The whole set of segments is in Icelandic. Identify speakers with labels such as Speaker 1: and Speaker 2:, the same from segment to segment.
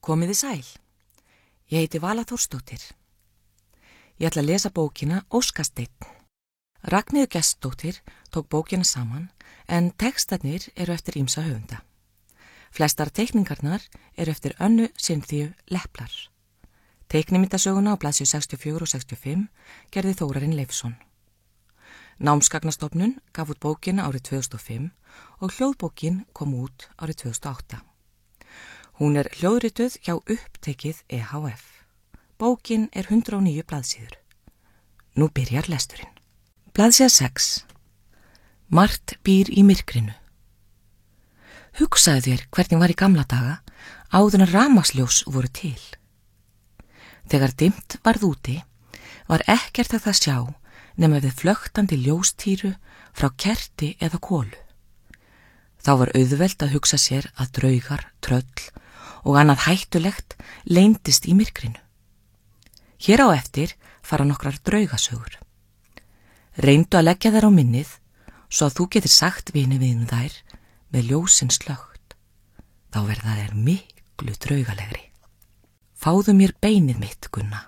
Speaker 1: Komiði sæl. Ég heiti Vala Þórsdóttir. Ég ætla að lesa bókina Óskasteinn. Ragnheiður Gestsdóttir tók bókina saman en textarnir eru eftir ýmsa höfunda. Flestar teikningarnar eru eftir Önnu Sinþíu Leplar. Teiknimyndasöguna á blaðsíðu 64 og 65 gerði Þórarinn Leifsson. Námsgagnastofnun gaf út bókina árið 2005 og hljóðbókin kom út árið 2008. Hún er hljóðrituð hjá Upptekið EHF. Bókin er 109 blaðsíður. Nú byrjar lesturinn. Blaðsíða 6. Margt býr í myrkrinu. Hugsaðu þér hvernig var í gamla daga áður en rafmagnsljós voru til. Þegar dimmt varð úti var ekkert hægt að sjá nema við flöktandi ljóstýru frá kerti eða kolu. Þá var auðvelt að hugsa sér að draugar, tröll og annað hættulegt leyndist í myrkrinu. Hér á eftir fara nokkrar draugasögur. Reyndu að leggja þær á minnið svo að þú getur sagt vini við þær með ljósin slökkt. Þá verða þær miklu draugalegri. Fáðu mér beinið mitt, Gunna.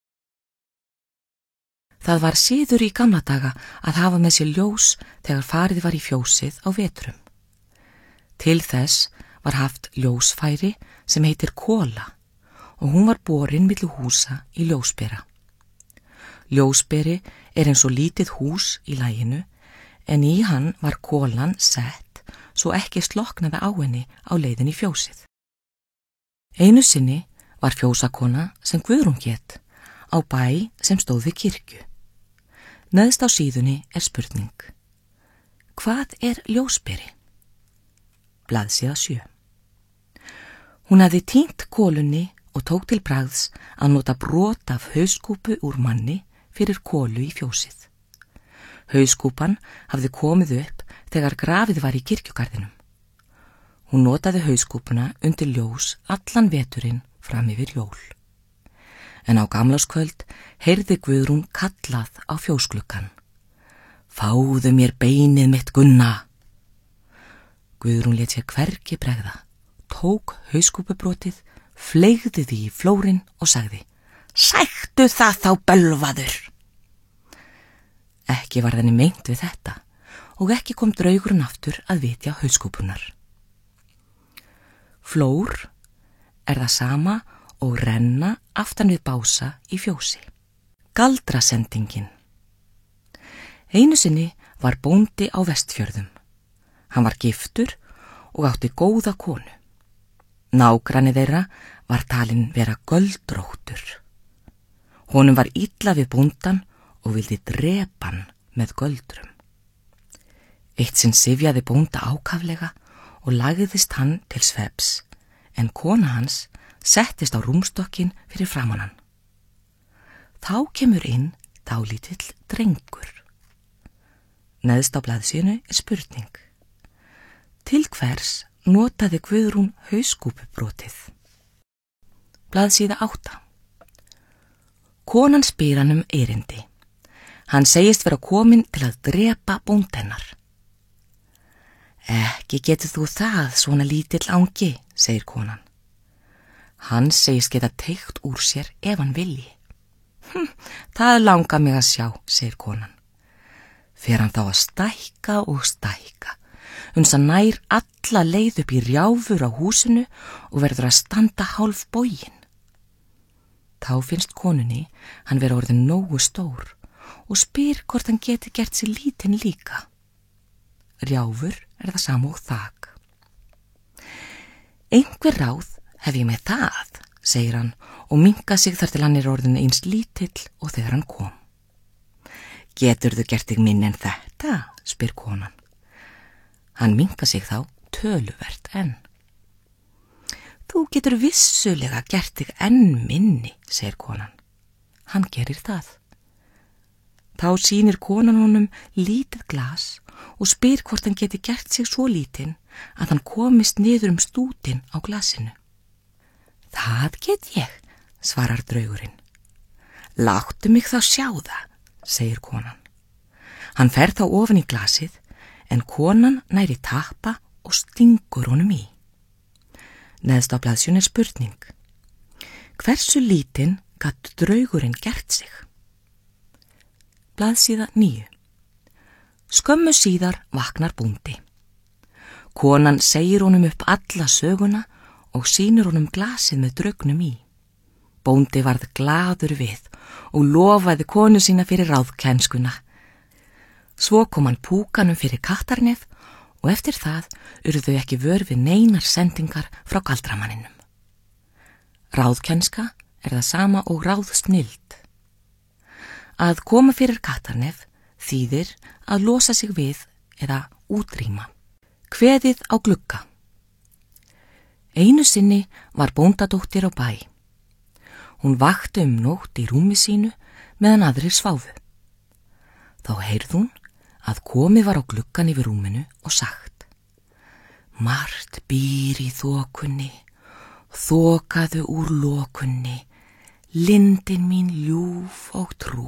Speaker 1: Það var siður í gamla daga að hafa með sér ljós þegar farið var í fjósið á vetrum. Til þess var haft ljósfæri sem heitir kola og hún var borin milli húsa í ljósbera. Ljósberi er eins og lítið hús í laginu en í hann var kolan sett svo ekki sloknaði á henni á leiðin í fjósið. Einu sinni var fjósakona sem Guðrún hét á bæ sem stóð við kirkju. Neðst á síðunni er spurning. Hvað er ljósberi? Blaðsíða 7. Hún hafði týnt kolunni og tók til bragðs að nota brot af hauskúpu úr manni fyrir kolu í fjósið. Hauskúpan hafði komið upp þegar grafið var í kirkjugarðinum. Hún notaði hauskúpuna undir ljós allan veturinn fram yfir jól. En á gamlárskvöld heyrði Guðrún kallað á fjósgluggan. Fáðu mér beinið mitt, Gunna. Guðrún lét sér hvergi bregða, tók hauskúpubrotið, fleygði því í flórinn og sagði: Sæktu það þá, bölvaður! Ekki var henni meint við þetta og ekki kom draugurinn aftur að vitja hauskúpunar. Flór er það sama og renna aftan við bása í fjósi. Galdrasendingin. Einu sinni var bóndi á Vestfjörðum. Hann var giftur og átti góða konu. Nágranni þeirra var talinn vera göldróttur. Honum var illa við bóndan og vildi drepa hann með göldrum. Eitt sinn syfjaði bónda ákaflega og lagðist hann til svefns, en kona hans settist á rúmstokkin fyrir framan hann. Þá kemur inn dálítill drengur. Neðst á blaðsíðunni er spurning. Til hvers notaði Guðrún hauskúpubrotið? Blaðsíða 8. Konan spyr hann erindi. Hann segist vera kominn til að drepa bóndennar. Ekki getur þú það, svona lítill angi, segir konan. Hann segist geta teygt úr sér ef hann vilji. Það langar mig að sjá, segir konan. Fer hann þá að stækka og stækka, uns að nær alla leið upp í rjáfur á húsinu og verður að standa hálf boginn. Þá finnst konunni hann vera orðinn nógu stór og spyr hvort hann geti gert sér lítinn líka. Rjáfur er það sama og þak. Einhver ráð hef ég með það, segir hann og minnka sig þar til hann er orðinn eins lítill og þegar hann kom. Geturðu gert þig minn en þetta, spyr konan. Hann minnka sig þá töluvert enn. Þú getur vissulega gert þig enn minni, segir konan. Hann gerir það. Þá sýnir konan honum lítið glas og spyr hvort hann geti gert sig svo lítinn að hann komist niður stútinn á glasinu. Það get ég, svarar draugurinn. Láttu mig þá sjá það, segir konan. Hann fer þá ofan í glasið en konan næri tappa og stingur honum í. Neðst á blaðsíðunni er spurning. Hversu lítinn gat draugurinn gert sig? Blaðsíða 9. Skömmu síðar vaknar bóndi. Konan segir honum upp alla söguna og sýnir honum glasið með draugnum í. Bóndi varð glaður við og lofaði konu sína fyrir ráðkænskuna. Svo kom hann púkanum fyrir kattarnef og eftir það urðu þau ekki vör við neinar sendingar frá galdramanninum. Ráðkænska er það sama og ráðsnild. Að koma fyrir kattarnef þýðir að losa sig við eða útrýma. Kveðið á glugga. Einu sinni var bóndadóttir á bæ. Hún vakti nótt í rúmi sínu meðan aðrir sváfu. Þá heyrði hún að komið var á gluggan yfir rúminu og sagt: Margt býr í þokunni, þokaðu úr lokunni, lindin mín ljúf og trú.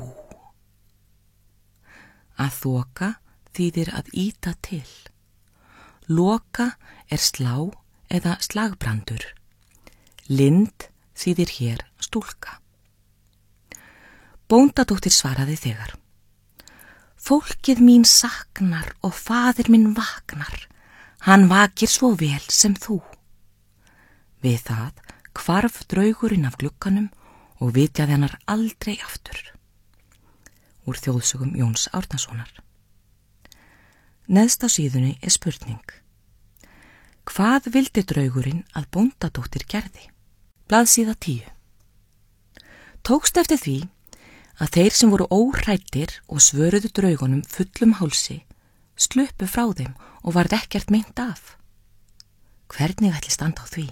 Speaker 1: Að þoka þýðir að ýta til. Loka er slá eða slagbrandur. Lind þýðir hér stúlka. Bóndadóttir svaraði þegar: Fólkið mín saknar og faðir minn vaknar. Hann vakir svo vel sem þú. Við það hvarf draugurinn af glugganum og vitjaði hennar aldrei aftur. Úr þjóðsögum Jóns Árnasonar. Neðst á síðunni er spurning: Hvað vildi draugurinn að bóndadóttir gerði? Blaðsíða 10. Tókst eftir því að þeir sem voru óhræddir og svöruðu draugunum fullum hálsi sluppu frá þeim og varð ekkert meint af. Hvernig ætli standa á því?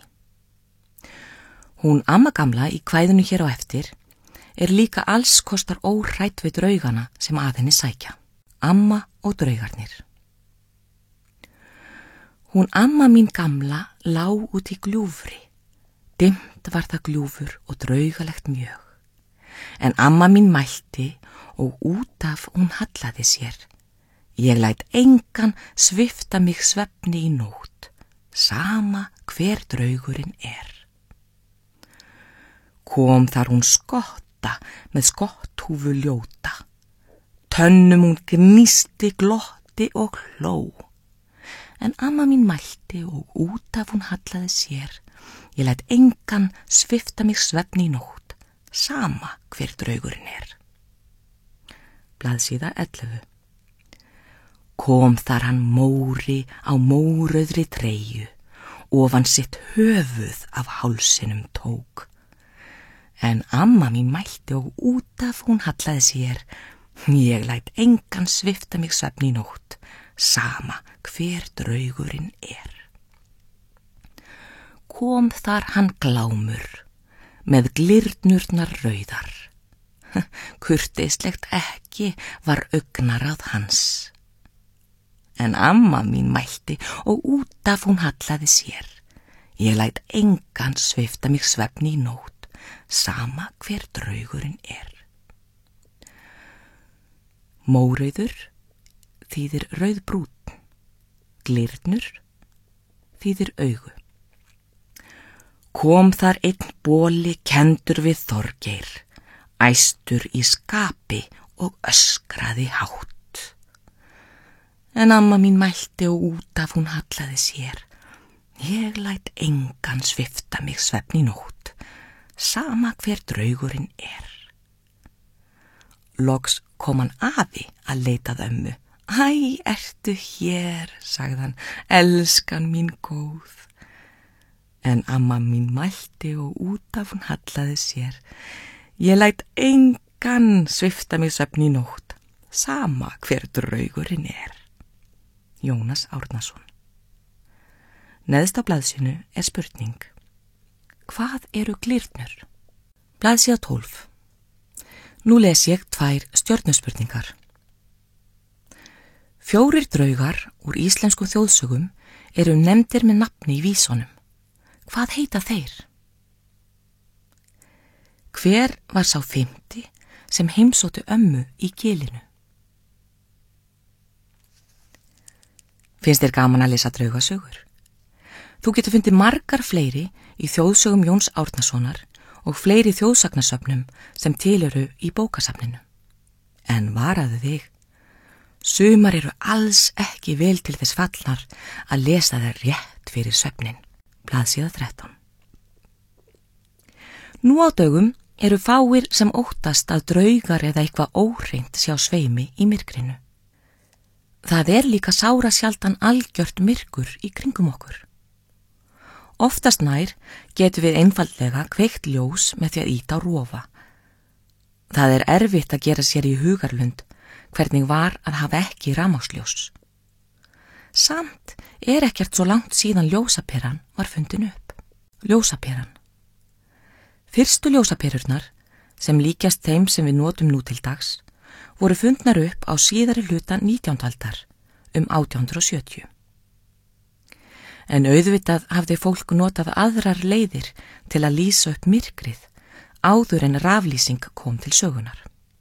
Speaker 1: Hún amma gamla í kvæðinu hér á eftir er líka alls kostar óhrædd við draugana sem að henni sækja. Amma og draugarnir. Hún amma mín gamla lá út í gljúfri. Dimmt var það gljúfur og draugalegt mjög. En amma mín mælti og út af hún hallaði sér. Ég læt engan svifta mig svefni í nótt, sama hver draugurinn er. Kom þar hún skotta með skotthúfu ljóta. Tönnum hún gnísti, glotti og hló. En amma mín mælti og út af hún hallaði sér. Ég læt engan svifta mig svefni í nótt, sama hver draugurinn er. Blaðsíða 11. Kom þar hann móri á mórauðri treyju, ofan sitt höfuð af hálsinum tók. En amma mín mælti og út af hún hallaði sér. Ég læt engan svifta mig svefni í nótt, sama hver draugurinn er. Kom þar hann glámur, með glyrnurnar rauðar. Kurteislegt ekki var augnaráð hans. En amma mín mælti og út af hún hallaði sér. Ég læt engan svifta mig svefni í nótt, sama hver draugurinn er. Mórauður þýðir rauðbrúnn, glyrnur þýðir augu. Kom þar einn boli kenndur við Þorgeir, æstur í skapi og öskraði hátt. En amma mín mælti og út af hún hallaði sér. Ég læt engan svifta mig svefni í nótt, sama hver draugurinn er. Loks kom hann afi að leitað ömmu. Æ, ertu hér, sagði hann, elskan mín góð. En amma mín mælti og út af hún hallaði sér. Ég læt engan svifta mig svefni í nótt, sama hver draugurinn er. Jónas Árnason. Neðst á blaðsínu er spurning: Hvað eru glyrnur? Blaðsíða 12. Nú les ég 2 stjörnuspurningar. 4 draugar úr íslenskum þjóðsögum eru nefndir með nafni í vísunum. Hvað heita þeir? Hver var sá 5. sem heimsótti ömmu í gilinu? Finnst þér gaman að lesa draugasögur? Þú getur fundið margar fleiri í þjóðsögum Jóns Árnasonar og fleiri þjóðsagnasöfnum sem til eru í bókasafninu. En varaðu þig, sumar eru alls ekki vel til þess fallnar að lesa þær rétt fyrir svefnin. Blaðsíða 13. Nú á dögum eru fáir sem óttast að draugar eða eitthvað óhreint sé á sveimi í myrkrinu. Það er líka sára sjaldan algjört myrkur í kringum okkur. Oftast nær getum við einfaldlega kveikt ljós með því að ýta á rofa. Það er erfitt að gera sér í hugarlund hvernig var að hafa ekki rafmagnsljós. Samt er ekkert svo langt síðan ljósaperan var fundin upp. Ljósaperan. Fyrstu ljósaperurnar, sem líkjast þeim sem við notum nú til dags, voru fundnar upp á síðari hluta 19. aldar, 1870. En auðvitað hafði fólk notað aðrar leiðir til að lýsa upp myrkrið áður en raflýsing kom til sögunar.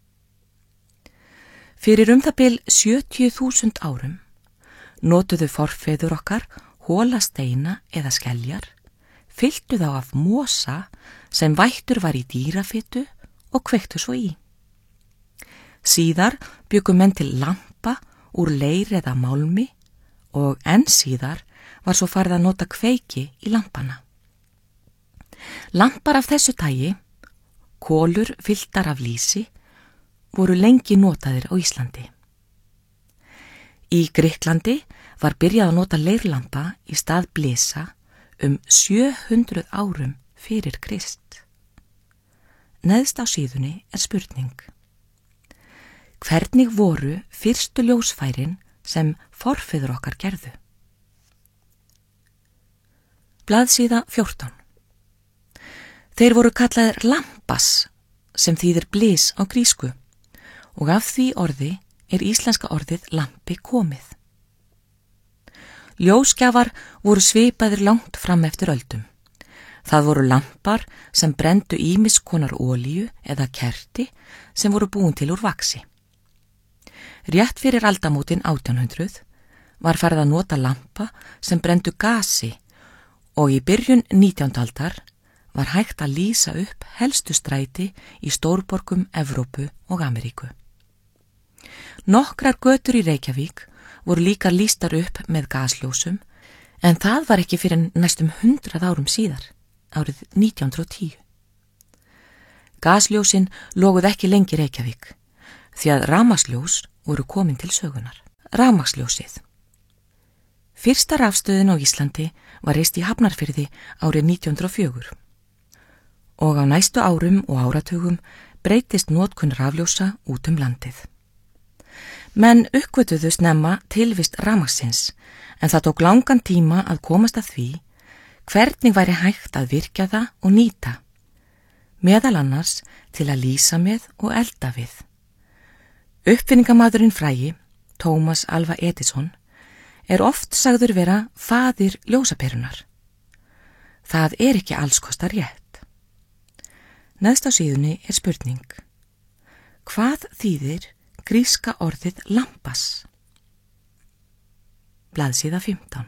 Speaker 1: Fyrir það bil 70.000 árum notuðu forfeður okkar hola steina eða skeljar, fylltu þá af mosa sem vættur var í dýrafitu og kveiktu svo í. Síðar bjuggu menn til lampa úr leir eða málmi og enn síðar var svo farið að nota kveiki í lampana. Lampar af þessu tagi, kolur fylltar af lýsi, voru lengi notaðir á Íslandi. Í Grikklandi var byrjað að nota leirlampa í stað blesa 700 árum fyrir Krist. Neðst á síðunni er spurning. Hvernig voru fyrstu ljósfærin sem forfeður okkar gerðu? Blaðsíða 14. Þeir voru kallaðir lampas, sem þýðir blis á grísku, og af því orði er íslenska orðið lampi komið. Ljósgjafar voru svipaðir langt fram eftir öldum. Það voru lampar sem brenndu ýmis konar olíu eða kerti sem voru búin til úr vaxi. Rétt fyrir aldamótin 1800 var farið að nota lampa sem brenndu gasi og í byrjun 19. aldar var hægt að lýsa upp helstu stræti í stórborgum Evrópu og Ameríku. Nokkrar götur í Reykjavík voru líka lýstar upp með gasljósum, en það var ekki fyrir næstum 100 árum síðar, árið 1910. Gasljósin loguð ekki lengi Reykjavík, því að rafmagnsljós voru komin til sögunar. Rafmagnsljósið. Fyrsta rafstöðin á Íslandi var reist í Hafnarfirði árið 1904 og á næstu árum og áratugum breytist notkun rafljósa út landið. Menn uppgötvuðu snemma tilvist rafmagnsins, en það tók langan tíma að komast að því hvernig væri hægt að virkja það og nýta, meðal annars til að lýsa með og elda við. Uppfinningamadurinn frægi, Thomas Alva Edison, er oft sagður vera faðir ljósaperunar. Það er ekki alls kostar rétt. Neðst á síðunni er spurning. Hvað þýðir gríska orðið lampas? Blaðsíða 15.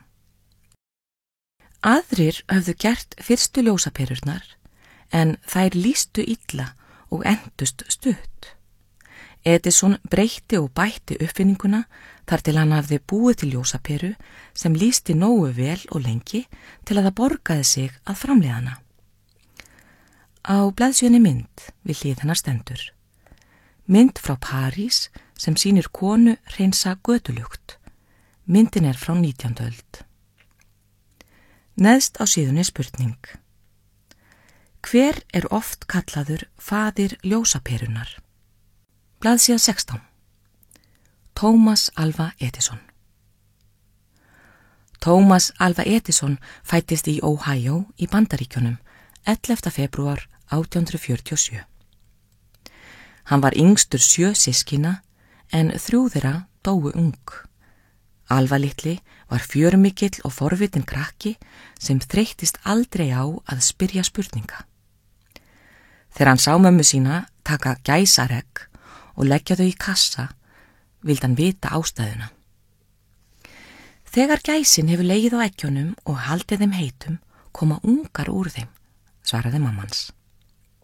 Speaker 1: Aðrir höfðu gert fyrstu ljósaperurnar, en þær lýstu illa og endust stutt. Edison breytti og bætti uppfinninguna þar til hann hafði búið til ljósaperu sem lýsti nógu vel og lengi til að það borgaði sig að framleiða hana. Á blaðsíðunni mynd við hlið hennar stendur. Mynd frá París sem sýnir konu hreinsa götuljúkt. Myndin er frá 19. öld. Neðst á síðunni spurning. Hver er oft kallaður faðir ljósaperunar? Blaðsíða 16. Thomas Alva Edison. Thomas Alva Edison fæddist í Ohio í Bandaríkjunum 11. febrúar 1847. Hann var yngstur 7 systkina en 3 þeirra dóu ung. Alva litli var fjörmikill og forvitin krakki sem þreyttist aldrei á að spyrja spurninga. Þegar hann sá mömmu sína taka gæsaregg og leggja þau í kassa, vildi hann vita ástæðuna. Þegar gæsin hefur legið á eggjunum og haldið þeim heitum, koma ungar úr þeim, svaraði mammans.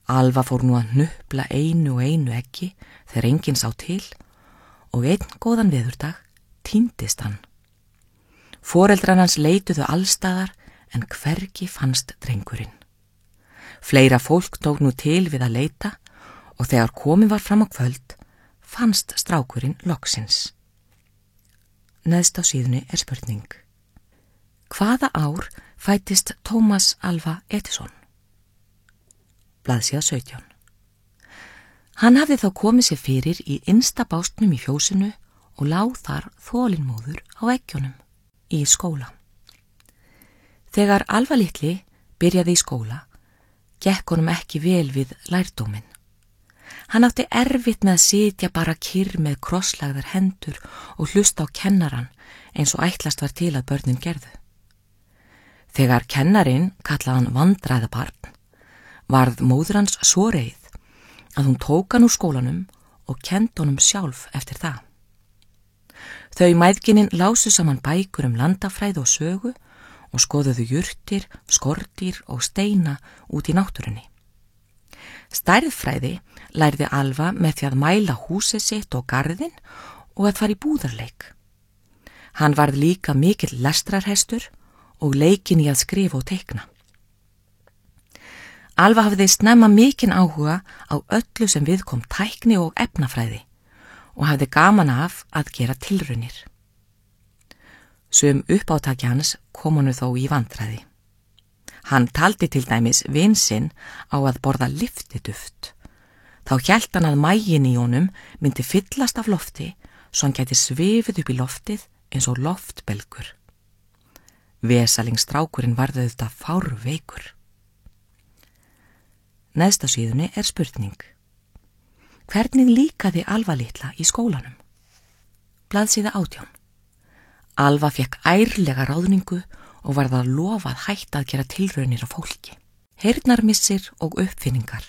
Speaker 1: Alva fór nú að hnupla einu og einu eggi þegar enginn sá til og einn góðan veðurdag týndist hann. Foreldrar hans leituðu allstaðar en hvergi fannst drengurinn. Fleira fólk tók nú til við að leita og þegar komið var fram á kvöld fannst strákurinn loksins. Neðst á síðunni er spurning. Hvaða ár fæddist Thomas Alva Edison? Blaðsíða 17. Hann hafði þá komið sér fyrir í innsta básnum í fjósinu og lá þar þolinmóður á eggjunum í skóla. Þegar Alva litli byrjaði í skóla, gekk honum ekki vel við lærdóminn. Hann átti erfitt með að sitja bara kyrr með krosslagðar hendur og hlusta á kennaran eins og ætlast var til að börnin gerðu. Þegar kennarinn kallaði hann vandræðabarn, varð móður hans svo reið að hún tók hann úr skólanum og kenndi honum sjálf eftir það. Þau mæðginin lásu saman bækur landafræði og sögu og skoðuðu jurtir, skordýr og steina út í náttúrunni. Stærðfræði lærði Alva með því að mæla húsið sitt og garðinn og að fara í búðarleik. Hann varð líka mikill lestrarhestur og leikinn í að skrifa og teikna. Alva hafði snemma mikinn áhuga á öllu sem viðkom tækni og efnafræði og hafði gaman af að gera tilraunir. Sum uppátaki hans kom honum þó í vandræði. Hann taldi til dæmis vin sinn á að borða lyftiduft. Þá hélt hann að maginn í honum myndi fyllast af lofti svo hann gæti svifið upp í loftið eins og loftbelgur. Vesalingstrákurinn varð auðvitað fárveikur. Neðst á síðunni er spurning. Hvernig líkaði Alva litla í skólanum? Blaðsíða 18. Alva fékk ærlega ráðningu og varð að lofa að hætta að gera tilraunir á fólki. Heyrnarmissir og uppfinningar.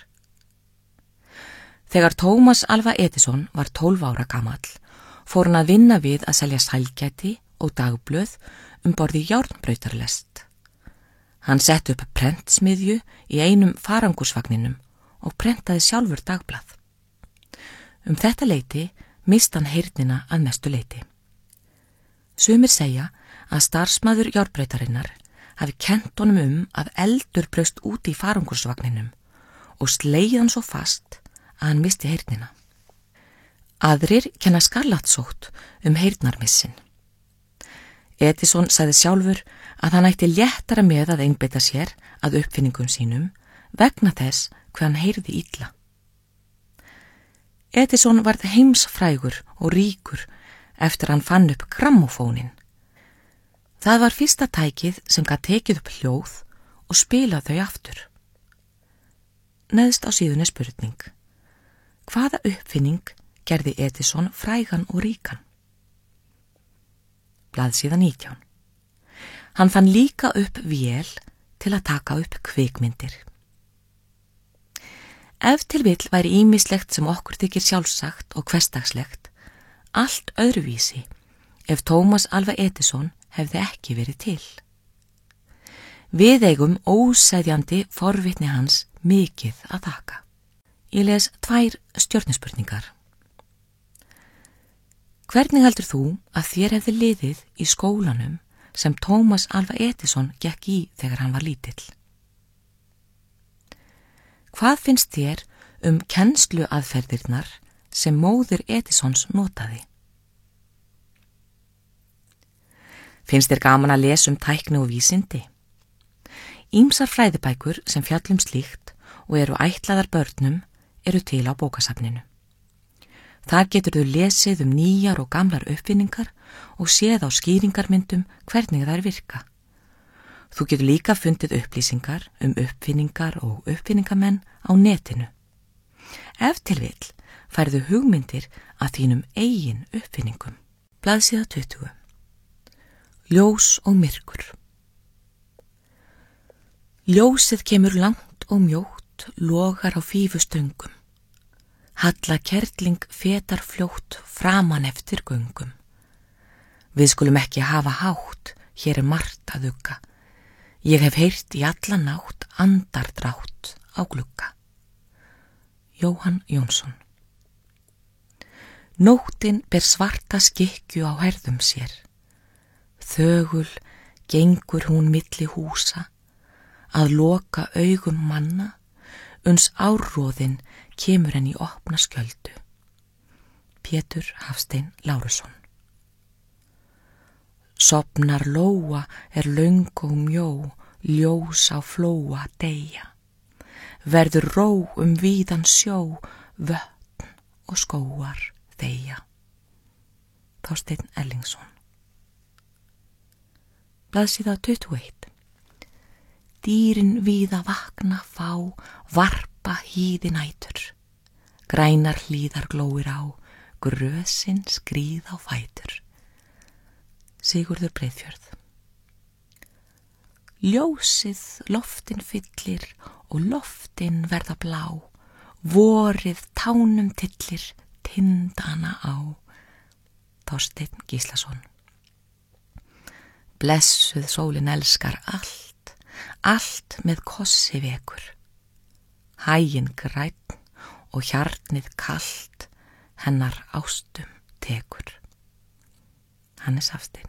Speaker 1: Þegar Thomas Alva Edison var 12 ára gamall, fór hann að vinna við að selja sælgæti og dagblöð borð í járnbrautarlest. Hann sett upp prentsmiðju í einum farangursvagninum og prentaði sjálfur dagblað. Þetta leyti missti hann heyrnina að mestu leyti. Sumir segja að starfsmaður járnbrautarinnar hafi kennt honum að eldur braust út í farangursvagninum og slegið hann svo fast að hann misti heyrnina. Aðrir kenna skarlatsótt heyrnarmissin. Edison sagði sjálfur að hann ætti léttara með að einbeita sér að uppfinningum sínum vegna þess hve hann heyrði illa. Edison varð heimsfrægur og ríkur eftir hann fann upp grammófónin. Það var fyrsta tækið sem gat tekið upp hljóð og spilað þau aftur. Neðst á síðunni spurning. Hvaða uppfinning gerði Edison frægan og ríkan? Blaðsíða 19. Hann fann líka upp vél til að taka upp kvikmyndir. Ef til vill væri ýmislegt sem okkur þykir sjálfsagt og hversdagslegt, allt öðruvísi ef Thomas Alva Edison hefði ekki verið til. Við eigum óseðjandi forvitni hans mikið að þakka. Ég les 2 stjörnuspurningar. Hvernig heldur þú að þér hefði liðið í skólanum sem Thomas Alva Edison gekk í þegar hann var lítill? Hvað finnst þér kennsluaðferðirnar sem móðir Edisons notaði? Finnst þér gaman að lesa tækni og vísindi? Ýmsar fræðibækur sem fjallum slíkt og eru ætlaðar börnum eru til á bókasafninu. Þar geturðu lesið nýjar og gamlar uppfinningar og séð á skýringarmyndum hvernig þær virka. Þú getur líka fundið upplýsingar uppfinningar og uppfinningamenn á netinu. Ef til vill færðu hugmyndir að þínum eigin uppfinningum. Blaðsíða 20. Ljós og myrkur. Ljósið kemur langt og mjótt, logar á fífustöngum. Halla kerling fetar fljótt framan eftir göngum. Við skulum ekki hafa hátt, hér margt að ugga. Ég hef heyrt í alla nátt andardrátt á glugga. Jóhann Jónsson. Nóttin ber svarta skikkju á herðum sér. Þögul gengur hún milli húsa, að loka augum manna, uns árroðin kemur henni í opna skjöldu. Pétur Hafstein Lárusson. Sofnar lóa löng og mjó, ljós á flóa deyja. Verður ró víðan sjó, vötn og skógar þeyja. Þorsteinn Erlingsson. Blaðsíða 21. Dýrin víða vakna fá, varpa hýði nætur. Grænar hlíðar glóir á, grösin skríð á fætur. Sigurður Breiðfjörð. Ljósið loftin fyllir og loftin verða blá, vorið tánum tyllir, tindana á. Þorsteinn Gíslason. Blessuð sólin elskar allt, allt með kossi vekur. Hægin grænn og hjarnið kalt, hennar ástum tekur. Hannes Hafstein.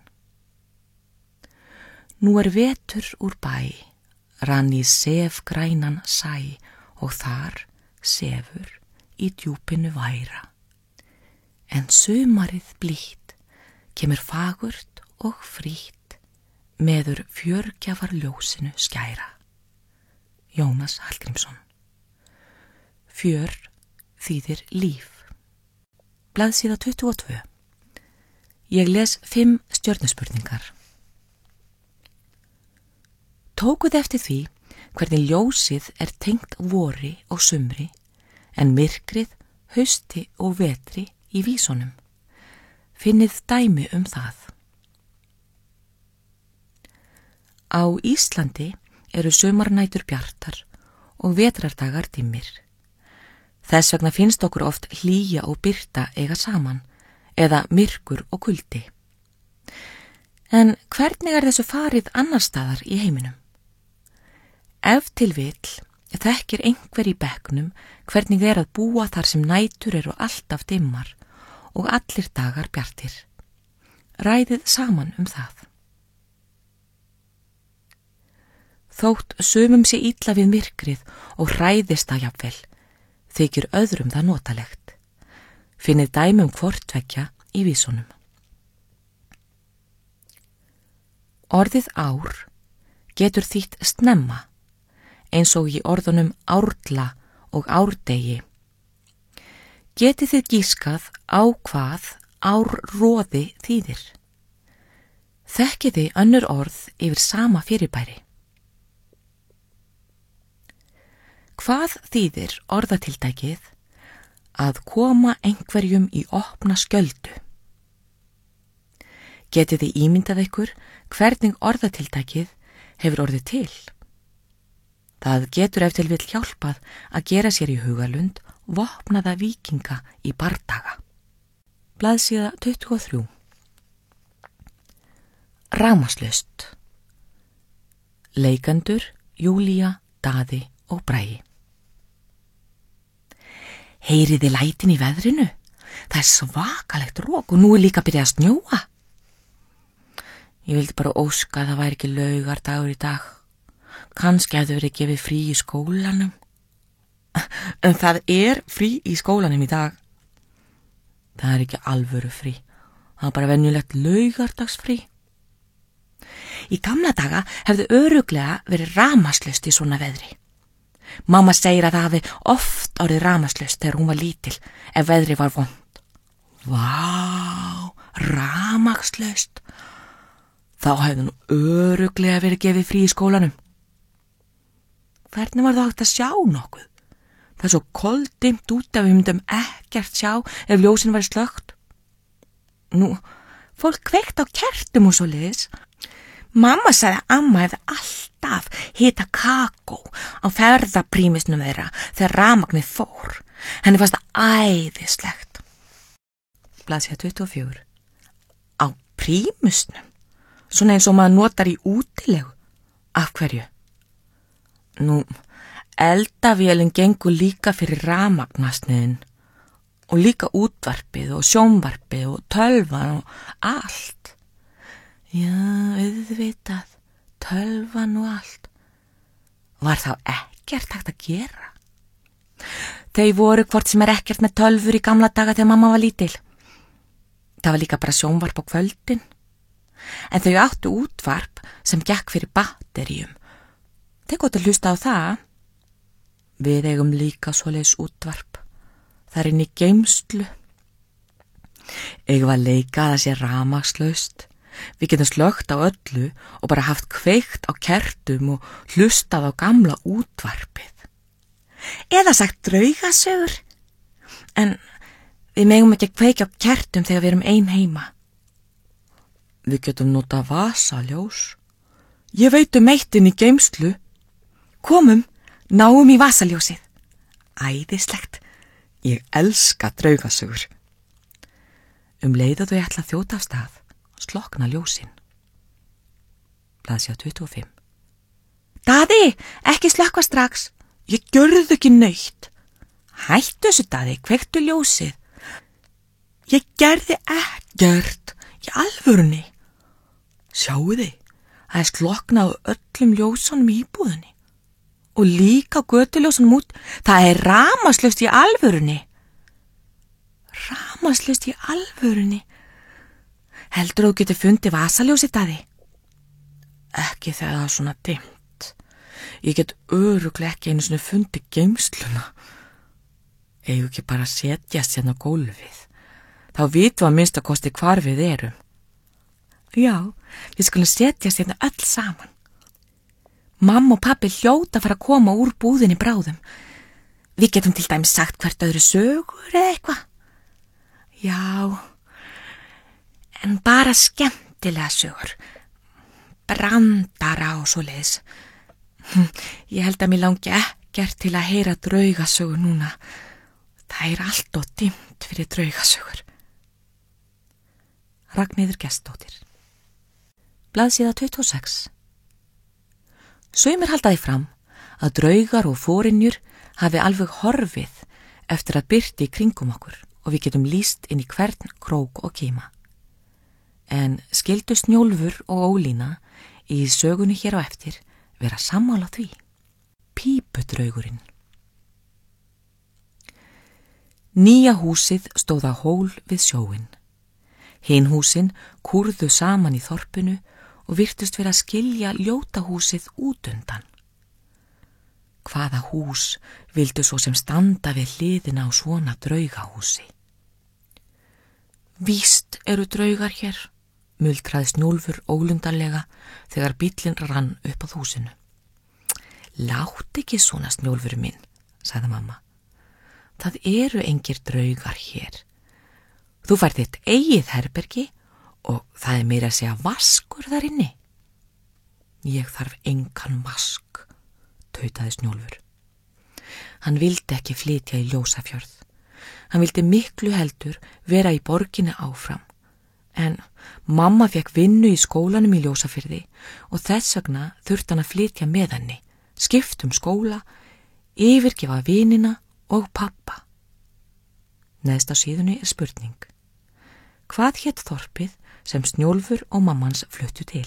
Speaker 1: Nú vetur úr bæ, rann í sefgrænan sæ og þar sefur í djúpinu væra. En sumarið blítt kemur fagurt og frítt, meður fjörgjafar ljósinu skæra. Jónas Hallgrímsson. Fjör þýðir líf. Blaðsíða 22. Ég les 5 stjörnuspurningar. Tókuð eftir því hvernig ljósið tengt vori og sumri, en myrkrið hausti og vetri í vísunum. Finnið dæmi það. Á Íslandi eru sumarnætur bjartar og vetrardagar dimmir. Þess vegna finnst okkur oft hlýja og birta eiga saman, eða myrkur og kuldi. En hvernig þessu farið annars staðar í heiminum? Ef til vill þekkir einhver í bekknum hvernig að búa þar sem nætur eru alltaf dimmar og allir dagar bjartir. Ræðið saman það. Þótt sumum sé illa við myrkrið og hræðist það jafnvel, þykir öðrum það notalegt. Finnið dæmi hvort tveggja í vísunum. Orðið ár getur þýtt snemma, eins og í orðunum árla og árdegi. Getið þið gískað á hvað árroði þýðir? Þekkið þið önnur orð yfir sama fyrirbæri? Hvað þýðir orðatildækið að koma einhverjum í opna skjöldu? Getið þið ímyndað ykkur hvernig orðatildækið hefur orðið til? Það getur ef til vill hjálpað að gera sér í hugalund vopnaða víkinga í bardaga. Blaðsíða 23. Rafmagnslaust. Leikendur Júlía, Daði og Bragi. Heyriði lætin í veðrinu? Það svakalegt rok og nú líka byrjað að snjóa. Ég vildi bara óska að það væri ekki laugardagur í dag. Kannski hefði verið gefið frí í skólanum. En það frí í skólanum í dag. Það ekki alvöru frí. Það bara venjulegt laugardagsfrí. Í gamla daga hefði örugglega verið rafmagnslaust í svona veðri. Mamma segir að það hafi oft orðið rafmagnslaust þegar hún var lítil ef veðri var vont. Vá, rafmagnslaust. Þá hefði nú örugglega verið gefið frí í skólanum. Hvernig var það hægt að sjá nokkuð? Það svo koldimt út að við myndum ekkert sjá ef ljósin væri slökkt. Nú, fólk kveikt á kertum og svoleiðis. Mamma sagði að amma hefði alltaf hita kakó á ferðaprímisnum þeirra þegar rafmagnið fór. Henni fannst það æðislegt. Blaðsíða 24. Á prímusnum? Svona eins og maður notar í útilegu. Af hverju? Nú, Eldavélin gengur líka fyrir rafmagnasniðin og líka útvarpið og sjónvarpið og tölvan og allt. Já, auðvitað, tölvan og allt. Var þá ekkert hægt að gera? Þau voru hvort sem ekkert með tölvur í gamla daga þegar mamma var lítil. Það var líka bara sjónvarp á kvöldin. En þau áttu útvarp sem gekk fyrir batteríum. Þau gott að hlusta á það. Við eigum líka svoleiðis útvarp. Það inn í geymslu. Eigum að leika að það sé rafmagnslaust. Við getum slökkt á öllu og bara haft kveikt á kertum og hlustað á gamla útvarpið. Eða sagt draugasögur. En við megum ekki að kveikja á kertum þegar við erum ein heima. Við getum notað vasaljós. Ég veit eitt inn í geymslu. Komum, náum í vasaljósið. Æðislegt. Ég elska draugasögur. Leið og þau ætla að þjóta af stað, slokna ljósin. Blaðsíða 25. Daði, ekki slökkva strax. Ég gjörðu ekki neitt. Hættu þessu, Daði, kveiktu ljósið. Ég gerði ekkert, í alvörunni. Sjáuði, það sloknað á öllum ljósunum í íbúðinni. Og líka götuljósunum út, það rafmagnslaust í alvörunni. Rafmagnslaust í alvörunni? Heldur þú getur fundið vasaljósið, Daði? Ekki þegar það svona dimmt. Ég get örugglega ekki einu sinni fundið geymsluna. Eigum ekki bara að setjast hérna á gólfið. Þá vitum við að minnsta kosti hvar við erum. Já, við skulum setjast hérna öll saman. Mamma og pabbi hljóta að fara að koma úr búðinni bráðum. Við getum til dæmis sagt hvert öðru sögur eða eitthvað. Já, en bara skemmtilega sögur. Brandara og svoleiðis. Ég held að mér langi ekkert til að heyra draugasögur núna. Það allt og dimmt fyrir draugasögur. Ragnheiður Gestsdóttir. Blaðsíða 26. Sumir halda því fram að draugar og forinjur hafi alveg horfið eftir að birti í kringum okkur og við getum lýst inn í hvern krók og kima. En skildu Snjólfur og Ólína í sögunni hér á eftir vera sammála því. Pípudraugurinn. Nýja húsið stóð á hól við sjóinn. Hin húsin kúrðu saman í þorpinu og virtust vera að skilja ljóta húsið út undan. Hvaða hús vildu svo sem standa við hliðina á svona draugahúsi? Víst eru draugar hér, muldraði Snjólfur ólundarlega þegar bíllinn rann upp að húsinu. Látt ekki svona, Snjólfur minn, sagði mamma. Það eru engir draugar hér. Þú færð þitt eigið herbergi og það meira að segja vaskur þar inni. Ég þarf engan vask, tautaði Snjólfur. Hann vildi ekki flytja í Ljósafjörð. Hann vildi miklu heldur vera í borginni áfram. En mamma fekk vinnu í skólanum í Ljósafirði og þess vegna þurfti hann að flytja með henni, skipta skóla, yfirgefa vinina og pappa. Neðst á síðunni spurning. Hvað hét þorpið sem Snjólfur og mammans fluttu til?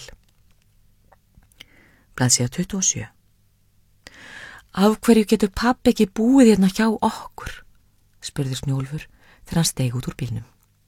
Speaker 1: Blaðsíða 27. Af hverju getur pabbi ekki búið hérna hjá okkur? Spurði Snjólfur þegar hann steig út úr bílnum.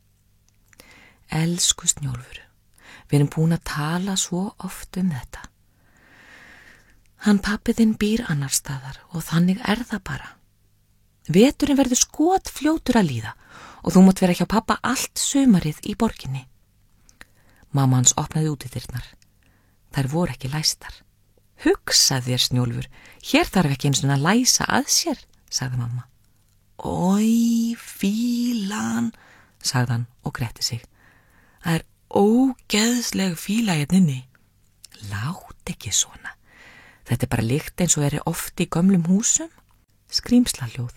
Speaker 1: Elsku Snjólfur, við erum búin að tala svo oft þetta. Hann pabbi þinn býr annar staðar og þannig það bara. Veturinn verður skot fljótur að líða og þú mátt vera hjá pappa allt sumarið í borginni. Mamma hans opnaði útidyrnar. Þær voru ekki læstar. Hugsa þér, Snjólfur, hér þarf ekki eins og að læsa að sér, sagði mamma. Oj, fílan, sagði hann og gretti sig. Það ógeðsleg fíla hérna inni. Lát ekki svona. Þetta bara lykt eins og oft í gömlum húsum. Skrýmslahljóð.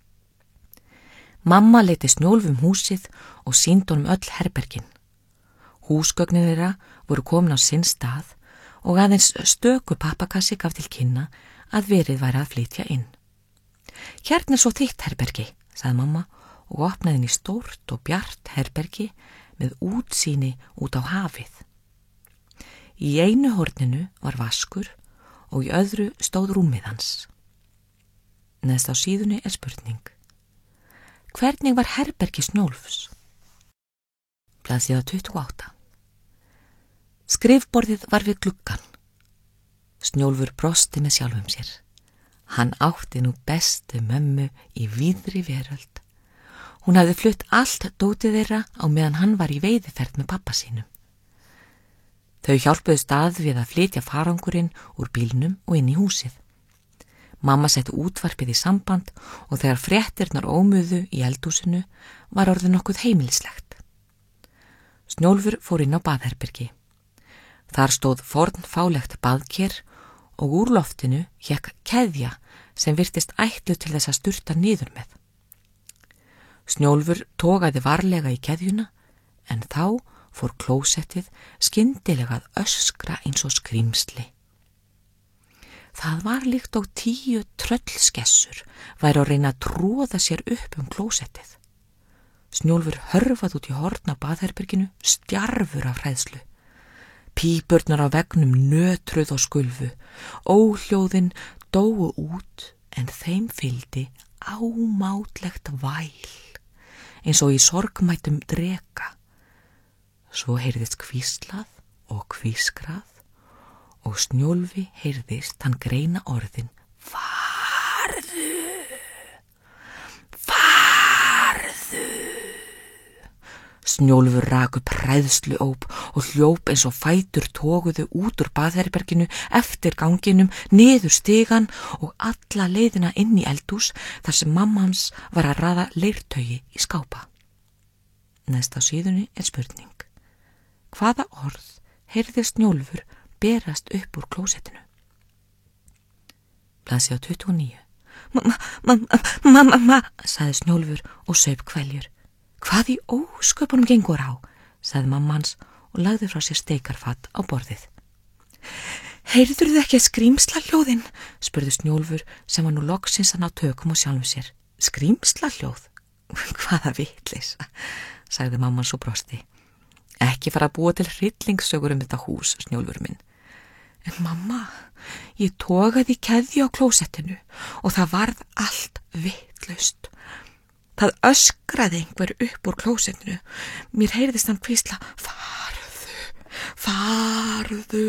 Speaker 1: Mamma leiti Snjólf húsið og sýndi honum öll herbergin. Húsgögnin þeirra voru komin á sinn stað og aðeins stöku pappakassi gaf til kynna að verið væri að flytja inn. Hérna svo þitt herbergi, sagði mamma og opnaði inn í stórt og bjart herbergi með útsýni út á hafið. Í einu horninu var vaskur og í öðru stóð rúmið hans. Neðst á síðunni spurning. Hvernig var herbergi Snjólfs? Blaðsíða 28. Skrifborðið var við gluggann. Snjólfur brosti með sjálfum sér. Hann átti nú bestu mömmu í víðri veröld. Hún hafði flutt allt dótið þeirra á meðan hann var í veiðiferð með pappa sínum. Þau hjálpuðust að við að flytja farangurinn úr bílnum og inn í húsið. Mamma setti útvarpið í samband og þegar fréttirnar ómuðu í eldhúsinu var orðið nokkuð heimilislegt. Snjólfur fór inn á baðherbergi. Þar stóð fornfálegt baðker og úr loftinu hékk keðja sem virtist ætluð til þess að sturta niður með. Snjólfur togaði varlega í keðjuna en þá fór klósettið skyndilega að öskra eins og skrýmsli. Það var líkt á 10 tröllskessur væri að reyna að tróða sér upp klósettið. Snjólfur hörfað út í horn á baðherberginu, stjarfur af hræðslu. Pípurnar á veggnum nötruð og skulfu, óhljóðin dóu út en þeim fylgdi ámátlegt væl, eins og í sorgmætum dreka. Svo heyrðist hvíslað og hvískrað og Snjólfi heyrðist hann greina orðin farðu, farðu. Snjólfur rak upp hræðsluóp og hljóp eins og fætur toguðu út úr baðherberginu, eftir ganginum, niður stigann og alla leiðina inn í eldhús þar sem mamma hans var að raða leirtaugi í skápa. Neðst á síðunni spurning. Hvaða orð heyrði Snjólfur berast upp úr klósettinu? Blaðsíða 29. Mamma, sagði Snjólfur og saup kveljur. Hvað í ósköpunum gengur á, sagði mamma hans og lagði frá sér steikarfat á borðið. Heyrðurðu ekki skrýmslahljóðin? Spurði Snjólfur sem var nú loksins að ná tökum á sjálfum sér. Skrýmslahljóð? Hvaða vitleysa, sagði mamma hans og brosti. Ekki fara að búa til hryllingssögur þetta hús, Snjólfur minn. En mamma, ég togaði í keðju á klósettinu og það varð allt vitlaust. Það öskraði einhver upp úr klósettinu. Mér heyrðist hann hvísla, farðu, farðu.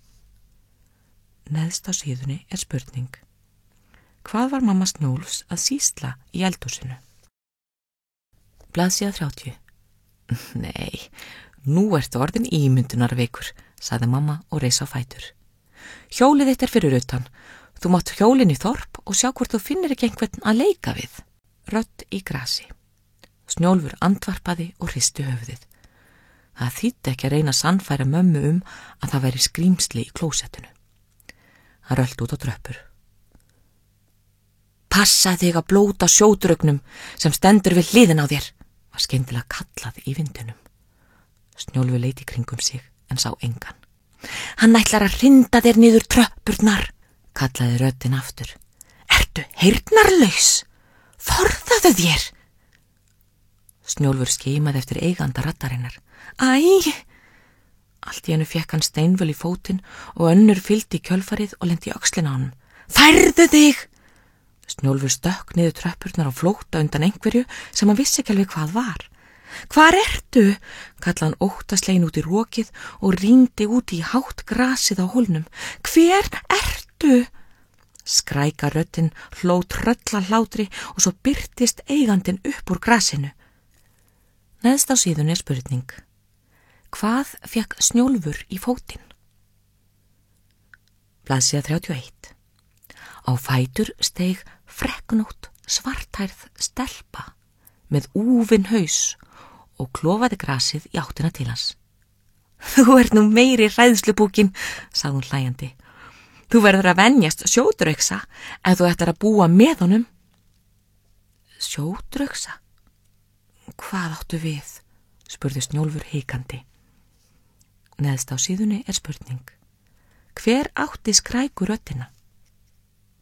Speaker 1: Neðst á síðunni spurning. Hvað var mamma Snjólfs að sýsla í eldhúsinu? Blaðsíða 30. Nei, nú ertu orðin ímyndunarveikur, sagði mamma og reis á fætur. Hjólið þitt fyrir utan. Þú mátt hjólinn í þorp og sjá hvort þú finnir ekki einhvern að leika við. Rödd í grasi. Snjólfur andvarpaði og hristi höfuðið. Það þýddi ekki að reyna að sannfæra mömmu að það væri skrýmsli í klósettinu. Hann rölti út á tröppur. Passa þig að blóta sjódrögnum sem stendur við hliðin á þér, var skyndilega kallað í vindunum. Snjólfur leit í kringum sig en sá engan. Hann ætlar að hrinda þér niður tröppurnar, kallaði röddin aftur. Ertu heyrnarlaus? Forðaðu þér! Snjólfur skimaði eftir eiganda raddarinnar. Æ! Allt í einu fékk hann steinvöl í fótinn og önnur fylgdi í kjölfarið og lendi í öxlina á honum. Færðu þig! Snjólfur stökk niður tröppurnar á flótta undan einhverju sem hann vissi ekki alveg hvað var. Hvar ertu? Kallaði hann óttaslegin út í rokið og rýndi út í hátt grasið á hólnum. Hver ertu? Skræka röddin hló tröllahlátri og svo birtist eigandinn upp úr grasinu. Neðst á síðunni spurning. Hvað fékk Snjólfur í fótinn? Blaðsíða 31. Á fætur steig frekknótt svarthærð stelpa með úfinn haus og klofaði grasið í áttina til hans. Þú ert nú meiri hræðslubúkin, sagði hún hlæjandi. Þú verður að venjast sjódraugsa ef þú ætlar að búa með honum. Sjódraugsa? Hvað áttu við? Spurði Snjólfur hikandi. Neðst á síðunni spurning. Hver átti skræku röddina?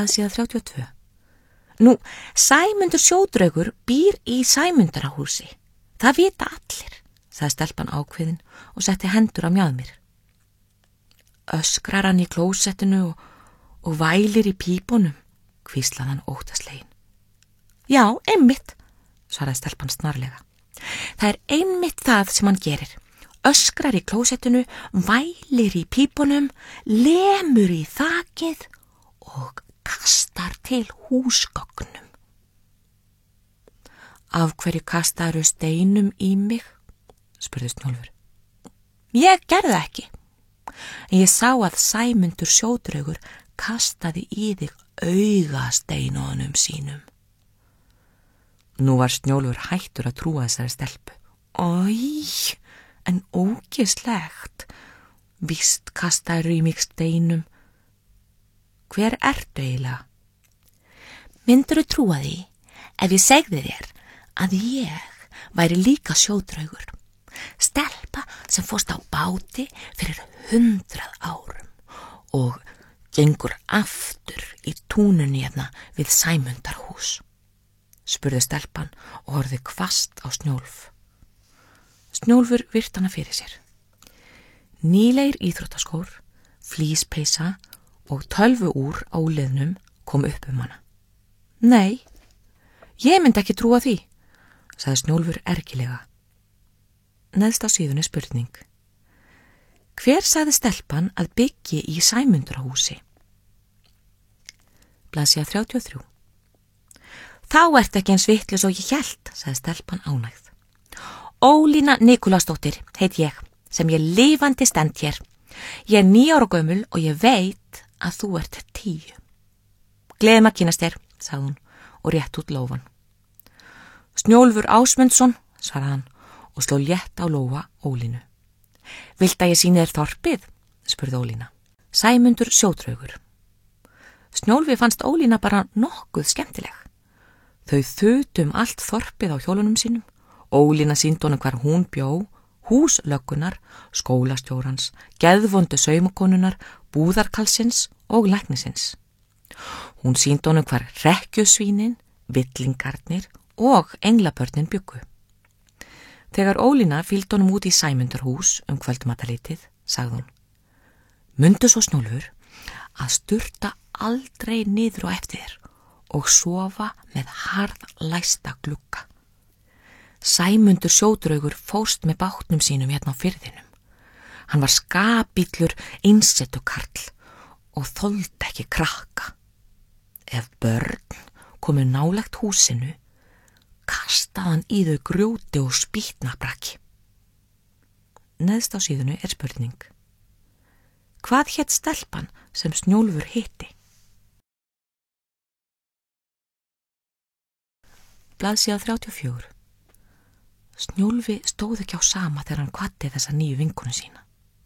Speaker 1: Blaðsíða 32. Nú, Sæmundur sjódraugur býr í Sæmundarahúsi. Það vita allir, sagði stelpan ákveðin og setti hendur á mjaðmir. Öskrar hann í klósettinu og vælir í pípunum, hvíslaði hann óttaslegin. Já, einmitt, svaraði stelpan snarlega. Það er einmitt það sem hann gerir. Öskrar í klósettinu, vælir í pípunum, lemur í þakið og kastar til húsgögnum. Af hverju kastaru steinum í mig? Spurði Snjólfur. Ég gerði það ekki. En ég sá að Sæmundur sjódraugur kastaði í þig augasteinunum sínum. Nú var Snjólfur hættur að trúa þessari stelpu. Ói, en ógeðslegt. Víst kastaru í mig steinum. Hver ertu eiginlega? Myndirðu trúa því ef ég segði þér að ég væri líka sjódraugur, stelpa sem fórst á báti fyrir 100 árum og gengur aftur í túnunni hérna við Sæmundarhús, spurði stelpan og horfði hvasst á Snjólf. Snjólfur virti hana fyrir sér. Nýlegir íþróttaskór, flíspeysa og tölvuúr á liðnum kom upp hana. Nei, ég myndi ekki trúa því, sagði Snjólfur ergilega. Neðst á síðunni spurning. Hver sagði stelpan að byggi í Sæmundarahúsi? Blaðsíða 33. Þá ert ekki eins vitlaus og ég hélt, sagði stelpan ánægð. Ólína Nikulásdóttir heit ég, sem ég lifandi stend hér. Ég er 9 ára gömul og ég veit að þú ert 10. Gleðum að kynast þér, sagði hún og rétt út lófan. Snjólfur Ásmundsson, svaraði hann og sló létt á lófa Ólínu. Vilt að ég sýni þér þorpið? Spurði Ólína. Sæmundur sjódraugur. Snjólfi fannst Ólína bara nokkuð skemmtileg. Þau þutu allt þorpið á hjólunum sínum. Ólína sýndi honum hvar hún bjó, hús löggunar, skólastjórans, geðvondu saumakonunar, búðarkalsins og læknisins. Hún sýndi honum hvar rekkjusvínin, villingarnir og englabörnin bjuggu. Þegar Ólína fylgdi honum út í Sæmundarhús kvöldmatarlítið, sagði hún. Mundu svo Snjólfur að sturta aldrei niður á eftir þér og sofa með harðlæsta glugga. Sæmundur sjódraugur fórst með bátnum sínum hérna á firðinum. Hann var skapillur einsetu karl og þoldi ekki krakka. Ef börn komu nálægt húsinu, kastaði hann í þau grjóti og spýtnabrakki. Neðst á síðunni er spurning. Hvað hét stelpan sem Snjólfur hitti? Blaðsíða 34. Snjólfi stóð ekki á sama þegar hann kvaddi þessa nýju vinkonu sína.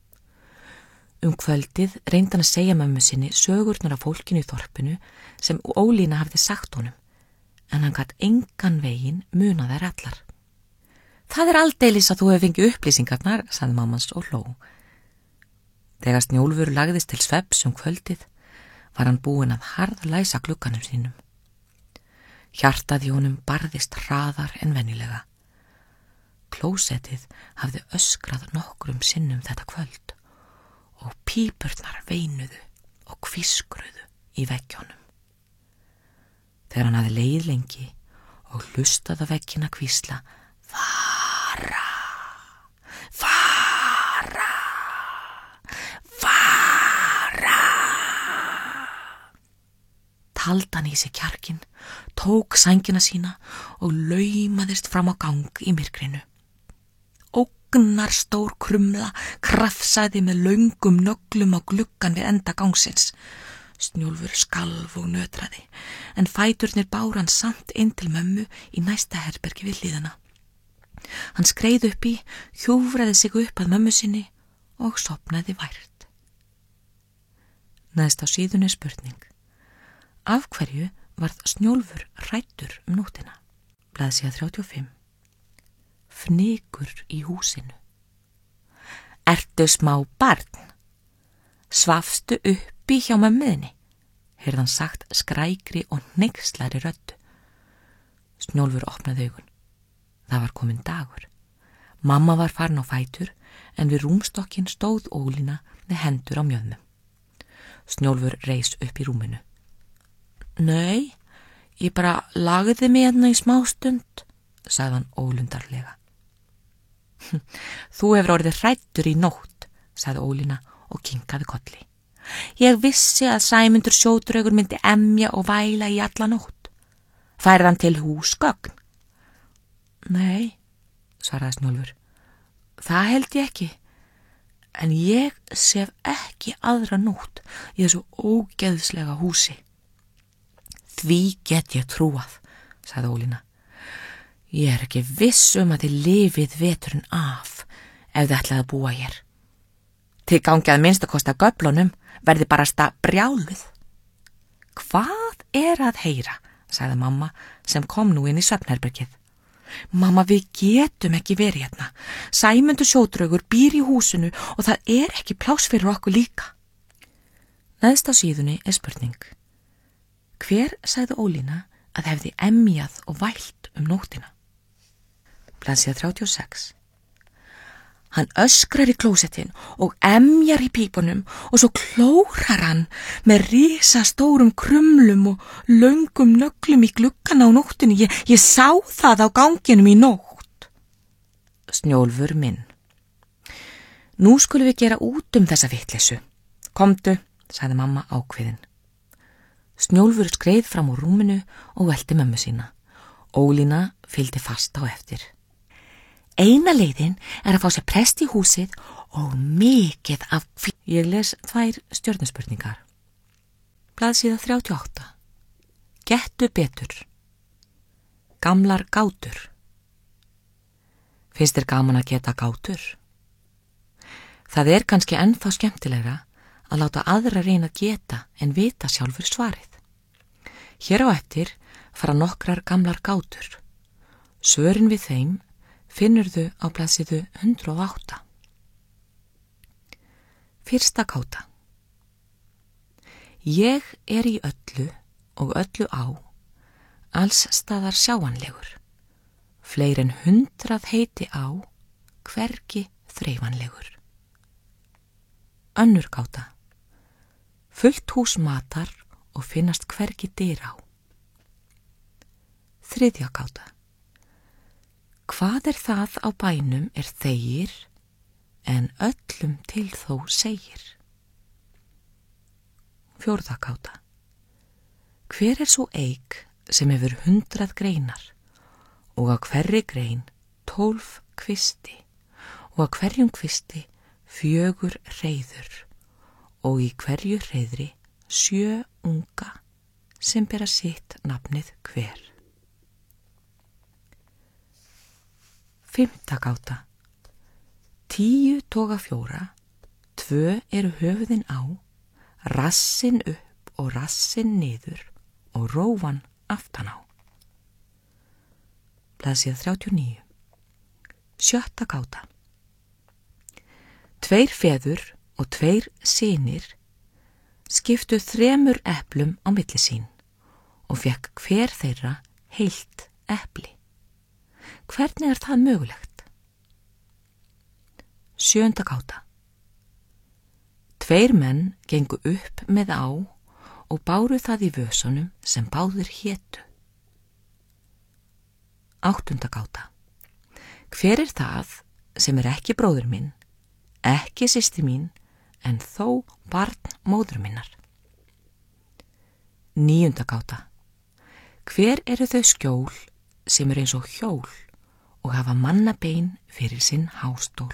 Speaker 1: Kvöldið reyndi hann að segja mömmu sinni sögurnar af fólkinu í þorpinu sem Ólína hafði sagt honum, en hann gat engan veginn munað þær allar. Það er aldeilis að þú hefur fengið upplýsingarnar, sagði mammans og hló. Þegar Snjólfur lagðist til svefns kvöldið, var hann búinn að harðlæsa glugganum sínum. Hjartað í honum barðist hraðar en venjulega. Klósettið hafði öskrað nokkrum sinnum þetta kvöld og pípurnar veinuðu og hvískruðu í veggjónum. Þegar hann hafði legið lengi og hlustað á veggina hvísla Fara, fara, fara. Taldi hann í sig kjarkinn, tók sængina sína og laumaðist fram á gang í myrkrinu. Ógnarstór krumla krafsaði með löngum nöglum á gluggan við enda gangsins. Snjólfur skalf og nötraði, en fæturnir báru hann samt inn til mömmu í næsta herbergi við hliðina. Hann skreið upp í, hjúfraði sig upp að mömmu sinni og sofnaði vært. Neðst á síðunni spurning. Af hverju varð Snjólfur hræddur nóttina? Blaðsíða 35. Fnykur í húsinu. Ertu smá barn? Svafstu uppi hjá mömmuðinni? heyrði hann sagt skrækri og hneykslari röddu. Snjólfur opnaði augun. Það var kominn dagur. Mamma var farin á fætur en við rúmstokkinn stóð Ólína með hendur á mjöðmum. Snjólfur reis upp í rúminu. Nei, ég bara lagði mig hérna í smástund, sagði hann ólundarlega. Þú hefur orðið hræddur í nótt, sagði Ólína og kinkaði kolli. Ég vissi að Sæmundur sjódraugur myndi emja og væla í alla nótt. Færði hann til húsgögn? Nei, svaraði Snjólfur. Það held ég ekki. En ég sef ekki aðra nótt í þessu ógeðslega húsi. Því get ég trúað, sagði Ólína. Ég ekki viss að þið lifið veturinn af ef þið ætlaði að búa hér. Þið gangið að minnstakosti að göflunum verði barasta brjáluð. Hvað að heyra, sagði mamma sem kom nú inn í svefnherbergið. Mamma, við getum ekki verið hérna. Sæmundur sjódraugur býr í húsinu og það ekki pláss fyrir okkur líka. Neðst á síðunni spurning. Hver, sagði Ólína, að hefði emjað og vælt nóttina? Blaðsíða 36. Hann öskrar í klósettin og emjar í pípunum og svo klórar hann með risastórum krumlum og löngum nöglum í gluggana á nóttinni. Ég sá það á ganginum í nótt. Snjólfur minn. Nú skulum við gera út þessa vitleysu. Komdu, sagði mamma ákveðin. Snjólfur skreið fram úr rúminu og velti mömmu sína. Ólína fylgdi fast á eftir. Eina leiðin að fá sér prest í húsið og mikið af Ég les 2 stjörnuspurningar. Blaðsíða 38. Gettu betur. Gamlar gátur. Finnst þér gaman að geta gátur? Það kannski ennþá skemmtilegra að láta aðra reyna að geta en vita sjálfur svarið. Hér á eftir fara nokkrar gamlar gátur. Svörin við þeim finnurðu á blaðsíðu 108. Fyrsta gáta. Ég í öllu og öllu á, alls staðar sjáanlegur. Fleiri en 100 heiti á, hvergi þreifanlegur. Önnur gáta. Fullt hús matar og finnast hvergi dyr á. Þriðja gáta. Hvað það á bænum þegir, en öllum til þó segir? Fjórða gáta. Hver svo eik sem hefur 100 greinar og á hverri grein 12 kvisti og á hverjum kvisti 4 hreiður og í hverju hreiðri 7 unga sem bera sitt nafnið hver. Fimmta gáta. 10 toga 4, 2 höfuðin á, rassin upp og rassin niður og rófan aftan á. Blaðsíða 39. Sjötta gáta. 2 feður og 2 synir skiptu 3 eplum á milli sín og fekk hver þeirra heilt epli. Hvernig það mögulegt? Sjöunda gáta. 2 menn gengu upp með á og báru það í vösunum sem báðir hétu. Áttunda gáta. Hver það sem ekki bróðir minn, ekki systir mín, en þó barn móður minnar? Níunda gáta. Hver þau skjól sem eins og hjól og hafa mannabein fyrir sinn hástól?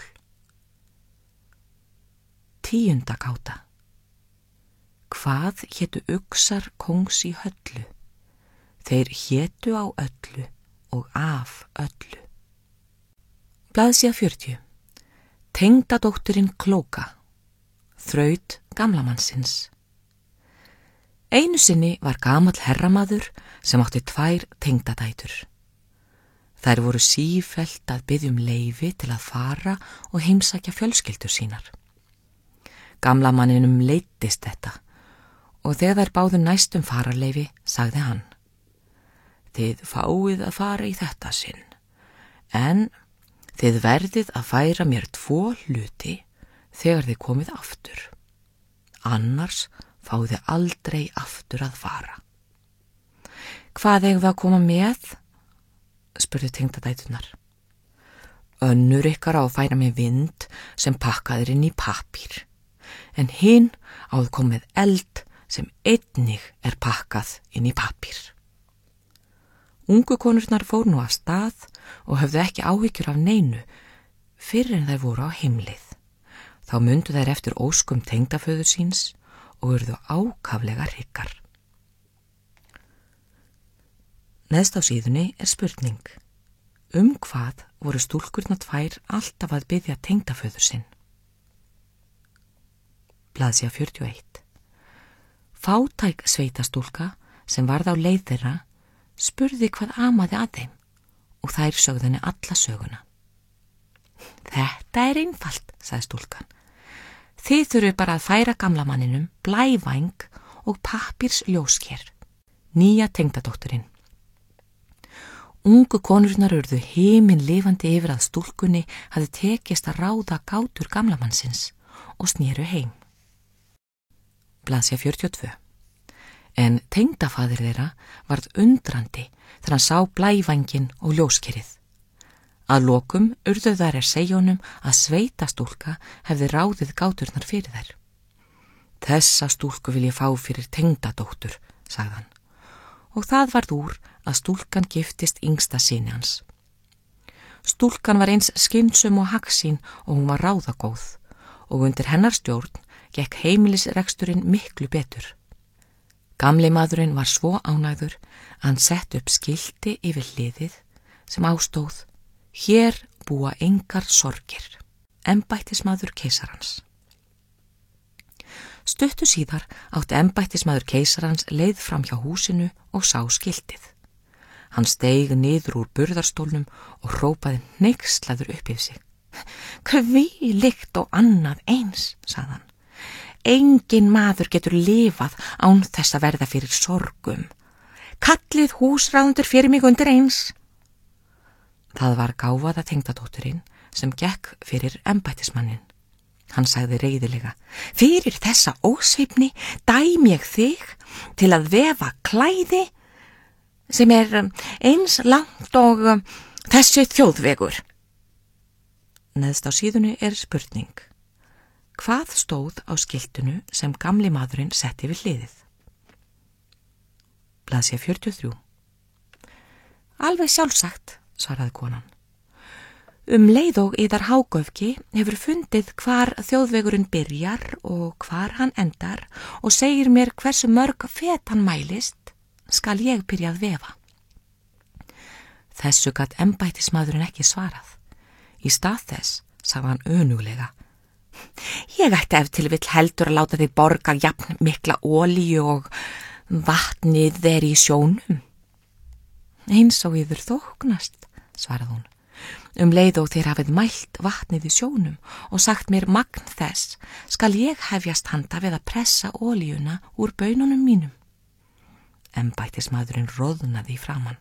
Speaker 1: Tíunda gáta. Hvað hétu uxar kóngs í höllu? Þeir hétu á öllu og af öllu. Blaðsíða 40. Tengdadótturinn klóka. Þraut gamlamannsins. Einu sinni var gamall herramaður sem átti 2 tengdadætur. Þær voru sífellt að biðja leyfi til að fara og heimsækja fjölskyldur sínar. Gamla manninum leiddist þetta og þegar þær báðu næstum fararleyfi, sagði hann: Þið fáið að fara í þetta sinn, en þið verðið að færa mér 2 hluti þegar þið komið aftur. Annars fáið þið aldrei aftur að fara. Hvað eigum við að koma með? Spurðu tengdadæturnar. Önnur ykkar á að færa mér vind sem pakkaður inn í pappír, en hinn á að koma með eld sem einnig er pakkað inn í pappír. Ungu konurnar fór nú af stað og höfðu ekki áhyggjur af neinu fyrr en þær voru á heimleið. Þá mundu þær eftir óskum tengdaföður síns og urðu ákaflega hryggar. Neðst á síðunni er spurning: hvað voru stúlkurnar 2 alltaf að biðja tengdaföður sinn? Blaðsíða 41. Fátæk sveitastúlka sem varð á leið þeirra spurði hvað amaði að þeim og þær sögðu henni alla söguna. Þetta er einfalt, sagði stúlkan. Þið þurfið bara að færa gamla manninum blævæng og pappírs ljósker. Nýja tengdadótturinn. Ungu konurnar urðu himinlifandi yfir að stúlkunni hafði tekist að ráða gátur gamlamannsins og snéru heim. Blaðsíða 42. En tengdafaðir þeirra varð undrandi þegar hann sá blævængin og ljóskerið. Að lokum urðu þær að segja honum að sveitastúlka hefði ráðið gáturnar fyrir þær. Þessa stúlku vil ég fá fyrir tengdadóttur, sagði hann. Og það varð úr að stúlkan giftist yngsta syni hans. Stúlkan var eins skynsum og hagsýn og hún var ráðagóð og undir hennar stjórn gekk heimilisreksturinn miklu betur. Gamli maðurinn var svo ánægður að hann sett upp skilti yfir hliðið sem ástóð: Hér búa engar sorgir. Embættismaður keisarans. Stuttu síðar átti embættismaður keisarans leið fram hjá húsinu og sá skiltið. Hann steig niður úr burðarstólnum og hrópaði hneykslaður upp yfir sig. Hvílíkt og annað eins, sagði hann. Engin maður getur lifað án þess að verða fyrir sorgum. Kallið húsráðendur fyrir mig undir eins. Það var gáfaða tengdadótturinn sem gekk fyrir embættismanninn. Hann sagði reiðilega: Fyrir þessa ósveifni dæmi ég þig til að vefa klæði sem er eins langt og þessi þjóðvegur. Neðst á síðunni er spurning: Hvað stóð á skiltinu sem gamli maðurinn setti við hliðið? Blaðsíða 43. Alveg sjálfsagt, svaraði konan. Leið og yðar hágöfgi hefur fundið hvar þjóðvegurinn byrjar og hvar hann endar og segir mér hversu mörg fet hann mælist, skal ég byrja að vefa. Þessu gat embættismaðurinn ekki svarað. Í stað þess sagði hann önuglega: Ég ætti ef til vill heldur að láta þig borga jafn mikla olíu og vatnið er í sjónum. Eins og yður þóknast, svaraði hún. Leið og þér hafið mælt vatnið í sjónum og sagt mér magn þess, skal ég hefjast handa við að pressa olíuna úr baununum mínum. Embættismaðurinn roðnaði í framan.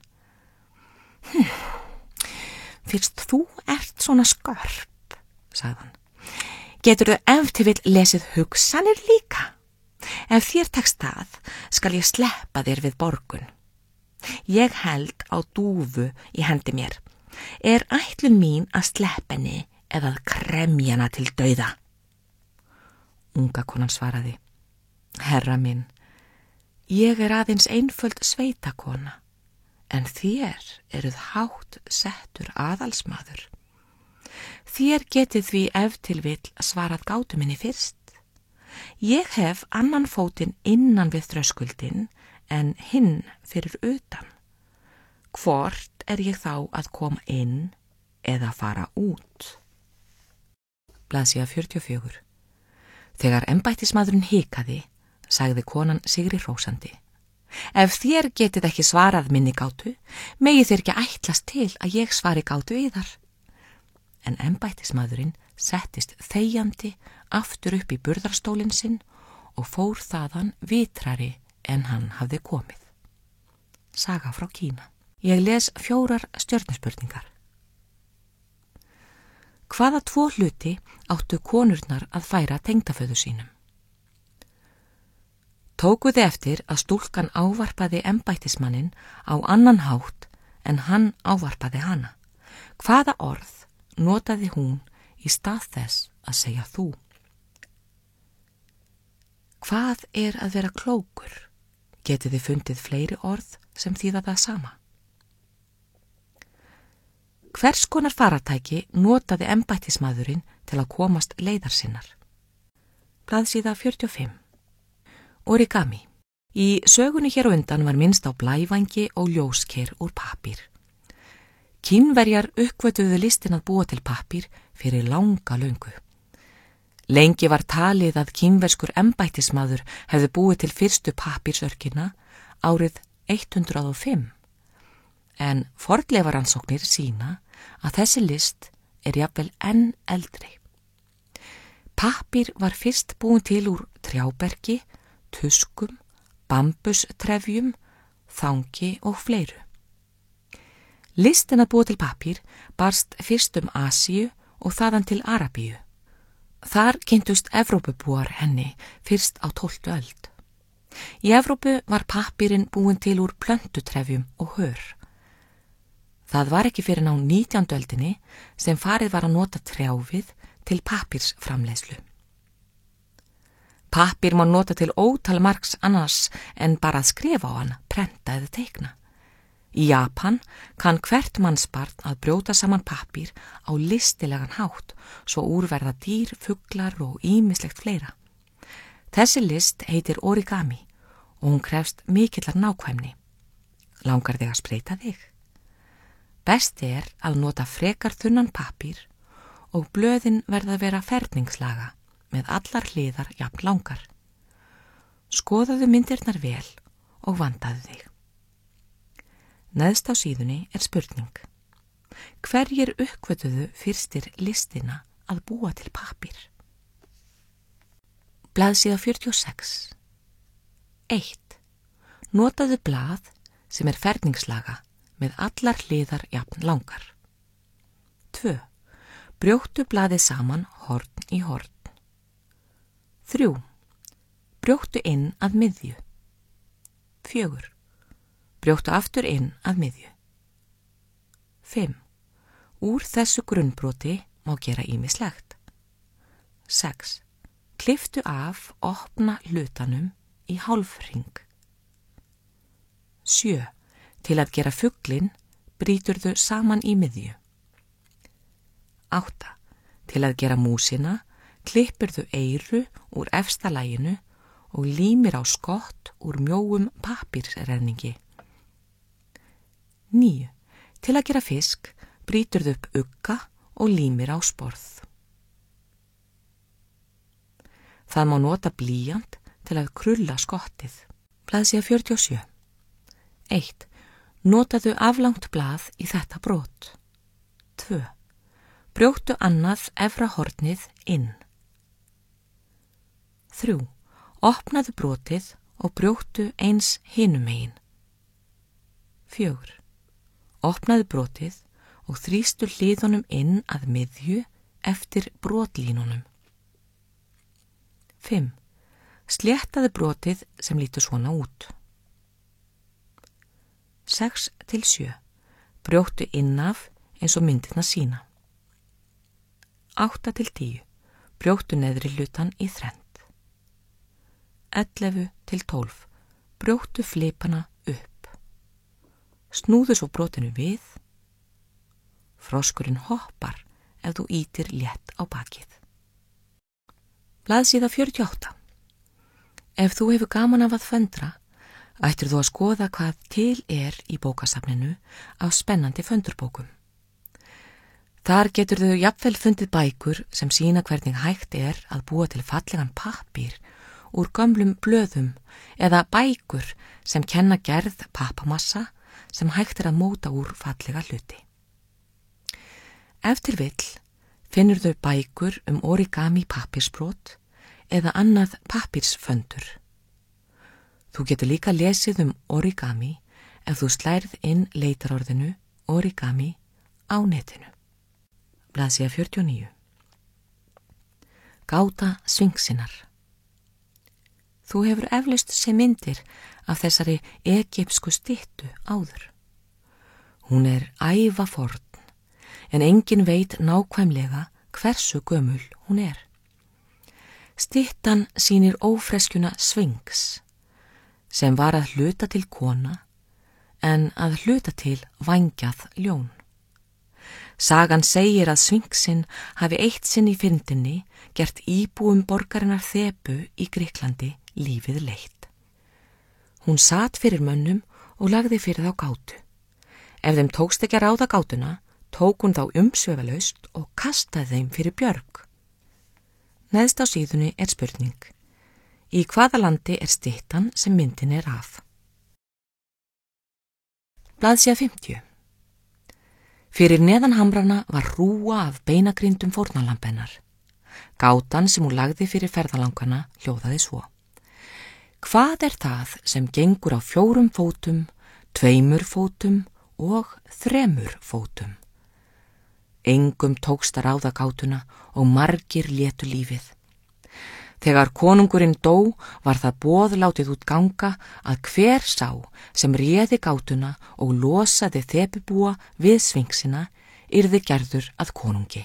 Speaker 1: Fyrst þú ert svona skörp, sagði hann. Geturðu ef til vill lesið hugsanir líka? Ef þér tekst það, skal ég sleppa þér við borgun. Ég held á dúfu í hendi mér. Er ætlun mín að sleppa henni eða að kremja hana til dauða? Unga konan svaraði: Herra minn, ég er aðeins einföld sveitakona, en þér eruð hátt settur aðalsmaður. Þér getið því ef til vill svarað gátu minni fyrst. Ég hef annan fótinn innan við þröskuldin en hinn fyrir utan. Hvort er ég þá að koma inn eða fara út? Blaðsíða 44. Þegar embættismaðurinn hikaði, sagði konan sigri hrósandi: Ef þér getið ekki svarað minni gátu, megið þér ekki ætlast til að ég svari gátu yðar. En embættismaðurinn settist þegjandi aftur upp í burðarstólinn sinn og fór þaðan vitrari en hann hafði komið. Saga frá Kína. Ég les 4 stjörnuspurningar. Hvaða 2 hluti áttu konurnar að færa tengdaföður sínum? Tókuði eftir að stúlkan ávarpaði embættismanninn á annan hátt en hann ávarpaði hana. Hvaða orð notaði hún í stað þess að segja þú? Hvað er að vera klókur? Getið þið fundið fleiri orð sem þýða það sama? Hvers konar faratæki notaði embættismaðurinn til að komast leiðar sinnar? Blaðsíða 45. Origami. Í sögunni hér á undan var minnst á blævangi og ljósker úr pappír. Kínverjar uppgötvuðu listin að búa til pappír fyrir langa löngu. Lengi var talið að kínverskur embættismaður hefði búið til fyrstu pappírsörkina árið 105. En fornleifaransóknir sýna að þessi list er jafnvel enn eldri. Pappír var fyrst búin til úr trjáberki, tuskum, bambustrefjum, þangi og fleiru. Listin að búa til pappír barst fyrst Asíu og þaðan til Arabíu. Þar kynntust Evrópubúar henni fyrst á 12. öld. Í Evrópu var pappírinn búin til úr plöntutrefjum og hör. Það var ekki fyrir á 19. öldinni sem farið var að nota trjáfið til pappírsframleiðslu. Pappír má nota til ótal margs annars en bara að skrifa á hann, prenta eða teikna. Í Japan kann hvert mannsbarn að brjóta saman pappír á listilegan hátt svo úrverða dýr, fuglar og ýmislegt fleira. Þessi list heitir origami og hún krefst mikillar nákvæmni. Langar þig að spreyta þig? Best er að nota frekar þunnan pappír og blöðin verða að vera ferningslaga með allar hliðar jafn langar. Skoðaðu myndirnar vel og vandaðu þig. Neðst á síðunni er spurning. Hverjir uppgötvuðu fyrstir listina að búa til pappír? Blaðsíða 46. 1. Notaðu blað sem er ferningslaga með allar hliðar jafn langar. 2. Brjóttu blaðið saman horn í horn. 3. Brjóttu inn að miðju. 4. Brjóttu aftur inn að miðju. 5. Úr þessu grunnbroti má gera ýmislegt. 6. Klipptu af opna hlutanum í hálfhring. 7. Til að gera fuglinn brýturðu saman í miðju. 8. Til að gera músina klippirðu eyru úr efsta laginu og límir á skott úr mjóum pappírsrenningi. 9. Til að gera fisk brýturðu upp ugga og límir á sporð. Það má nota blýant til að krulla skottið. Blaðsíða 47. 1. Notaðu aflangt blað í þetta brot. 2. Brjóttu annað efra hornið inn. 3. Opnaðu brotið og brjóttu eins hinum megin. 4. Opnaðu brotið og þrýstu hliðunum inn að miðju eftir brotlínunum. 5. Sléttaðu brotið sem lítur svona út. 6-7. Brjóttu innaf eins og myndirna sína. 8-10. Brjóttu neðri hlutan í þrennt. 11-12. Brjóttu flipana upp. Snúðu svo brotinu við. Froskurinn hoppar ef þú ýtir létt á bakið. Blaðsíða 48. Ef þú hefur gaman af að föndra, ættir þú að skoða hvað til er í bókasafninu af spennandi föndurbókum. Þar getur þau jafnvel fundið bækur sem sýna hvernig hægt er að búa til fallegan pappír úr gömlum blöðum eða bækur sem kenna gerð pappamassa sem hægt er að móta úr fallega hluti. Ef til vill finnur þau bækur origami pappírsbrot eða annað pappírsföndur. Þú getur líka lesið origami ef þú slærð inn leitarorðinu origami á netinu. Blaðsíða 49. Gáta sfinksinnar. Þú hefur eflaust séð myndir af þessari egypsku styttu áður. Hún ævaforn, en enginn veit nákvæmlega hversu gömul hún er. Styttan sýnir ófreskjuna Sfinks, sem var að hluta til kona, en að hluta til vængjað ljón. Sagan segir að Sfinksinn hafi eitt sinn í fyrndinni gert íbúum borgarinnar Þebu í Grikklandi lífið leitt. Hún sat fyrir mönnum og lagði fyrir þá gátu. Ef þeim tókst ekki að ráða gátuna, tók hún þá umsvefalaust og kastaði þeim fyrir björg. Neðst á síðunni spurning. Í hvaða landi styttan sem myndin af? Blaðsíða 50. Fyrir neðan hamrana var hrúga af beinagrindum fórnarlambennar. Gátan sem hún lagði fyrir ferðalangana hljóðaði svo. Hvað það sem gengur á 4 fótum, 2 fótum og 3 fótum? Engum tókst að ráða gátuna og margir létu lífið. Þegar konungurinn dó var það boð látið út ganga að hver sá sem réði gátuna og losaði Þebubúa við Sfinksina yrði gerður að konungi.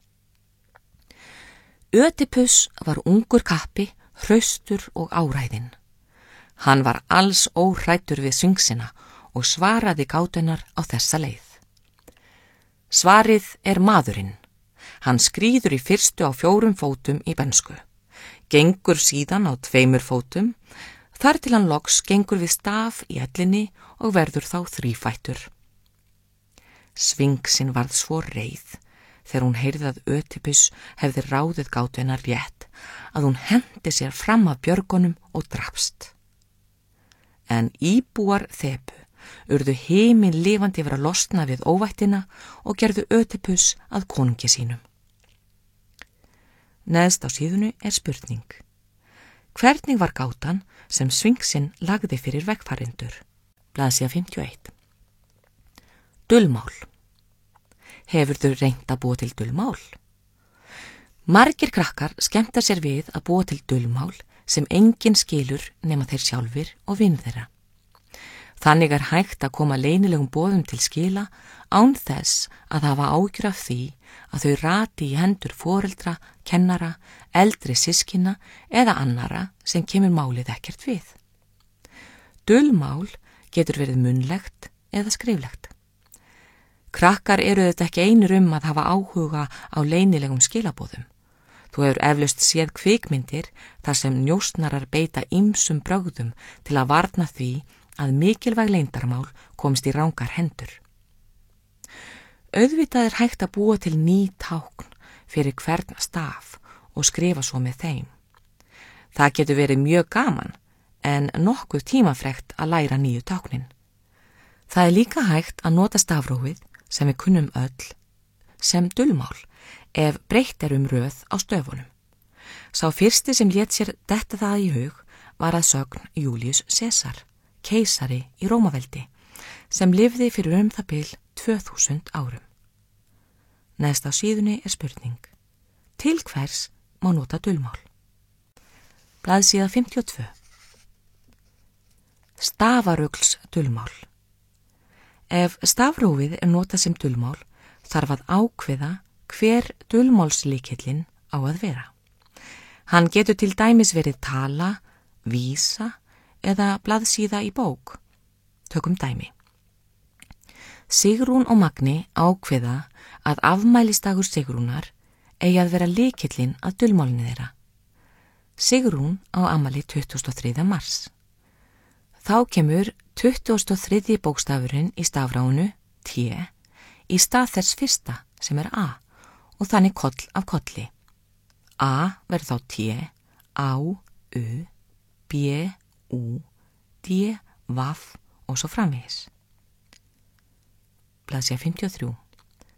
Speaker 1: Ödipus var ungur kappi, hraustur og áræðinn. Hann var alls óhræddur við Sfinksina og svaraði gátunar á þessa leið. Svarið maðurinn. Hann skríður í fyrstu á 4 fótum í bensku. Gengur síðan á 2 fótum, þar til hann loks gengur við staf í ellinni og verður þá 3-fættur. Sfinksinn varð svo reið þegar hún heyrði að Ödipus hefði ráðið gátu hennar rétt að hún hendi sér fram af björgunum og drapst. En íbúar Þebu urðu himin lifandi yfir að losna við óvættina og gerðu Ödipus að konungi sínum. Neðst á síðunni spurning. Hvernig var gátan sem Sfinksinn lagði fyrir vegfarendur? Blaðsíða 51. Dulmál. Hefurðu reynt að búa til dulmál? Margir krakkar skemmta sér við að búa til dulmál sem enginn skilur nema þeir sjálfir og vinir þeirra. Þannig hægt að koma leynilegum boðum til skila án þess að hafa ágjur af því að þau rati í hendur foreldra, kennara, eldri systkina eða annara sem kemur málið ekkert við. Dulmál getur verið munnlegt eða skriflegt. Krakkar eru þetta ekki einir að hafa áhuga á leynilegum skilaboðum. Þú hefur eflaust séð kvikmyndir þar sem njósnarar beita ýmsum brögðum til að varna því að mikilvæg leyndarmál komst í rangar hendur. Auðvitað hægt að búa til ný tákn fyrir hvern staf og skrifa svo með þeim. Það getur verið mjög gaman en nokkuð tímafrekt að læra nýju táknin. Það líka hægt að nota stafrófið sem við kunnum öll sem dulmál ef breytt röð á stöfunum. Sá fyrsti sem lét sér detta það í hug var að sögn Júlíus Sesar, keisari í Rómaveldi, sem lifði fyrir það bil 2000 árum. Neðst á síðunni spurning. Til hvers má nota dulmál? Blaðsíða 52. Stafarugls dulmál. Ef stafrófið notað sem dulmál þarf að ákveða hver dulmálslykillinn á að vera. Hann getur til dæmis verið tala, vísa eða blaðsíða í bók. Tökum dæmi. Sigrún og Magni ákveða að afmælisdagur Sigrúnar eigi að vera lykillinn að dulmálinu þeirra. Sigrún á afmæli 23. mars. Þá kemur 23. bókstafurinn í stafránu T í stað þess fyrsta sem A og þannig koll af kolli. A verður þá T, A, U, B, U, D, Vaf og svo framvegis. Blaðsíða 53.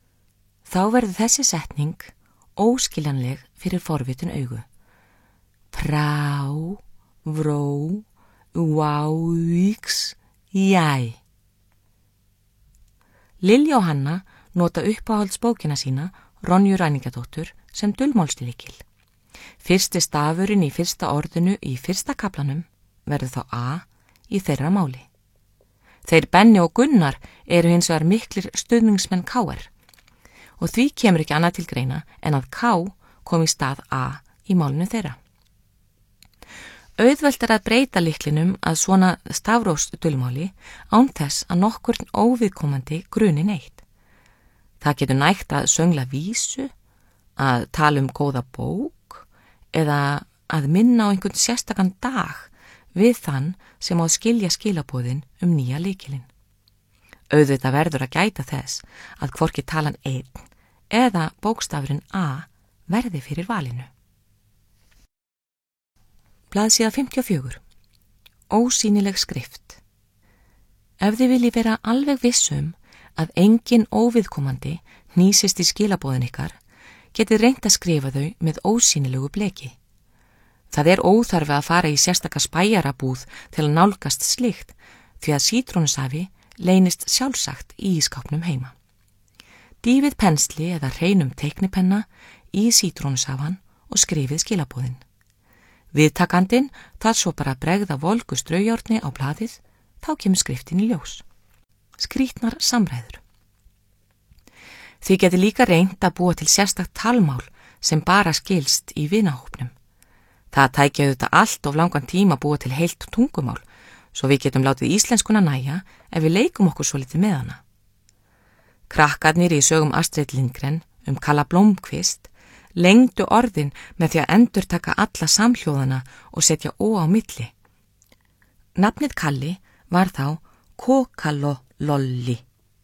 Speaker 1: Þá verður þessi setning óskiljanleg fyrir forvitun augu. prá, vró, váíks, jæ. Lilja og Hanna nota uppáhaldsbókina sína, Ronju Ræningadóttur, sem dulmálslykil. Fyrsti stafurinn í fyrsta orðinu í fyrsta kaflanum verður þá A í þeirra máli. Þeir Benni og Gunnar eru hins vegar miklir stuðningsmenn KR og því kemur ekki annað til greina en að K kom í stað A í málinu þeirra. Auðvelt er að breyta lyklinum að svona stafrófsdulmáli án þess að nokkurn óviðkomandi gruni neitt. Það getur nægt að söngla vísu, að tala góða bók eða að minna á einhvern sérstakann dag við þann sem á að skilja skilaboðin nýja lykilinn. Auðvitað verður að gæta þess að hvorki talan einn eða bókstafurinn A verði fyrir valinu. Blaðsíða 54. Ósýnileg skrift. Ef þið viljið vera alveg vissum að engin óviðkomandi hnýsist í skilaboðin ykkar, getið reynt að skrifa þau með ósýnilegu bleki. Það er óþarfi að fara í sérstaka spæjarabúð til að nálgast slíkt því að sítrónusafi leynist sjálfsagt í ískápnum heima. Dýfið pensli eða hreinum teiknipenna í sítrónusafan og skrifið skilaboðin. Viðtakandinn þarf svo bara að bregða volgu straujárni á blaðið, þá kemur skriftin í ljós. Skrýtnar samræður. Þið getið líka reynt að búa til sérstakt talmál sem bara skilst í vinahópnum. Það tækja auðvitað allt of langan tíma að búa til heilt tungumál, svo við getum látið íslenskuna nægja ef við leikum okkur svo litið með hana. Krakkarnir í sögum Astrid Lindgren Kalla Blómkvist lengdu orðin með því að endurtaka alla samhljóðana og setja ó á milli. Nafnið Kalli var þá Kokalololli.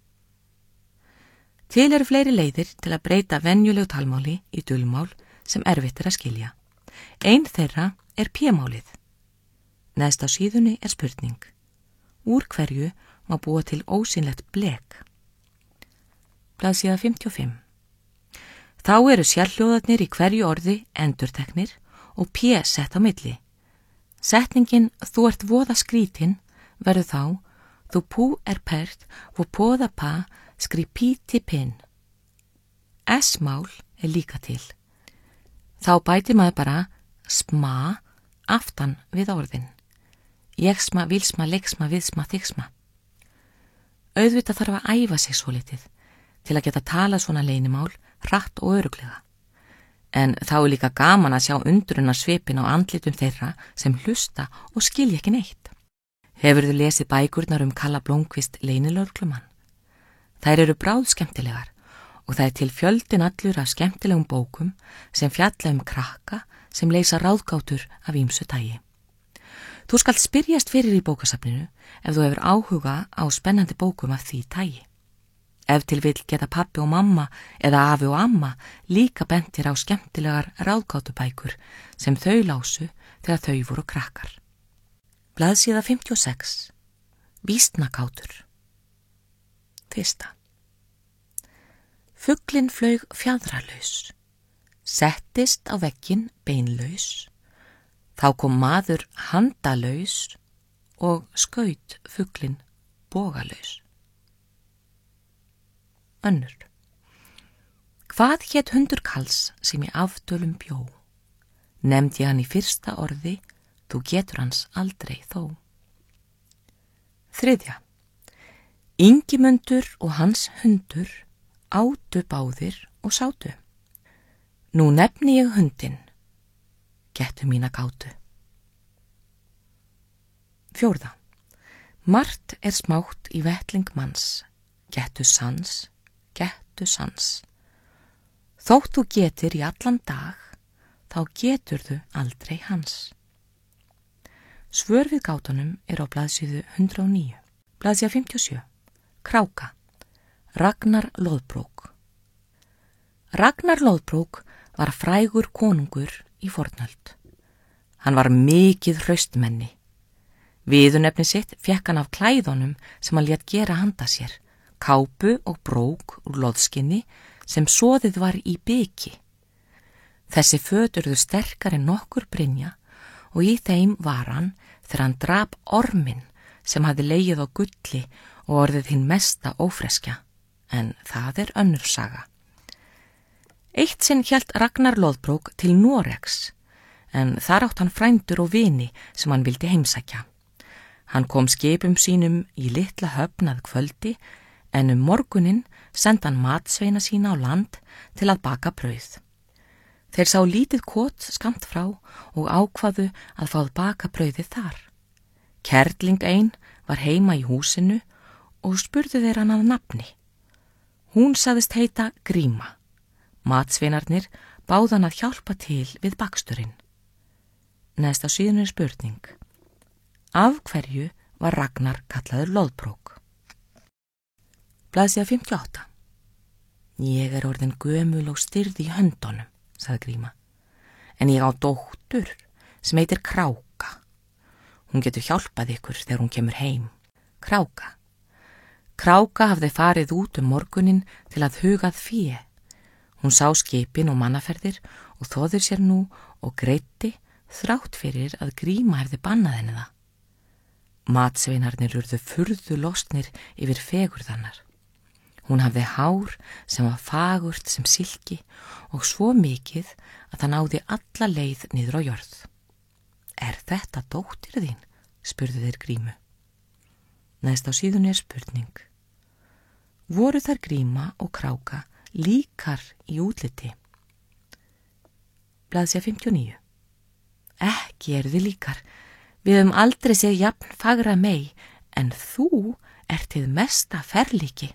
Speaker 1: Til eru fleiri leiðir til að breyta venjulegu talmáli í dulmál sem erfitt er að skilja. Ein þeirra er p-málið. Neðst á síðunni er spurning. Úr hverju má búa til ósýnlegt blek? Blaðsíða 55. Þá eru sérhljóðarnir í hverju orði endurteknir og p sett á milli. Setningin þú ert voða skrítin verður þá þú pú er pert og póða pa skripíti pinn. S-mál er líka til. Þá bætir maður bara sma aftan við orðin. Jegsma, vilsma, leiksma, viðsma, þygsma. Auðvitað þarf að æfa sig svo litið til að geta talað svona leynimál hratt og öruglega. En þá er líka gaman að sjá undrunar svipin á andlitum þeirra sem hlusta og skilja ekki neitt. Hefurðu lesið bækurnar Kalla Blómkvist leynilögreglumann? Þær eru bráðskemmtilegar og það er til fjöldin allur af skemmtilegum bókum sem fjalla krakka sem leysa ráðgátur af ýmsu tagi. Þú skalt spyrjast fyrir í bókasafninu ef þú hefur áhuga á spennandi bókum af því tagi. Ef til vill geta pabbi og mamma eða afi og amma líka bentir á skemmtilegar ráðgátubækur sem þau lásu þegar þau voru krakkar. Blaðsíða 56. Vísnakátur. 1. Fuglinn flaug fjaðralaus, settist á vegginn beinlaus, þá kom maður handalaus og skaut fuglinn bogalaus. Önnur. Hvað hét hundur Karls sem í afdölum bjó? Nefndi hann í fyrsta orði, þú getur hans aldrei þó. 3. Ingimundur og hans hundur átu báðir og sátu. Nú nefni ég hundinn, gettu mína gátu. 4. Margt er smátt í vettling manns, gettu sans, gettu sans. Þótt þú getir í allan dag, þá geturðu aldrei hans. Svör við gátunum er á blaðsíðu 109. Blaðsíða 57. Kráka. Ragnar Loðbrók. Ragnar Loðbrók var frægur konungur í fornöld. Hann var mikið hraustmenni. Viðurnefni sitt fékk hann af klæðunum sem hann lét gera handa sér, kápu og brók úr loðskinni sem soðið var í biki. Þessi föt urðu sterkari en nokkur brynja og í þeim var hann þegar hann drap orminn sem hafði legið á gulli og orðið hinn mesta ófreskja, en það er önnur saga. Eitt sinn hélt Ragnar Loðbrók til Noregs, en þar átt hann frændur og vini sem hann vildi heimsækja. Hann kom skipum sínum í litla höfn að kvöldi, en morguninn sendi hann matsveina sína á land til að baka brauð. Þeir sá lítið kot skammt frá og ákvaðu að fá að baka brauðið þar. Kerling ein var heima í húsinu og spurðu þeir hann að nafni. Hún sagðist heita Gríma. Matsveinarnir báðu hann að hjálpa til við baksturinn. Neðst á síðunni spurning. Af hverju var Ragnar kallaður Loðbrók? Blaðsíða 58. Ég er orðin gömul og styrð í höndunum, sagði Gríma, en ég á dóttur sem heitir Kráka. Hún getur hjálpað ykkur þegar hún kemur heim. Kráka. Kráka hafði farið út morguninn til að hugað fé. Hún sá skipin og mannaferðir og þóður sér nú og greiddi þrátt fyrir að Gríma hefði bannað henni það. Matsveinarnir urðu furðu lostnir yfir fegurðannar. Hún hafði hár sem var fagurt sem silki og svo mikið að það náði alla leið niður á jörð. Er þetta dóttir þín? Spurðu þeir Grímu. Neðst á síðunni er spurning. Voru þær Gríma og Kráka líkar í útliti? Blaðsíða 59. Ekki eru þið líkar. Við höfum aldrei séð jafn fagra mey, en þú ert hið mesta ferlíki.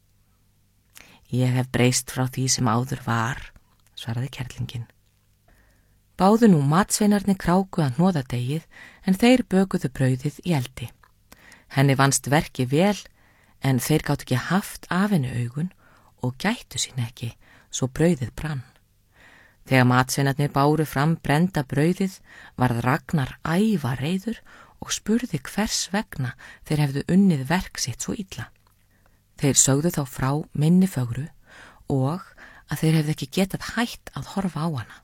Speaker 1: Ég hef breyst frá því sem áður var, svaraði kerlingin. Báðu nú matsveinarnir Kráku að hnoða degið, en þeir bökuðu brauðið í eldi. Henni vannst verki vel, en þeir gátu ekki haft af henni augun og gættu sín ekki, svo brauðið brann. Þegar matsveinarnir báru fram brenda brauðið, varð Ragnar ævareiður og spurði hvers vegna þeir hefðu unnið verk sitt svo illa. Þeir sögðu þá frá minni fögru og að þeir hefðu ekki getað hætt að horfa á hana.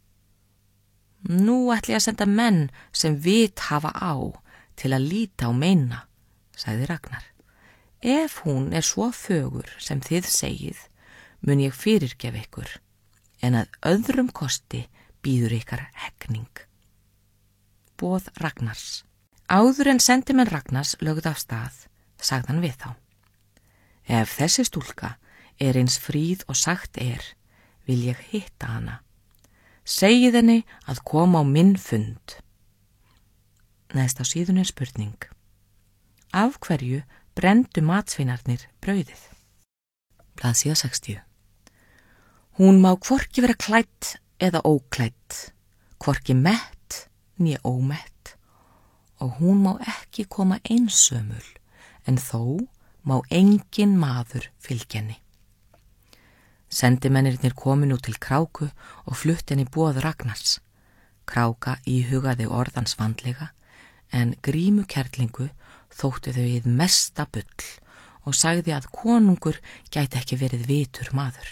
Speaker 1: Nú ætli ég að senda menn sem vit hafa á til að líta á meina, sagði Ragnar. Ef hún er svo fögur sem þið segið, mun ég fyrirgef ykkur, en að öðrum kosti býður ykkar hegning. Boð Ragnars. Áður en sendimenn Ragnars lögðu af stað, sagði hann við þá. Ef þessi stúlka er eins fríð og sagt er, vil ég hitta hana. Segið henni að koma á minn fund. Neðst á síðunni er spurning. Af hverju brenndu matsveinarnir brauðið? Blaðsíða 60. Hún má hvorki vera klædd eða óklædd, hvorki mett né ómett, og hún má ekki koma einsömul, en þó má engin maður fylgja henni. Sendimennirnir komu nú til Kráku og flutt henni boð Ragnars. Kráka íhugaði orðans vandlega, en Grímu kerlingu þóttu þau hið mesta bull og sagði að konungur gæti ekki verið vitur maður.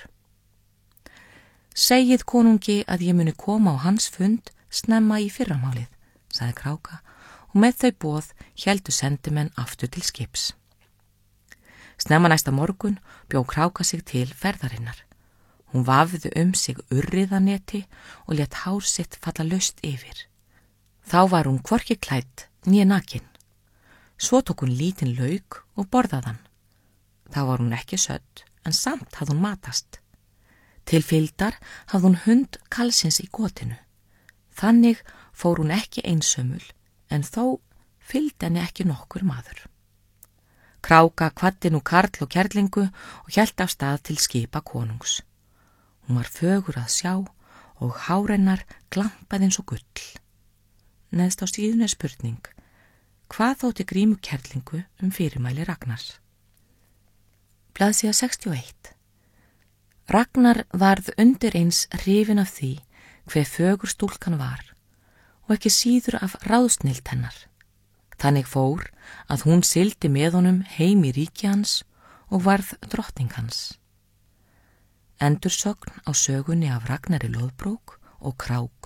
Speaker 1: Segið konungi að ég muni koma á hans fund snemma í fyrramálið, sagði Kráka, og með þau boð héldu sendimenn aftur til skips. Snemma næsta morgun bjó Kráka sig til ferðarinnar. Hún vafði sig urriðaneti og lét hár sitt falla laust yfir. Þá var hún hvorki klædd né nakin. Svo tók hún lítinn lauk og borðaðan. Þá var hún ekki södd, en samt hafði hún matast. Til fylgdar hafði hún hund kalsins í gotinu. Þannig fór hún ekki einsömul, en þó fylgdi henni ekki nokkur maður. Kráka kvaddi nú karl og kerlingu og hélt af stað til skipa konungs. Hún var fögur að sjá og hár hennar glampaði eins og gull. Neðst á síðunni er spurning. Hvað þótti Grímu kerlingu fyrirmæli Ragnars? Blaðsíða 61. Ragnar varð undir eins hrifinn af því hve fögur stúlkan var og ekki síður af ráðsnild hennar. Þannig fór að hún sigldi með honum heim í ríki hans og varð drottning hans. Endursögn á sögunni af Ragnari Loðbrók og Kráku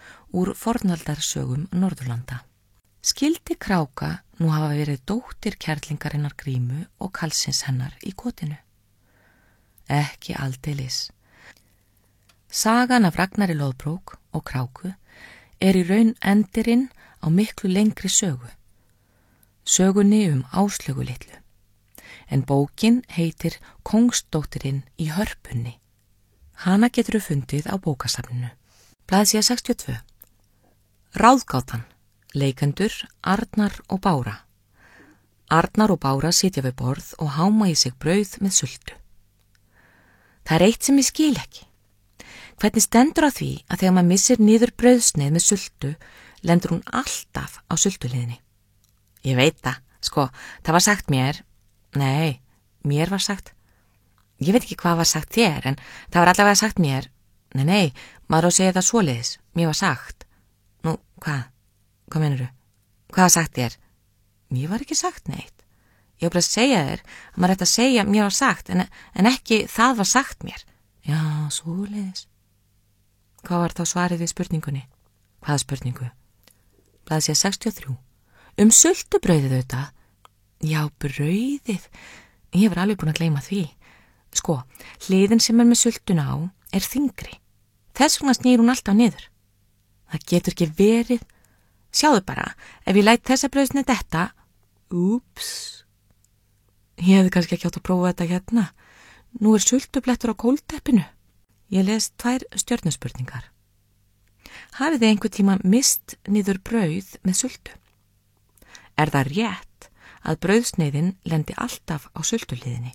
Speaker 1: úr fornaldarsögum Norðurlanda. Skyldi Kráka nú hafa verið dóttir kerlingarinnar Grímu og kalsins hennar í kotinu? Ekki aldeilis. Sagan af Ragnari Loðbrók og Kráku er í raun endirinn á miklu lengri sögu, sögunni Áslaugu litlu, en bókin heitir Kóngsdóttirinn í hörpunni. Hana getur fundið á bókasafninu. Blaðsíða 62. Ráðgátan. Leikendur Arnar og Bára. Arnar og Bára sitja við borð og háma í sig brauð með sultu. Það er eitt sem ég skil ekki. Hvernig stendur á því að þegar maður missir niður brauðsneið með sultu, lendur hún alltaf á sultuliðinni? Ég veit það, sko, það var sagt mér, nei, mér var sagt, ég veit ekki hvað var sagt þér, en það var allavega sagt mér, nei, maður á að segja það svoleiðis, mér var sagt. Nú, hvað meinarðu? Hvað var sagt þér? Mér var ekki sagt neitt. Ég var bara að segja þér að maður ætti að segja mér var sagt, en ekki það var sagt mér. Já, svoleiðis. Hvað var þá svarið við spurningunni? Hvaða spurningu? Blaðsíða 63. Sultubrauðið auðvitað. Já, brauðið. Ég var alveg búin að gleyma því. Sko, hliðin sem er með sultuna á er þyngri. Þess vegna snýr hún alltaf niður. Það getur ekki verið. Sjáðu bara, ef ég læt þessa brauðsneið detta, úps. Ég hefði kannski ekki átt að prófa þetta hérna. Nú er sultublettur á kólteppinu. Ég les 2 stjörnuspurningar. Hafið þið einhver tíma mist niður brauð með sultu? Er það rétt að brauðsneiðin lendi alltaf á sultuliðinni?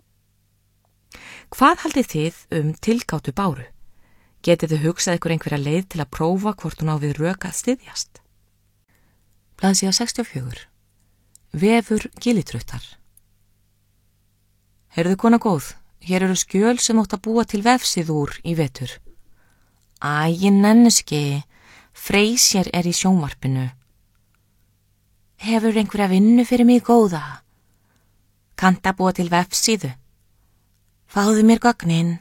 Speaker 1: Hvað haldið þið tilgátu Báru? Getið þið hugsað ykkur einhverja leið til að prófa hvort hún á við rök að styðjast? Blaðsíða 64. Vefur gilitruttar. Heyrðu kona góð, hér eru skjöl sem átt að búa til vefsið úr í vetur. Æ, ég nennis ekki, Freysér er í sjónvarpinu. Hefur einhverja vinnu fyrir mig góða? Kannt að búa til vefsíðu? Fáðu mér gögnin.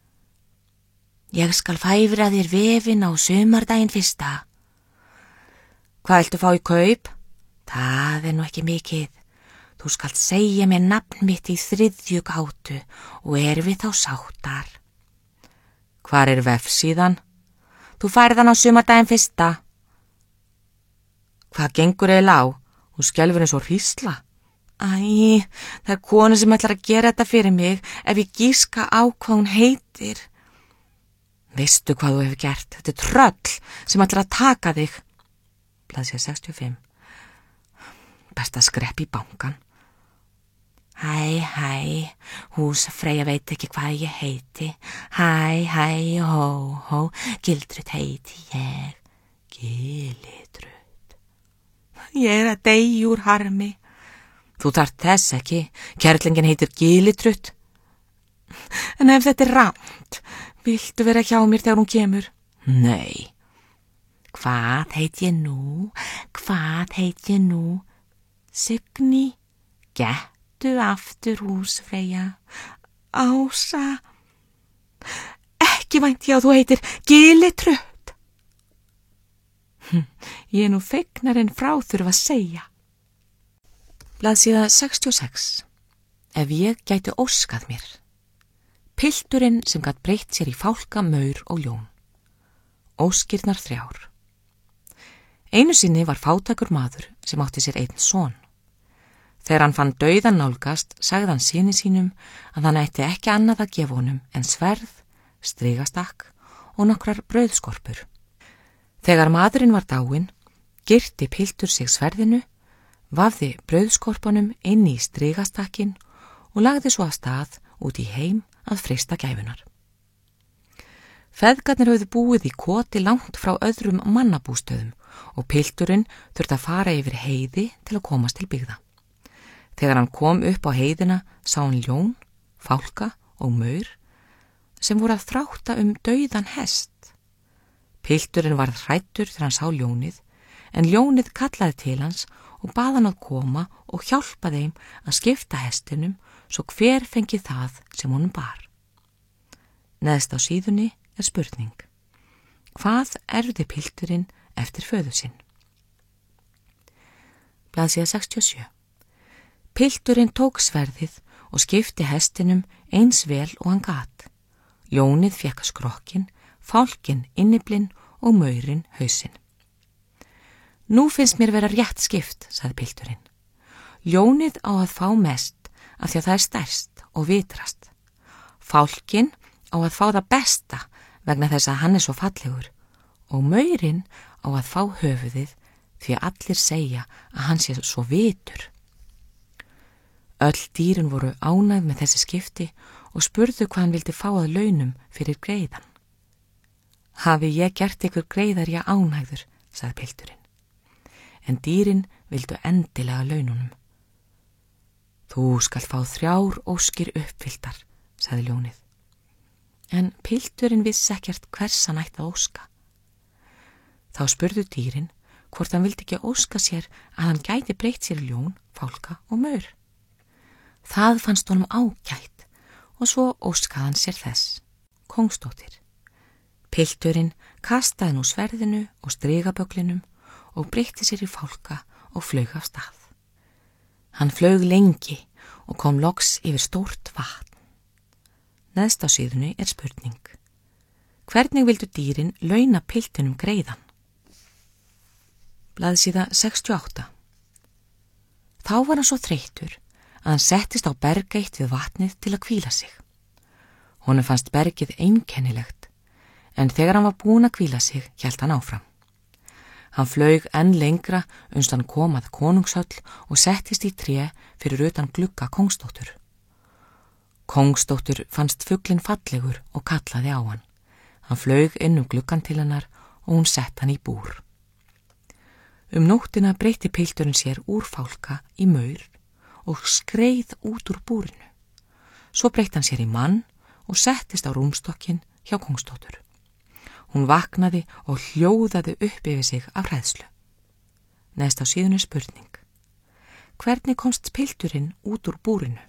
Speaker 1: Ég skal færa þér vefin á sumardaginn 1. Hvað viltu fá í kaup? Það er nú ekki mikið. Þú skalt segja mér nafn mitt í 3. gátu og við þá sáttar. Hvar er vefsíðan? Þú færð hann á sumardaginn 1. Hvað gengur eiginlega á? Hún skelfur eins og hrísla. Æ, það er kona sem ætlar að gera þetta fyrir mig ef ég gíska á hvað hún heitir. Veistu hvað þú hefur gert? Þetta er tröll sem ætlar að taka þig. Blaðsíða 65. Best að skreppa í bankan. Hæ, húsfreyja veit ekki hvað ég heiti. Hæ, hó, Gildrut heiti ég. Gilitrut. Ég er að deyja úr harmi. Þú þarft þess ekki. Kerlingin heitir Gilitrut. En ef þetta er rangt, viltu vera hjá mér þegar hún kemur? Nei. Hvað heit ég nú? Signý. Gettu aftur húsfreyja. Ása. Ekki vænt ég að þú heitir Gilitrut. Ég er nú fegnar en frá þurfa að segja. Blaðsíða 66. Ef ég gæti óskað mér. Pilturinn sem gat breytt sér í fálka, maur og ljón. Óskirnar 3. Einu sinni var fátækur maður sem átti sér einn son. Þegar hann fann dauðan nálgast, sagði hann syni sínum að hann ætti ekki annað að gefa honum en sverð, strigastakk og nokkrar brauðskorpur. Þegar maðurinn var dáinn, girti piltur sig sverðinu, vafði brauðskorpunum inn í strigastakkin og lagði svo af stað út í heim að freista gæfunar. Feðgarnir höfðu búið í koti langt frá öðrum mannabústöðum og pilturinn þurfti að fara yfir heiði til að komast til byggða. Þegar hann kom upp á heiðina sá hann ljón, fálka og maur sem voru að þrátta dauðan hest. Pilturinn varð hræddur þegar hann sá ljónið, en ljónið kallaði til hans og bað hann að koma og hjálpa þeim að skipta hestinum svo hver fengi það sem honum bar. Neðst á síðunni er spurning. Hvað erfði pilturinn eftir föður sinn? Blaðsíða 67. Pilturinn tók sverðið og skipti hestinum eins vel og hann gat. Ljónið fékk skrokkin, fálkinn inniblinn og maurinn hausinn. Nú finnst mér vera rétt skipt, sagði pilturinn. Ljónið á að fá mest af því að það er stærst og vitrast. Fálkinn á að fá það besta vegna þess að hann er svo fallegur og maurinn á að fá höfuðið því að allir segja að hann sé svo vitur. Öll dýrin voru ánægð með þessi skipti og spurðu hvað hann vildi fá að launum fyrir greiðan. Hafi ég gert ykkur greiðar ég ánægður, sagði pilturinn. En dýrin vildu endilega laununum. Þú skalt fá 3 óskir uppfylltar, sagði ljónið. En pilturinn vissi ekkert hvers hann ætti að óska. Þá spurðu dýrin hvort hann vildi ekki óska sér að hann gæti breytt sér ljón, fálka og maur. Það fannst honum ágætt og svo óskaði hann sér þess, kóngsdóttir. Pilturinn kastaði nú sverðinu og strigabögglinum og breytti sér í fálka og flaug af stað. Hann flaug lengi og kom loks yfir stórt vatn. Neðst á síðunni er spurning. Hvernig vildu dýrin launa piltinum greiðan? Blaðsíða 68. Þá var hann svo þreyttur að hann settist á bergeitt við vatnið til að hvíla sig. Honum fannst bergið einkennilegt, en þegar hann var búinn að hvíla sig hélt hann áfram. Hann flaug enn lengra uns hann kom að konungshöll og settist í tré fyrir utan glugga kóngsdóttur. Kóngsdóttur fannst fuglinn fallegur og kallaði á hann. Hann flaug inn gluggan til hennar og hún sett hann í búr. Nóttina breytti pilturinn sér úr fálka í maur og skreið út úr búrinu. Svo breytti hann sér í mann og settist á rúmstokkin hjá kóngsdóttur. Hún vaknaði og hljóðaði upp yfir sig af hræðslu. Neðst á síðunni spurning. Hvernig komst pilturinn út úr búrinu?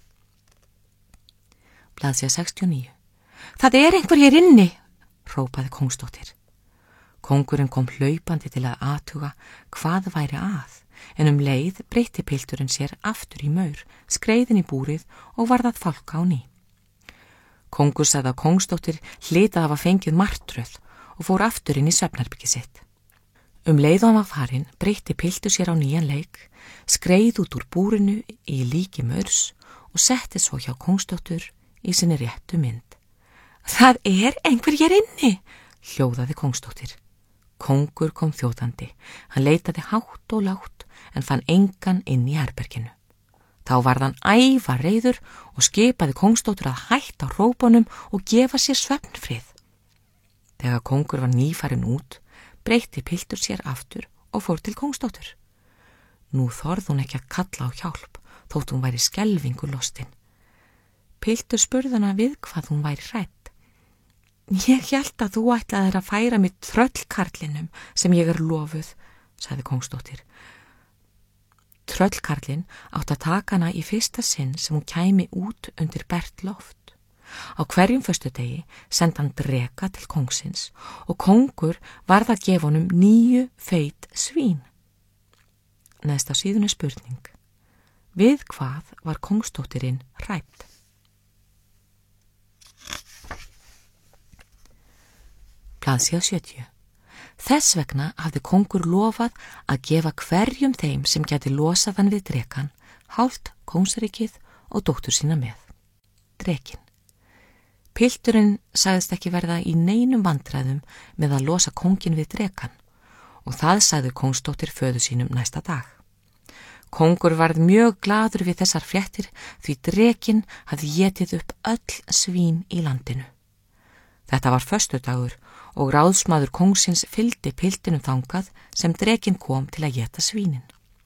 Speaker 1: Blaðsíða 69. Það er einhverjir inni, hrópaði kóngsdóttir. Kóngurinn kom hlaupandi til að athuga hvað væri að, en leið breytti pilturinn sér aftur í maur, skreiðin í búrið og varð að fálka á ný. Kóngur sagði að kóngsdóttir hlyti að hafa fengið martröð og fór aftur inn í svefnherbyggi sitt. Leið og hann var farinn breytti piltur sér á nýjan leik, skreið út úr búrinu í líki maurs og setti svo hjá kóngsdóttur í sinni réttu mynd. Það er einhverjir inni, hljóðaði kóngsdóttir. Kóngur kom þjótandi. Hann leitaði hátt og lágt en fann engan inn í herberginu. Þá varð hann ævareiður og skipaði kóngsdóttur að hætta á hrópunum og gefa sér svefnfrið. Þegar kóngur var nýfarinn út, breytti piltur sér aftur og fór til kóngsdóttur. Nú þorði hún ekki að kalla á hjálp, þótt hún væri skelfingu lostin. Piltur spurði hana við hvað hún væri hrædd. Ég hélt að þú ætlaðir að færa mig tröllkarlinum sem ég er lofuð, sagði kóngsdóttir. Tröllkarlinn átti að taka hana í fyrsta sinn sem hún kæmi út undir bert loft. Á hverjum föstudegi sendi hann dreka til kóngsins og kóngur varð að gefa honum 9 feit svín. Neðst á síðunni spurning. Við hvað var kóngsdóttirinn hrædd? Blaðsíða 70. Þess vegna hafði kóngur lofað að gefa hverjum þeim sem gæti losað hann við drekan hálft kóngsríkið og dóttur sína með. Drekin. Pilturinn sagðist ekki verða í neinum vandræðum með að losa kóngin við drekan og það sagði kóngsdóttir föður sínum næsta dag. Kóngur varð mjög gladur við þessar fréttir því drekin hafði étið upp öll svín í landinu. Þetta var föstudagur og ráðsmaður kóngsins fylgdi piltinum þangað sem drekin kom til að éta svínin.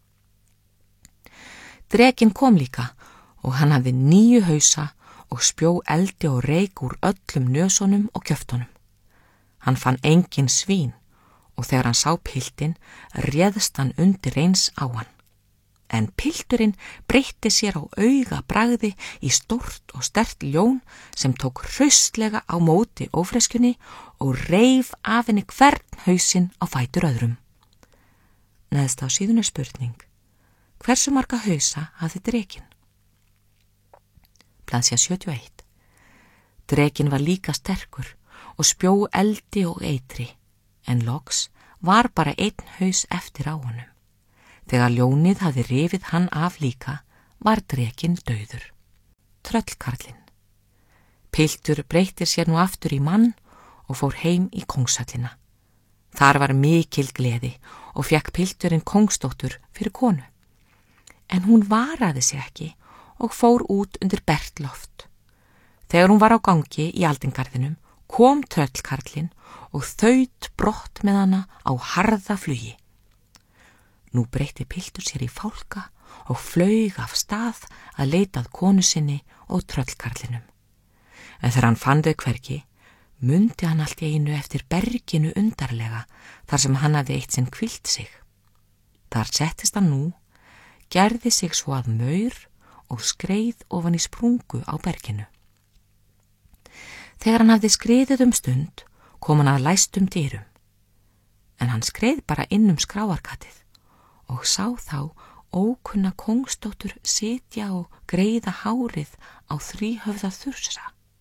Speaker 1: Drekin kom líka og hann hafði 9 hausa og spjó eldi og reik úr öllum nösunum og kjöftunum. Hann fann engin svín og þegar hann sá piltin réðst hann undir eins á hann. En pilturinn breytti sér á auga bragði í stórt og sterkt ljón sem tók hraustlega á móti ófreskjunni og reif af henni hvern hausinn á fætur öðrum. Neðst á síðunni spurning: hversu marga hausa hafði drekinn? Blaðsíða 71. Drekinn var líka sterkur og spjó eldi og eitri, en loks var bara einn haus eftir á honum. Þegar ljónið hafði rifið hann af líka, var drekinn dauður. Tröllkarlinn. Piltur breytir sér nú aftur í mann og fór heim í kóngshöllina. Þar var mikil gleði og fekk pilturinn kóngsdóttur fyrir konu. En hún varaði sig ekki og fór út undir bert loft. Þegar hún var á gangi í aldingarðinum, kom tröllkarlinn og þaut brott með hana á harða flugi. Nú breytti piltur sér í fálka og flaug af stað að leita að konu sinni og tröllkarlinum. En þegar hann fann þau hvergi, mundi hann allt í einu eftir berginu undarlega þar sem hann hafði eitt sinn hvílt sig. Þar settist hann nú, gerði sig svo að maur og skreið ofan í sprungu á berginu. Þegar hann hafði skriðið stund, kom hann að læstum dyrum. En hann skreið bara inn skráargatið og sá þá ókunna kóngsdóttur sitja og greiða hárið á þríhöfða þursa.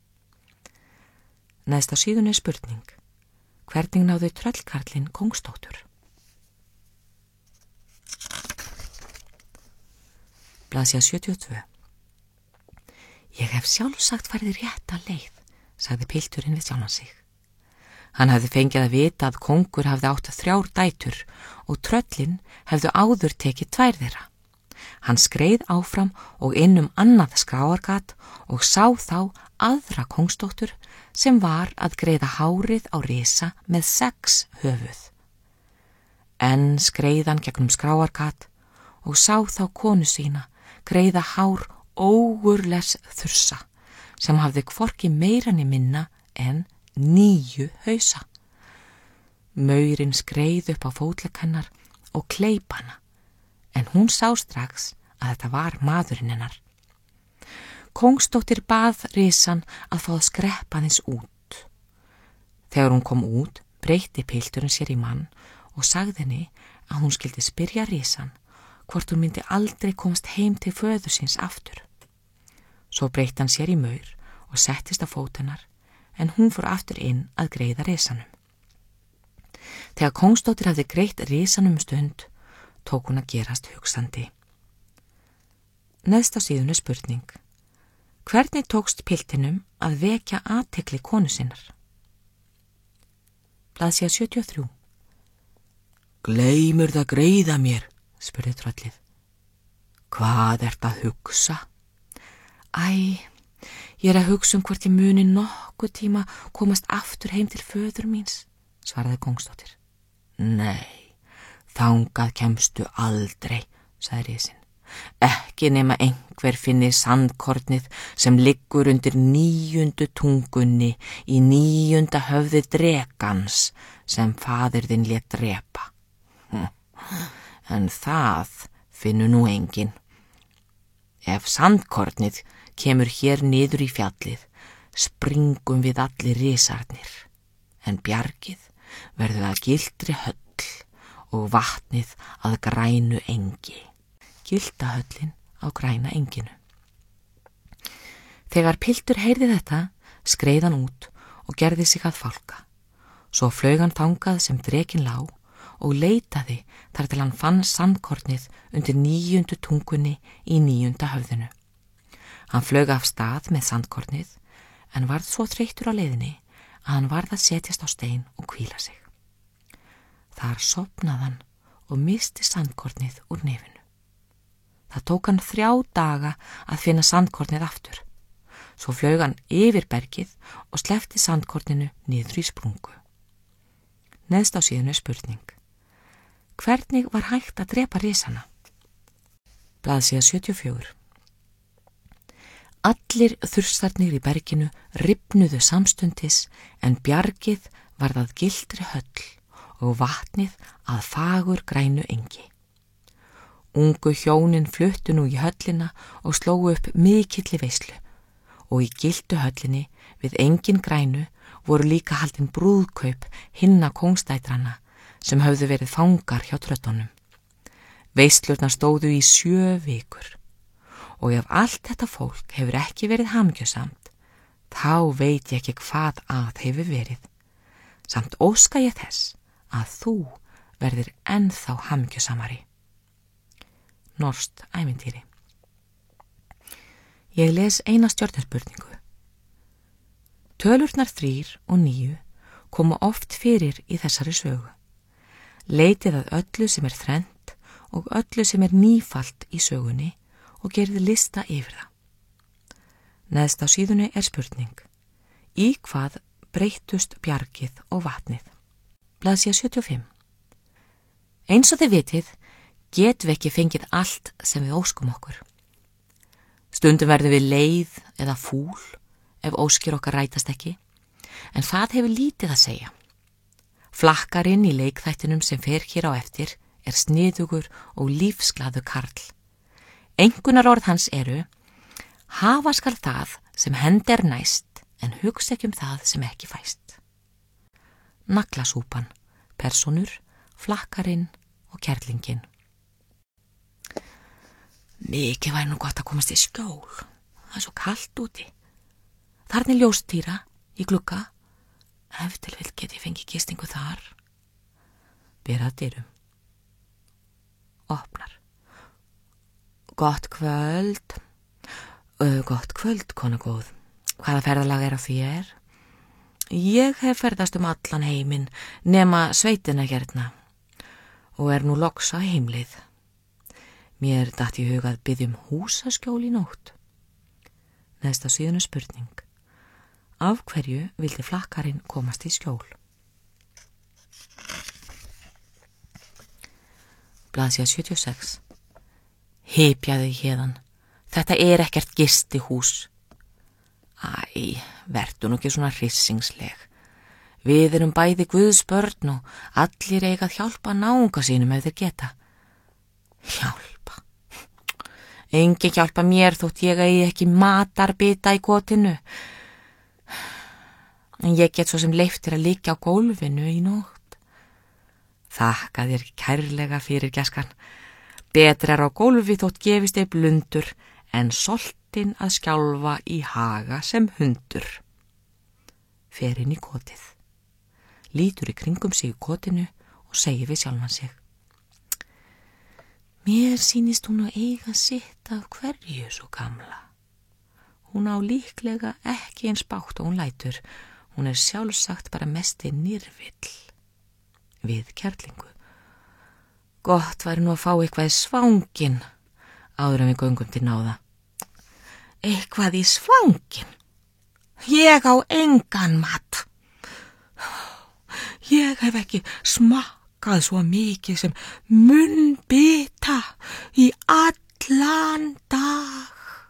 Speaker 1: Neðst á síðunni spurning: hvernig náðu tröllkarlinn kóngsdóttur? Blaðsíða 72. Ég hef sjálfsagt farið rétta leið, sagði pilturinn við sjálfan sig. Hann hafði fengið að vita að kóngur hafði átt 3 dætur og tröllin hefðu áður tekið 2 þeirra. Hann skreið áfram og inn annað skráargat og sá þá aðra kóngsdóttur sem var að greiða hárið á risa með 6 höfuð. Enn skreið hann gegnum skráargat og sá þá konu sína greiða hár ógurlegs þursa sem hafði hvorki meira né minna en 9 hausa. Maurinn skreið upp á fótlegg hennar og kleip hana, en hún sá strax að þetta var maðurinn hennar. Kóngsdóttir bað risan að fá að skreppa aðeins út. Þegar hún kom út, breytti pilturinn sér í mann og sagði henni að hún skyldi spyrja risan hvort hún myndi aldrei komast heim til föður síns aftur. Svo breytti hann sér í maur og settist á fót hennar, en hún fór aftur inn að greiða risanum. Þegar kóngsdóttir hafði greitt risanum stund, tók hún að gerast hugsandi. Neðst á síðunni spurning: hvernig tókst piltinum að vekja athygli konu sinnar? Blaðsíða 73. Gleymurðu að greiða mér? Spurði tröllið. Hvað ert að hugsa? Æ, ég að hugsa hvort ég muni nokkuð tíma komast aftur heim til föður míns, svaraði kóngsdóttir. Nei, þangað kemstu aldrei, sagði risinn. Ekki nema einhver finni sandkornið sem liggur undir 9. tungunni í 9. höfði drekans sem faðir þinn lét drepa. En það finnur nú enginn. Ef sandkornið kemur hér niður í fjallið, springum við allir risarnir, en bjargið verður að gildri höll og vatnið að grænu engi. Gildahöllin á græna enginu. Þegar piltur heyrði þetta, skreið hann út og gerði sig að fálka. Svo flaug hann þangað sem drekinn lá og leitaði þar til hann fann sandkornið undir 9. tungunni í 9. höfðinu. Hann flaug af stað með sandkornið, en varð svo þreyttur á leiðinni að hann varð að setjast á stein og hvíla sig. Þar sofnaði hann og misti sandkornið úr nefinu. Það tók hann 3 daga að finna sandkornið aftur. Svo flaug hann yfir bergið og sleppti sandkorninu niður í sprungu. Neðst á síðunni spurning: hvernig var hægt að drepa risana? Blaðsíða 74. Allir þursarnir í berginu rifnuðu samstundis, en bjargið varð að gildri höll og vatnið að fagur grænu engi. Ungu hjónin fluttu nú í höllina og slógu upp mikilli veislu og í gildu höllinni við engin grænu voru líka haldin brúðkaup hinna kóngstætranna sem höfðu verið fangar hjá tröllunum. Veislurnar stóðu í 7 vikur og ef allt þetta fólk hefur ekki verið hamingjusamt, þá veit ég ekki hvað að hefur verið. Samt óska ég þess að þú verðir ennþá hamingjusamari. Norskt ævintýri. Ég les eina stjörnuspurningu. Tölurnar 3 og 9 koma oft fyrir í þessari sögu. Leitið að öllu sem er þrennt og öllu sem er nýfalt í sögunni og gerið lista yfir það. Neðst á síðunni er spurning. Í hvað breyttust bjargið og vatnið? Blaðsíða 75. Eins og þið vitið, getum við ekki fengið allt sem við óskum okkur. Stundum verðum við leið eða fúl ef óskir okkar rætast ekki, en það hefur lítið að segja. Flakkarinn í leikþættinum sem fer hér á eftir er sniðugur og lífsglaður karl. Einkunnarorð hans eru: hafa skal það sem hendi er næst, en hugsa ekki það sem ekki fæst. Naglasúpan, persónur, flakkarinn og kerlingin. Mikið væri nú gott að komast í skjól. Það er svo kalt úti. Þarna er ljóstýra í glugga. Ef til vill get ég fengið gistingu þar. Ber að dyrum. Opnar. Gott kvöld. Gott kvöld, kona góð. Hvaða ferðalag er á þér? Ég hef ferðast allan heiminn nema sveitina hérna og er nú loks á heimleið. Mér datt í hug að biðja húsaskjól í nótt. Neðst á síðunni spurning. Af hverju vildi flakkarinn komast í skjól? Blaðsíða 76. Hypjaðu héðan. Þetta er ekkert gistihús. Æ, vertu nú ekki svona hryssingsleg. Við erum bæði Guðs börn og allir eiga að hjálpa náunga sínum ef þeir geta. Hjálpa. Engin hjálpa mér þótt ég eigi ekki matarbita í kotinu. En ég get svo sem leyftir að liggja á gólfinu í nótt. Þakka þér kærlega fyrir, gæskan. Betra er á gólfi þótt gefist ei blundur en soltin að skjálfa í haga sem hundur. Fer inn í kotið. Lítur í kringum sig í kotinu og segir við sjálfan sig. Mér sýnist hún að eiga sitt af hverju svo gamla. Hún á líklega ekki eins bátt og hún lætur. Hún er sjálfsagt bara mesti nirvill. Við kerlingu. Gott væri nú að fá eitthvað í svangin áður en við göngum til náða. Eitthvað í svangin? Ég á engan mat. Ég hef ekki smakkað svo mikið sem munnbita í allan dag.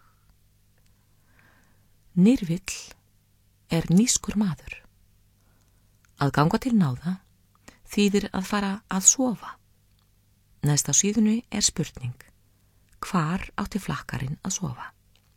Speaker 1: Nirvill er nískur maður. Að ganga til náða þýðir að fara að sofa. Neðst á síðunni er spurning. Hvar átti flakkarinn að sofa?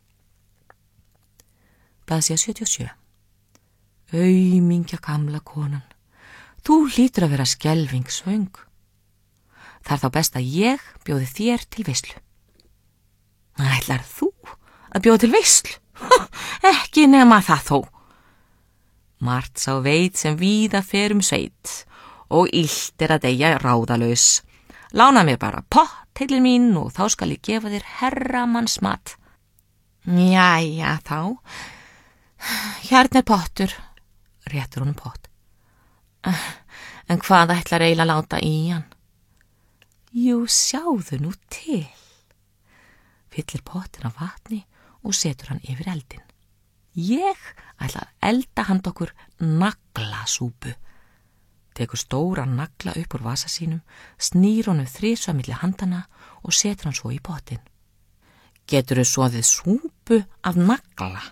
Speaker 1: Blaðsíða 77. Aumingja gamla konan. Þú hlýtur að vera skelfingssvöng. Það er þá best að ég bjóði þér til veislu. Ætlar þú að bjóða til veislu? Ekki nema það þó. Margt sá veit sem víða fer sveit og illt er að deyja ráðalaus. Lána mér bara pott til mín og þá skal ég gefa þér herramanns mat. Jæja þá. Hérna er pottur. Réttur honum pott. En hvað ætlar eiginlega að láta í hann? Jú, sjáðu nú til. Fyllir pottin af vatni og setur hann yfir eldin. Ég ætla að elda handa okkur naglasúpu. Tekur stóran nagla upp úr vasa sínum, snýr honum þrisvar milli handana og setur hann svo í pottin. Geturðu soðið súpu af nagla?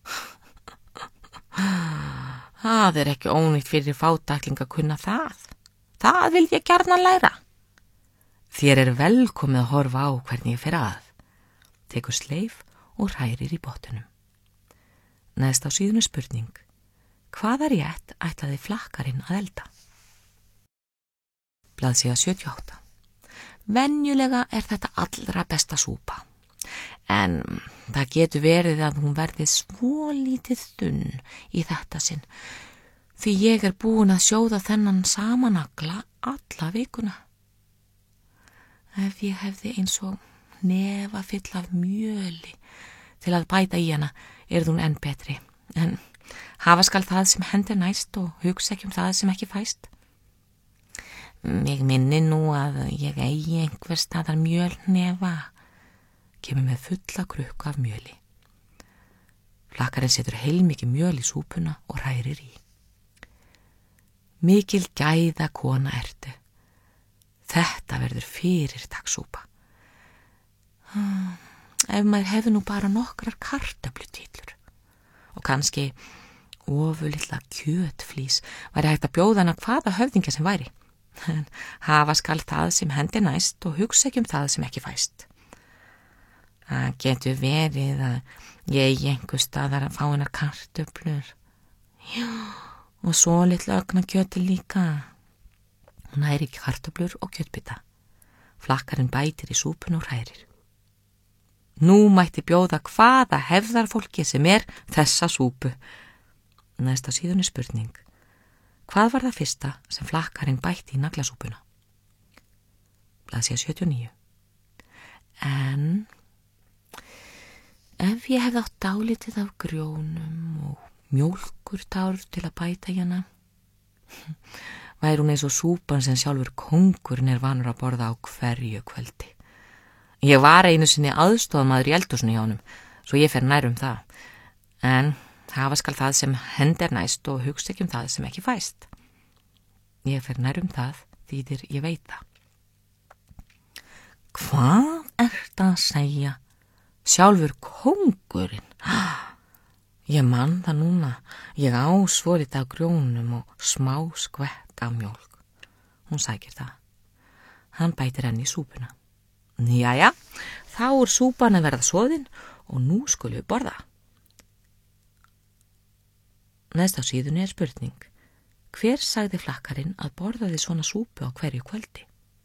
Speaker 1: Það er ekki ónýtt fyrir fátækling að kunna það. Það vil ég gjarnan læra. Þér velkomið að horfa á hvernig ég fer að. Tekur sleif og hrærir í bottunum. Neðst á síðunni spurning. Hvaða rétt ætlaði flakkarinn að elda? Blaðsíða 78. Venjulega þetta allra besta súpa. En það getur verið að hún verði svolítið þunn í þetta sinn. Því ég búin að sjóða þennan sama nagla alla vikuna. Ef ég hefði eins og nefa fyll af mjöli til að bæta í hana, hún enn betri. En hafa skal það sem hendir næst og hugsa ekki það sem ekki fæst. Mig minni nú að ég eigi einhver staðar mjölnefa. Kemur með fulla krukku af mjöli. Flakkarinn setur heilmikið mjöl í súpuna og hrærir í. Mikil gæða kona ertu. Þetta verður fyrirtagssúpa. Ef maður hefði nú bara nokkrar kartöflutýtlur og kannski ofurlitla kjötflís væri hægt að bjóða hana hvaða höfðingja sem væri. En hafa skal það sem hendir næst og hugsa ekki það sem ekki fæst. Það getur verið að ég eigi einhver staðar að fá hennar kartöflur. Já, og svo litla ögna kjöti líka. Hún hærir kartöflur og kjötbita. Flakkarinn bætir í súpun og hrærir. Nú mætti bjóða hvaða hefðarfólki sem þessa súpu. Næst á síðunni spurning. Hvað var það fyrsta sem flakkarinn bætti í naglasúpuna? Blaðsíða 79. En ef ég hefði átt dálítið af grjónum og mjólkurtár til að bæta í hana, væri hún eins og súpan sem sjálfur kóngurinn vanur að borða á hverju kvöldi. Ég var einu sinni aðstofamaður í eldhúsinu hjá honum, svo ég fer nær það. En hafa skal það sem hendir næst og hugsa ekki það sem ekki fæst. Ég fer nær það þýðir ég veit það. Hvað ertu að segja? Sjálfur kóngurinn? Ég man það núna. Ég á svolítið af grjónum og smá skvett af mjólk. Hún sækir það. Hann bætir henni í súpuna. Jæja, þá súpan að verða soðin og nú skulum við borða. Neðst á síðunni spurning. Hver sagði flakkarinn að borðaði svona súpu á hverju kvöldi?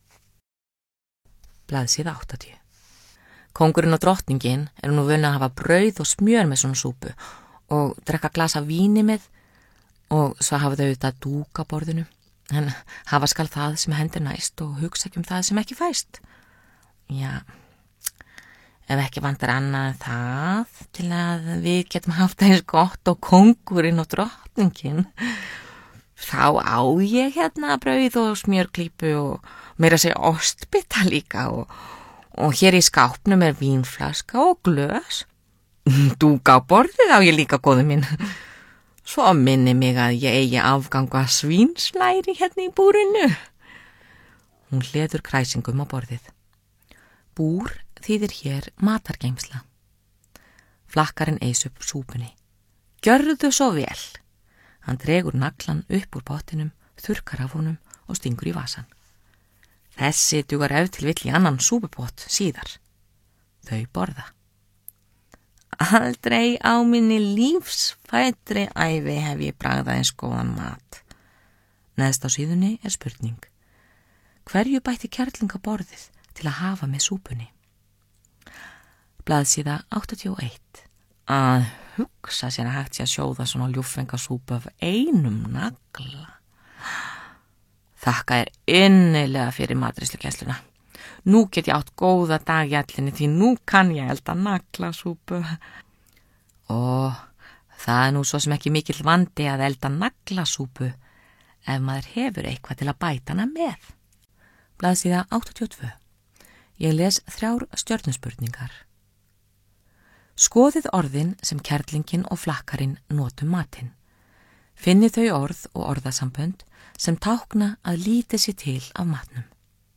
Speaker 1: Blaðsíða 80. Kóngurinn og drottningin nú vönu að hafa brauð og smjör með svona súpu og drekka glas af víni með og svo hafa þau auðvitað dúk á borðinu. En hafa skal það sem hendir næst og hugsa ekki það sem ekki fæst. Já, ef ekki vantar annað en það til að við getum haft eins gott og kóngurinn og drottningin, þá á ég brauð og smjörklípu og meira að segja ostbita líka og hér í skápnum vínflaska og glös. Dúk á borðið á ég líka, góðu minn. Svo minni mig að ég eigi afganga svínslæri í búrinu. Hún hleður kræsingum á borðið. Búr þýðir hér matargeymsla. Flakkarinn eis upp súpunni. Gjörðu svo vel. Hann dregur naglan upp úr pottinum, þurrkar af honum og stingur í vasan. Þessi dugar ef til vill í annan súpupott síðar. Þau borða. Aldrei á minni lífsfætri ævi hef ég bragðað eins góðan mat. Neðst á síðunni spurning. Hverju bætti kærlinga borðið til að hafa með súpunni? Blaðsíða 81. Að hugsa sér að hægt sé að sjóða svona ljúffengasúpu af einum nagla. Þakka innilega fyrir matreiðslukennsluna. Nú get ég átt góða dag í allinni því nú kann ég elda naglasúpu. Og það nú svo sem ekki mikill vandi að elda naglasúpu ef maður hefur eitthvað til að bæta hana með. Blaðsíða 82. Ég les 3 stjörnuspurningar. Skoðið orðin sem kerlingin og flakkarinn notum matinn. Finnið þau orð og orðasambönd sem tákna að lítið sér til af matnum.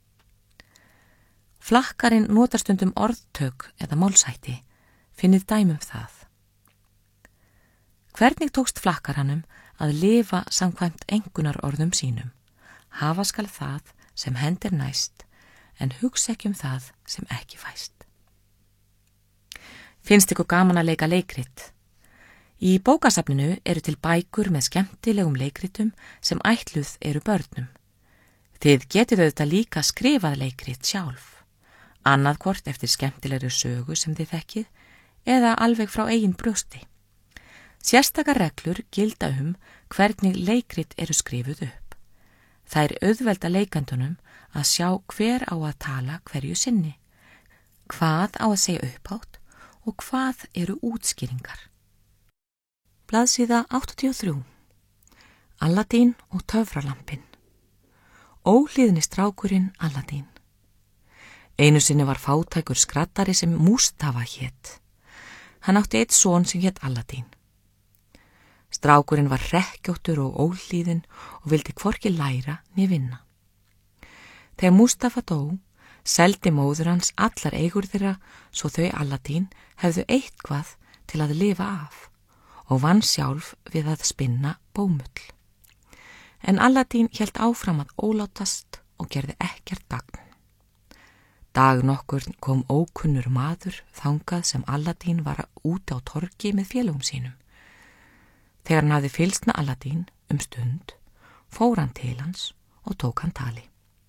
Speaker 1: Flakkarinn notar stundum orðtök eða málshætti. Finnið dæmum það. Hvernig tókst flakkaranum að lifa samkvæmt engunar orðum sínum? Hafa skal það sem hendir næst, en hugsa ekki það sem ekki fæst. Finnst ykkur gaman að leika leikrit? Í bókasafninu eru til bækur með skemmtilegum leikritum sem ætluð eru börnum. Þið getið auðvitað líka skrifað leikrit sjálf, annað hvort eftir skemmtilegri sögu sem þið þekkið eða alveg frá eigin brjósti. Sérstakar reglur gilda hvernig leikrit eru skrifuð upp. Það er auðvelda leikandunum að sjá hver á að tala hverju sinni, hvað á að segja upphátt og hvað eru útskýringar. Blaðsíða 83. Aladín og töfralampinn. Óhlýðni strákurinn Aladín. Einu sinni var fátækur skrattari sem Mustafa hét. Hann átti einn son sem hét Aladín. Strákurinn var hrekkjóttur og óhlýðinn og vildi hvorki læra né vinna. Þegar Mustafa dó, seldi móður hans allar eigur þeirra svo þau Aladín hefðu eitthvað til að lifa af og vann sjálf við að spinna bómull. En Aladín hélt áfram að ólátast og gerði ekkert gagn. Dag nokkur kom ókunnur maður þangað sem Aladín var úti á torgi með félögum sínum. Þegar hann hafði fylgst með Aladín stund, fór hann til hans og tók hann tali.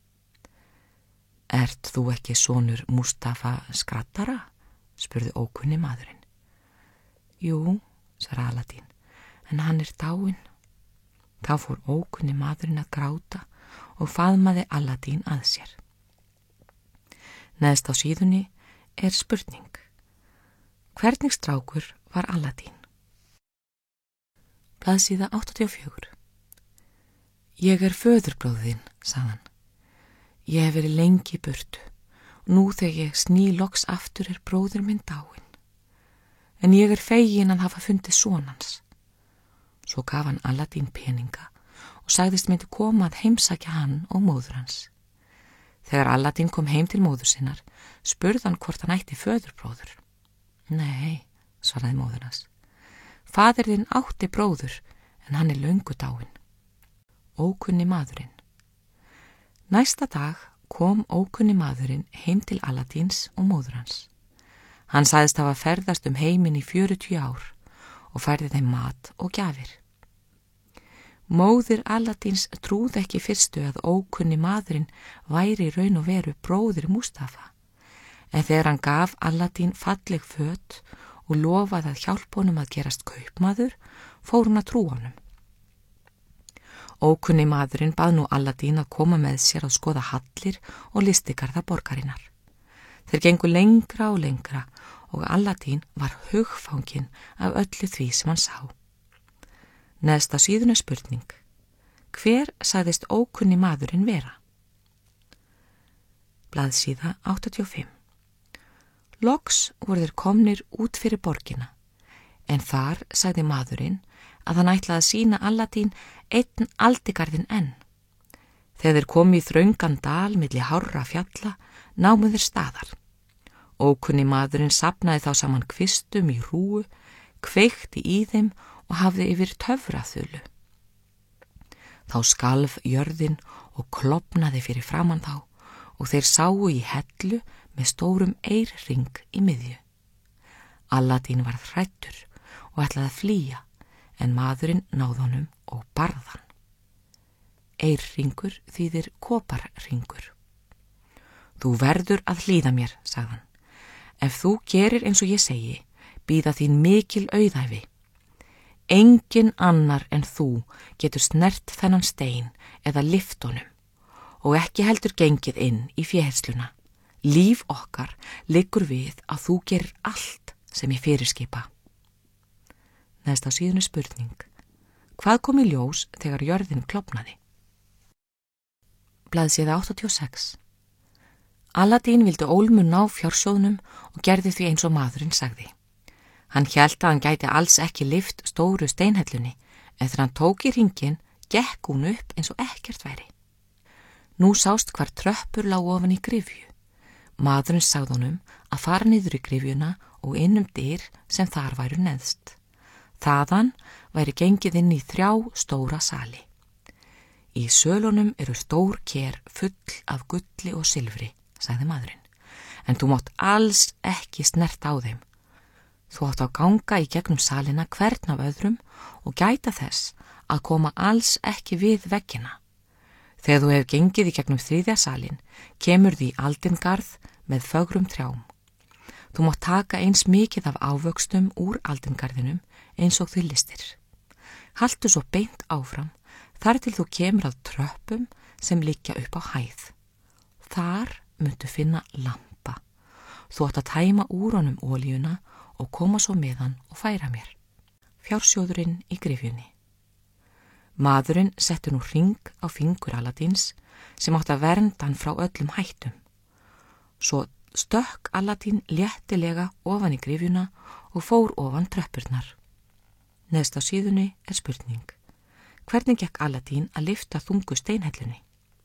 Speaker 1: Ert þú ekki sonur Mustafa skrattara? Spurði ókunni maðurinn. Jú, svaraði Aladín, en hann dáinn. Þá fór ókunni maðurinn að gráta og faðmaði Aladín að sér. Neðst á síðunni er spurning. Hvernig strákur var Aladín? Blaðsíða 84. Ég föðurbróðir þinn, sagði hann. Ég hef verið lengi í burtu og nú þegar ég sný loks aftur bróðir minn dáinn. En ég fegin að hafa fundið son hans. Svo gaf hann Aladín peninga og sagðist myndi koma að heimsækja hann og móður hans. Þegar Aladín kom heim til móður sinnar, spurði hann hvort hann ætti föðurbróður. Nei, svaraði móður hans. Faðir þinn átti bróður, en hann löngu dáinn. Ókunni maðurinn. Næsta dag kom ókunni maðurinn heim til Aladíns og móður hans. Hann sagðist hafa ferðast heiminn í 40 ár og færði þeim mat og gjafir. Móðir Aladíns trúði ekki fyrstu að ókunni maðurinn væri í raun og veru bróðir Mustafa, en þegar hann gaf Aladín falleg föt og lofaði að hjálpa honum að gerast kaupmaður, fór hún að trúa honum. Ókunni maðurinn bað nú Aladín að koma með sér að skoða hallir og listigarða borgarinnar. Þeir gengu lengra og lengra og Aladín var hugfanginn af öllu því sem hann sá. Neðst á síðunni spurning. Hver sagðist ókunni maðurinn vera? Blaðsíða 85. Loks voru þeir komnir út fyrir borgina, en þar sagði maðurinn að hann ætlaði að sýna Aladín einn aldigarðinn enn. Þegar þeir komu í þröngan dal milli hárra fjalla, námu þeir staðar. Ókunni maðurinn safnaði þá saman kvistum í hrúgu, kveikti í þeim og hafði yfir töfraþulu. Þá skalf jörðin og klofnaði fyrir framan þá og þeir sáu í hellu með stórum eirring í miðju. Aladín varð hræddur og ætlaði að flýja, en maðurinn náði honum og barði hann. Eirringur þýðir koparringur. Þú verður að hlýða mér, sagði hann. Ef þú gerir eins og ég segi, bíða þín mikil auðæfi. Engin annar en þú getur snert þennan stein eða lyft honum og ekki heldur gengið inn í féhersluna. Líf okkar liggur við að þú gerir allt sem ég fyrirskipa. Neðst á síðunni spurning. Hvað kom í ljós þegar jörðin klofnaði? Blaðsíða 86. Aladín vildi ólmu ná fjársjóðnum og gerði því eins og maðurinn sagði. Hann hélt að hann gæti alls ekki lyft stóru steinhellunni, en þegar hann tók í hringinn, gekk hún upp eins og ekkert væri. Nú sást hvar tröppur lá ofan í gryfju. Maðurinn sagði honum að fara niður í gryfjuna og inn dyr sem þar væru neðst. Þaðan væri gengið inn í 3 stóra sali. Í sölunum eru stór ker full af gulli og silfri, sagði maðurinn, en þú mátt alls ekki snerta á þeim. Þú átt að ganga í gegnum salina hvern af öðrum og gæta þess að koma alls ekki við veggina. Þegar þú hefur gengið í gegnum 3. salin, kemur því aldingarð með fögrum trjám. Þú mátt taka eins mikið af ávöxtum úr aldingarðinum eins og þú listir. Haltu svo beint áfram þar til þú kemur að tröppum sem liggja upp á hæð. Þar muntu finna lampa. Þú átt að tæma úr honum olíuna og koma svo með hann og færa mér. Fjársjóðurinn í gryfjunni. Maðurinn setti nú hring á fingur Aladíns sem átt að vernda hann frá öllum hættum. Svo stökk Aladín léttilega ofan í gryfjuna og fór ofan tröppurnar. Neðst á síðunni er spurning. Hvernig gekk Aladín að lyfta þungu steinhellunni?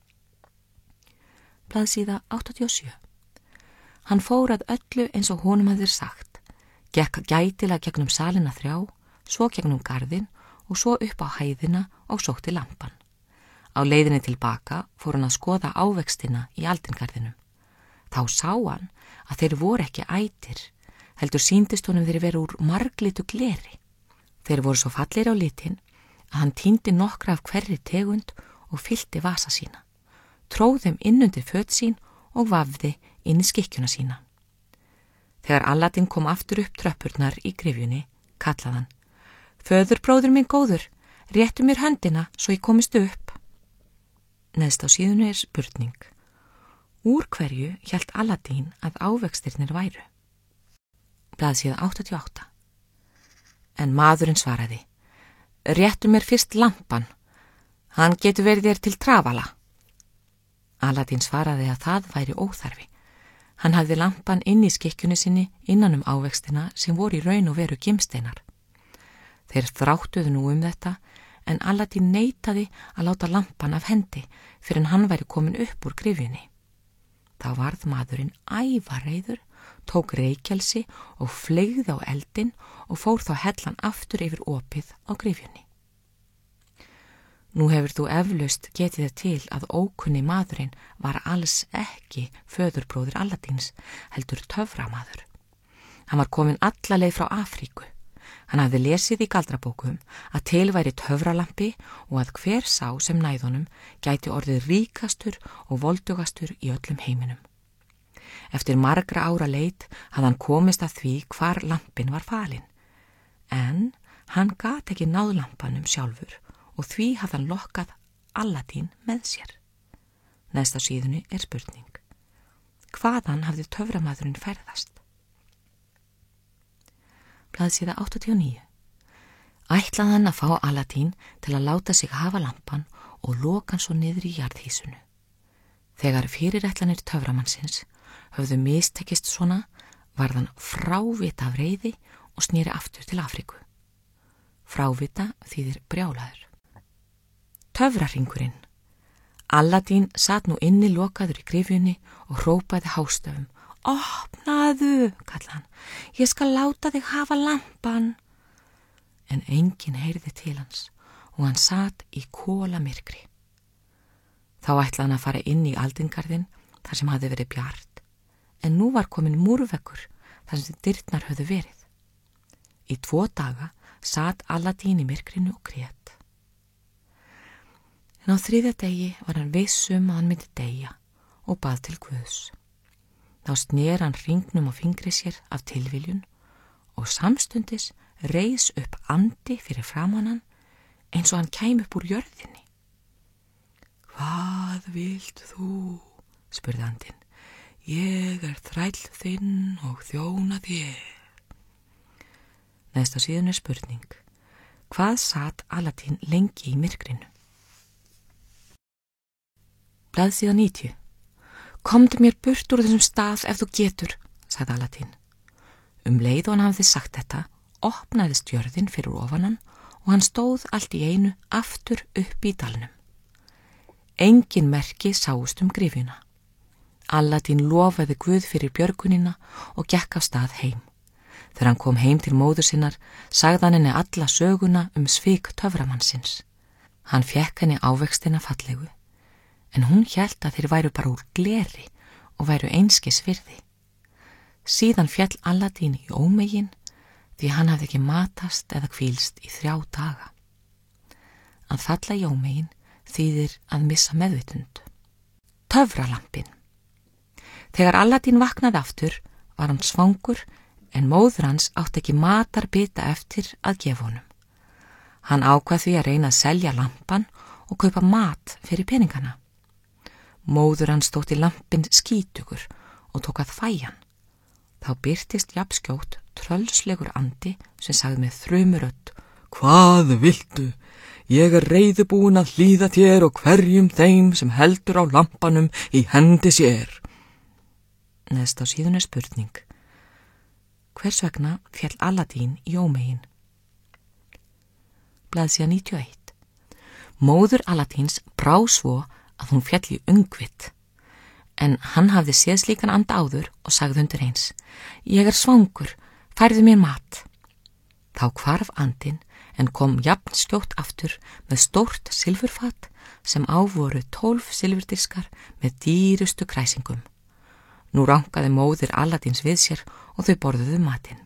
Speaker 1: Blaðsíða 87. Hann fór að öllu eins og honum hafði sagt. Gekk gætilega gegnum salina 3, svo gegnum garðinn og svo upp á hæðina og sótti lampan. Á leiðinni tilbaka fór hann að skoða ávextina í aldingarðinum. Þá sá hann að þeir voru ekki ætir, heldur sýndist honum þeir veru úr marglitu gleri. Þeir voru svo fallir á litin að hann týndi nokkra af hverri tegund og fyllti vasa sína, tróð þeim inn undir föt sín og vafði inn í skikkjuna sína. Þegar Aladín kom aftur upp tröppurnar í gryfjunni, kallaði hann: Föðurbróðir minn góður, réttu mér höndina svo ég komist upp. Neðst á síðunni er spurning. Úr hverju hélt Aladín að ávextirnir væru? Blaðsíða 88. En maðurinn svaraði: Réttu mér fyrst lampan, hann getur verið þér til trafala. Aladín svaraði að það væri óþarfi. Hann hafði lampan inn í skikkjunni sinni innan ávextina sem voru í raun og veru gimsteinar. Þeir þráttuðu nú þetta, en Aladín neitaði að láta lampan af hendi fyrir en hann væri komin upp úr gryfjunni. Þá varð maðurinn ævareiður, tók reykjelsi og fleygði á eldinn og fór þá hellan aftur yfir opið á gryfjunni. Nú hefur þú eflaust getið þér til að ókunni maðurinn var alls ekki föðurbróðir Aladíns, heldur töframaður. Hann var kominn alla leið frá Afríku. Hann hafði lesið í galdrabókum að til væri töfralampi og að hver sá sem næðunum gæti orðið ríkastur og voldugastur í öllum heiminum. Eftir margra ára leit hafði hann komist að því hvar lampin var falin, en hann gat ekki náð lampanum sjálfur og því hafði hann lokkað Aladín með sér. Neðst á síðunni er spurning. Hvaðan hafði töframaðurinn ferðast? Blaðsíða 89. Ætlaði hann að fá Aladín til að láta sig hafa lampan og loka hann svo niður í jarðhýsunu. Þegar fyrirætlanir töframannsins höfðu mistekist svona, varð hann frávita af reiði og sneri aftur til Afríku. Frávita þýðir brjálaður. Töfrahringurinn. Aladín sat nú inni lokaður í gryfjunni og hrópaði hástöfum. Opnaðu, kallaði hann, ég skal láta þig hafa lampan. En enginn heyrði til hans og hann sat í kolamirkri. Þá ætlaði hann að fara inn í aldingarðinn þar sem hafði verið bjart, en nú var komin múrveggur þar sem dyrnar höfðu verið. Í 2 daga sat Aladín í myrkrinu og grét. En á 3. degi var hann viss að hann myndi deyja og bað til Guðs. Þá snér hann hringnum á fingri sér af tilviljun og samstundis reis upp andi fyrir framan hann eins og hann kæmi upp úr jörðinni. Hvað vilt þú? Spurði andinn. Ég þræll þinn og þjóna þér. Neðst á síðunni er spurning. Hvað sat Aladín lengi í myrkrinu? Blaðsíða 90. Komdu mér burt úr þessum stað ef þú getur, sagði Aladín. Leið og hann hafði sagt þetta, opnaðist jörðin fyrir ofan hann og hann stóð allt í einu aftur upp í dalnum. Engin merki sáust gryfjuna. Aladín lofaði Guð fyrir björgunina og gekk af stað heim. Þegar hann kom heim til móður sinnar, sagði hann henni alla söguna svik töframannsins. Hann fékk henni ávextina fallegu, en hún hélt að þeir væru bara úr gleri og væru einskis virði. Síðan féll Aladín í ómegin því hann hafði ekki matast eða hvílst í 3 daga. Að falla í ómegin þýðir að missa meðvitund. Töfralampin. Þegar Aladín vaknaði aftur var hann svangur en móður hans átti ekki matarbita eftir að gefa honum. Hann ákvað því að reyna að selja lampan og kaupa mat fyrir peningana. Móður hans þótti lampin skítugur og tók að fæjan. Þá birtist jafnskjótt tröllslegur andi sem sagði með þrumurödd: Hvað viltu? Ég er reiðubúin að hlýða þér og hverjum þeim sem heldur á lampanum í hendi sér. Neðst á síðunni spurning: Hvers vegna féll Aladín í ómegin? Blaðsíða 91. Móður Aladíns brá svo að hún féll í öngvit, en hann hafði séð slíkan anda áður og sagði undir eins: Ég er svangur, færðu mér mat. Þá hvarf andinn en kom jafn skjótt aftur með stórt silfurfat sem á voru 12 silfurdiskar með dýrustu kræsingum. Nú rankaði móðir Aladíns við sér og þau borðuðu matinn.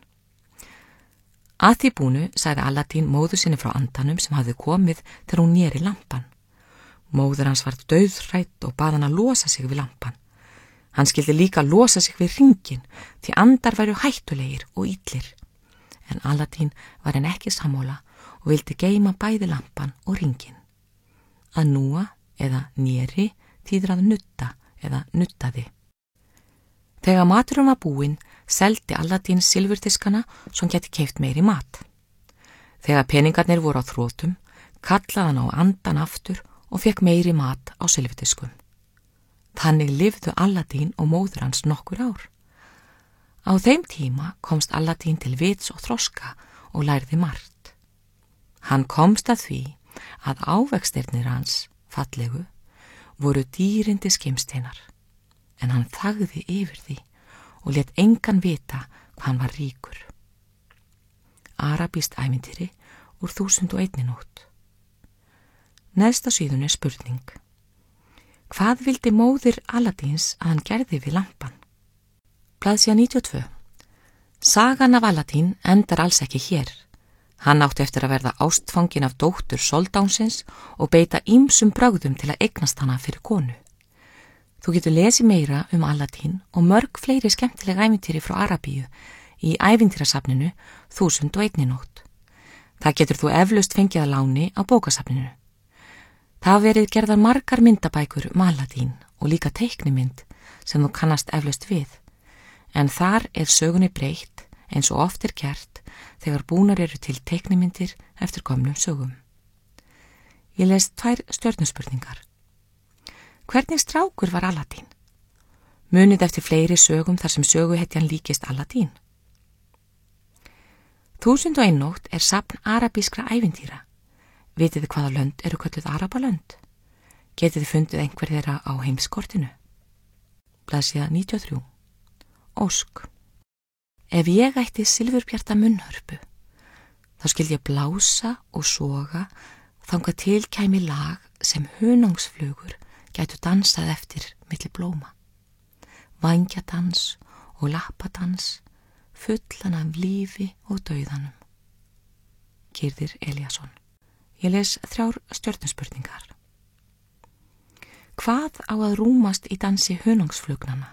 Speaker 1: Að því búnu sagði Aladín móður sinni frá andanum sem hafði komið þegar hún neri lampan. Móður hans var dauðhrædd og bað hann að losa sig við lampan. Hann skildi líka losa sig við hringinn því andar væru hættulegir og illir. En Aladín var en ekki sammála og vildi geyma bæði lampan og hringinn. Að núa eða neri þýðir að nutta eða nuttaði. Þegar maturinn var búinn seldi Aladín silfurdiskana svo hann geti keypt meiri mat. Þegar peningarnir voru á þrotum kallaði hann á andan aftur og fekk meiri mat á silfurdiskum. Þannig lifðu Aladín og móður hans nokkur ár. Á þeim tíma komst Aladín til vits og þroska og lærði margt. Hann komst að því að ávextirnir hans, fallegu, voru dýrindi skimsteinar, en hann þagði yfir því og lét engan vita hvað hann var ríkur. Arabískt ævintýri úr 1001 nótt. Neðst á síðunni spurning: Hvað vildi móðir Aladíns að hann gerði við lampan? Blaðsíða 92. Sagan af Aladín endar alls ekki hér. Hann átti eftir að verða ástfangin af dóttur soldánsins og beita ýmsum brögðum til að eignast hana fyrir konu. Þú getur lesið meira Aladín og mörg fleiri skemmtileg ævintýri frá Arabíu í ævintýrasafninu 1001 nótt. Það getur þú eflaust fengið að láni á bókasafninu. Það hafa verið gerðar margar myndabækur Aladín og líka teiknimynd sem þú kannast eflaust við, en þar er sögunni breytt eins og oft er gert þegar búnar eru til teiknimyndir eftir gömlum sögum. Ég les 2 stjörnuspurningar. Hvernig strákur var Aladín? Munið eftir fleiri sögum þar sem söguhetjan líkist Aladín. 1001 nótt er safn arabískra ævintýra. Vitið þið hvaða lönd eru kölluð Arabalönd? Getið þið fundið einhver þeirra á heimskortinu? Blaðsíða 93. Ósk. Ef ég ætti silfurbjarta munnhörpu, þá skildi ég blása og soga þangað til kæmi lag sem hunangsflugur gætu dansað eftir milli blóma. Vangjadans og lappadans, fullan af lífi og dauðanum. Gyrðir Elíasson. Ég les 3 stjörnuspurningar. Hvað á að rúmast í dansi hunangsflugnanna?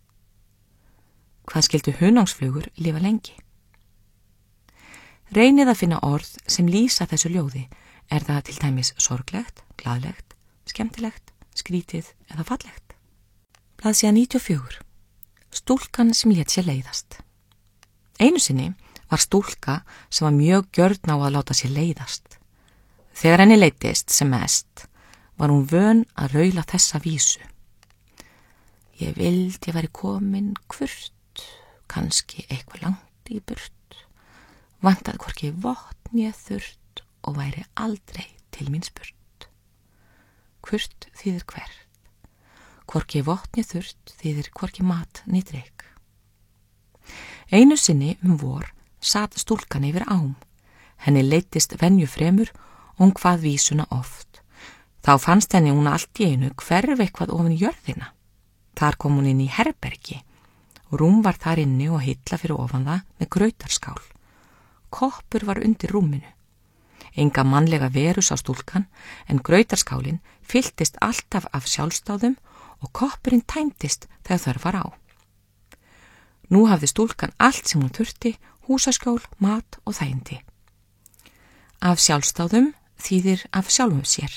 Speaker 1: Hvað skildu hunangsflugur lifa lengi? Reynið að finna orð sem lýsa þessu ljóði. Er það til dæmis sorglegt, glaðlegt, skemmtilegt, skrítið eða fallegt? Blaðsíða 94. Stúlkan sem lét sér leiðast. Einu sinni var stúlka sem var mjög gjörn á að láta sér leiðast. Þegar henni leiddist sem mest var hún vön að raula þessa vísu. Ég vildi ég væri komin hvurt, kannski eitthvað langt í burt, vantaði hvorki vopn ég þurrt og væri aldrei til mín spurt. Hvurt þýðir hvert, hvorki vopn ég þurrt þýðir hvorki mat né drykk. Einu sinni vor sat stúlkan yfir ám. Henni leiddist venju fremur og hún kvað vísuna oft. Þá fannst henni hún allt í einu hverf eitthvað ofan í jörðina. Þar kom hún inn í herbergi og rúm var þar inni og hilla fyrir ofan það með grautarskál. Koppur var undir rúminu. Enga mannlega veru sá stúlkan en grautarskálin fylltist alltaf af sjálfstáðum og koppurinn tæmdist þegar þörf var á. Nú hafði stúlkan allt sem hún þurfti, húsaskjól, mat og þægindi. Af sjálfstáðum þýðir af sjálfum sér.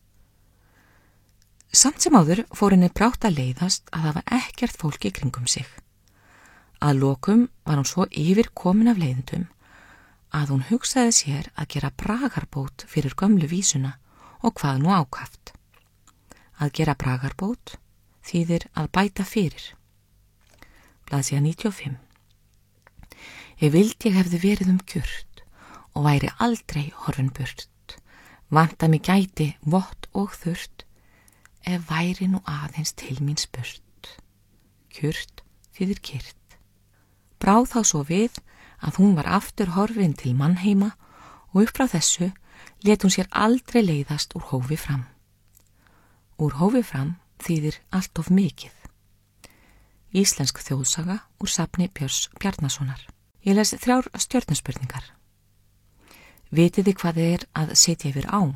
Speaker 1: Samt sem áður fór henni brátt að leiðast að það var ekkert fólk í kringum sig. Að lokum var hún svo yfir komin af leiðendum að hún hugsaði sér að gera bragarbót fyrir gömlu vísuna og hvað nú ákaft. Að gera bragarbót þýðir að bæta fyrir. Blaðsíða 95. Ég vildi ég hefði verið kjurt og væri aldrei horfin burt. Vanta mig gæti vott og þurrt ef væri nú aðeins til mín spurt. Kjurt þýðir kyrt. Bráð þá svo við að hún var aftur horfin til mannheima og upp frá þessu lét hún sér aldrei leiðast úr hófi fram. Úr hófi fram þýðir allt of mikið. Íslensk þjóðsaga úr safni Björns Bjarnasonar. Ég les 3 stjörnuspurningar. Vitið þið hvað þið að setja yfir ám?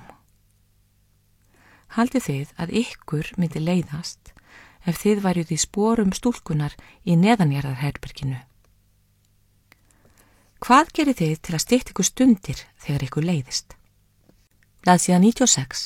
Speaker 1: Haldið þið að ykkur myndi leiðast ef þið væruð í sporum stúlkunar í neðanjarðarherberginu? Hvað gerir þið til að stytta ykkur stundir þegar ykkur leiðist? Blaðsíða 96.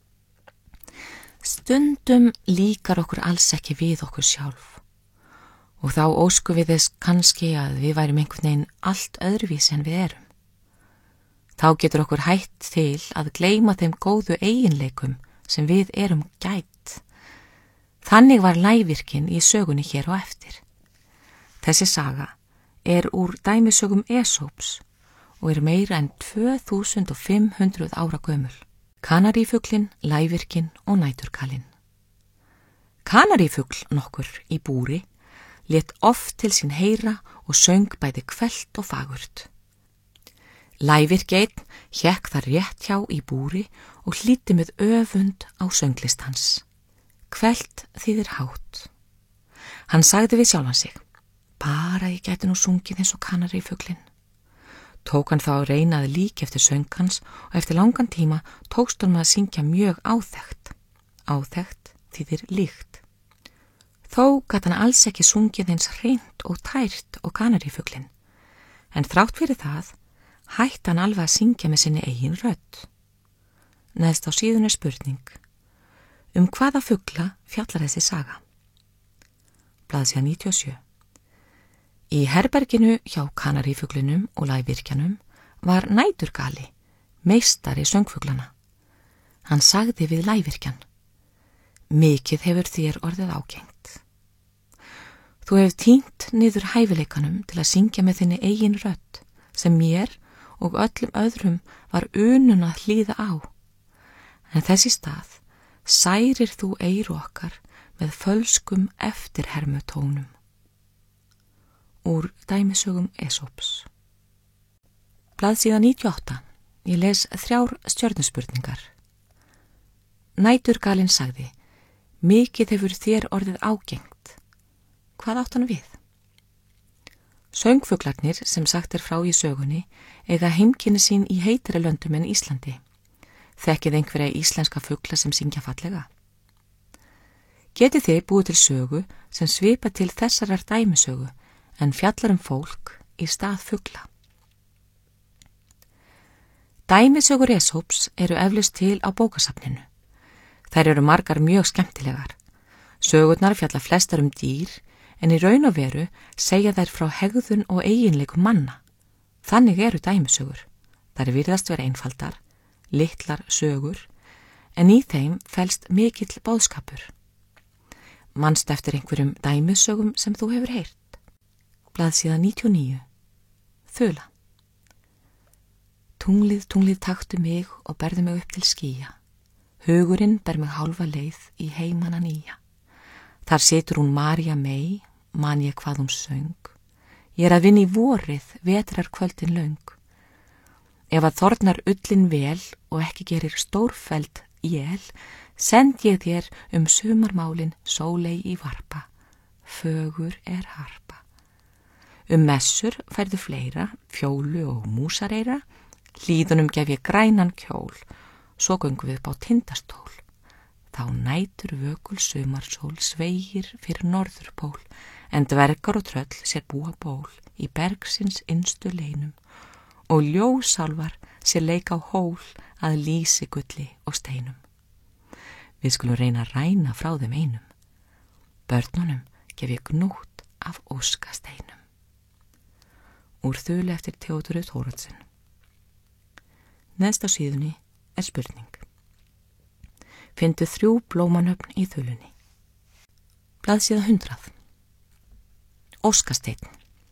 Speaker 1: Stundum líkar okkur alls ekki við okkur sjálf og þá óskum við þess kannski að við værum einhvern veginn allt öðruvísi en við erum. Þá getur okkur hætt til að gleyma þeim góðu eiginleikum sem við erum gætt. Þannig var lævirkin í sögunni hér á eftir. Þessi saga er úr dæmisögum Esóps og er meira en 2500 ára gömul. Kanarífuglinn, lævirkin og næturkalinn. Kanarífugl nokkur í búri lét oft til sín heyra og söng bæði kvellt og fagurt. Lævirki einn hékk þar rétt hjá í búri og hlýddi með öfund á sönglist hans. Kvellt þýðir hátt. Hann sagði við sjálfan sig, bara ég gæti nú sungið eins og kanarífuglinn. Tók hann þá að reyna að líka eftir söng hans og eftir langan tíma tókst hann að syngja mjög áþekkt. Áþekkt þýðir líkt. Þó gat hann alls ekki sungið eins hreint og tært og kanarífuglinn, en þrátt fyrir það hætti hann alveg að syngja með sinni eigin rödd. Neðst á síðunni spurning. Hvaða fugla fjallar þessi saga? Blaðsíða 97. Í herberginu hjá kanarífuglinum og lævirkjanum var næturgali, meistari söngfuglana. Hann sagði við lævirkjan, mikið hefur þér orðið ágengt. Þú hefur týnt niður hæfileikanum til að syngja með þinni eigin rödd sem mér og öllum öðrum var unun að hlýða á. En þess í stað særir þú eyru okkar með fölskum eftirhermutónum. Úr dæmisögum Esóps. Blaðsíða 98. Ég les 3 stjörnuspurningar. Næturgalinn sagði, mikið hefur þér orðið ágengt. Hvað átt hann við? Söngfuglarnir sem sagt er frá í sögunni eiga heimkynni sín í heitari löndum en Íslandi. Þekkið einhverja íslenska fugla sem syngja fallega? Getið þið búið til sögu sem svipa til þessarar dæmisögu en fjallar fólk í stað fugla. Dæmisögur Esóps eru eflaust til á bókasafninu. Þær eru margar mjög skemmtilegar. Sögurnar fjalla flestar dýr en í raun og veru segja þær frá hegðun og eiginleikum manna. Þannig eru dæmisögur. Þær virðast vera einfaldar, litlar sögur, en í þeim felst mikill boðskapur. Manstu eftir einhverjum dæmisögum sem þú hefur heyrt? Blaðsíða 99. Þula. Tunglið, tunglið taktu mig og berðu mig upp til skýja. Hugurinn ber mig hálfa leið í heimana nýja. Þar situr hún María mey, man ég hvað hún söng. Ég að vinna í vorið, vetrar kvöldin löng. Ef að þornar ullin vel og ekki gerir stórfelld él, Send ég þér sumarmálin sóley í varpa, fögur harpa. Messur færðu fleira, fjólu og músareyra, hlíðunum gef ég grænan kjól, svo göngum við upp á tindastól. Þá nætur vökul sumarsól sveigir fyrir norðurpól, en dvergar og tröll sér búa ból í bergsins innstu leinum, og ljósálfar sér leik á hól að lýsigulli og steinum. Við skulum reyna að ræna frá þeim einum. Börnunum gef ég gnútt af óskasteinum. Úr þulu eftir Theodóru Thoroddsen. Neðst á síðunni spurning. Finndu 3 blómanöfn í þulunni. Blaðsíða 100. Óskasteinn.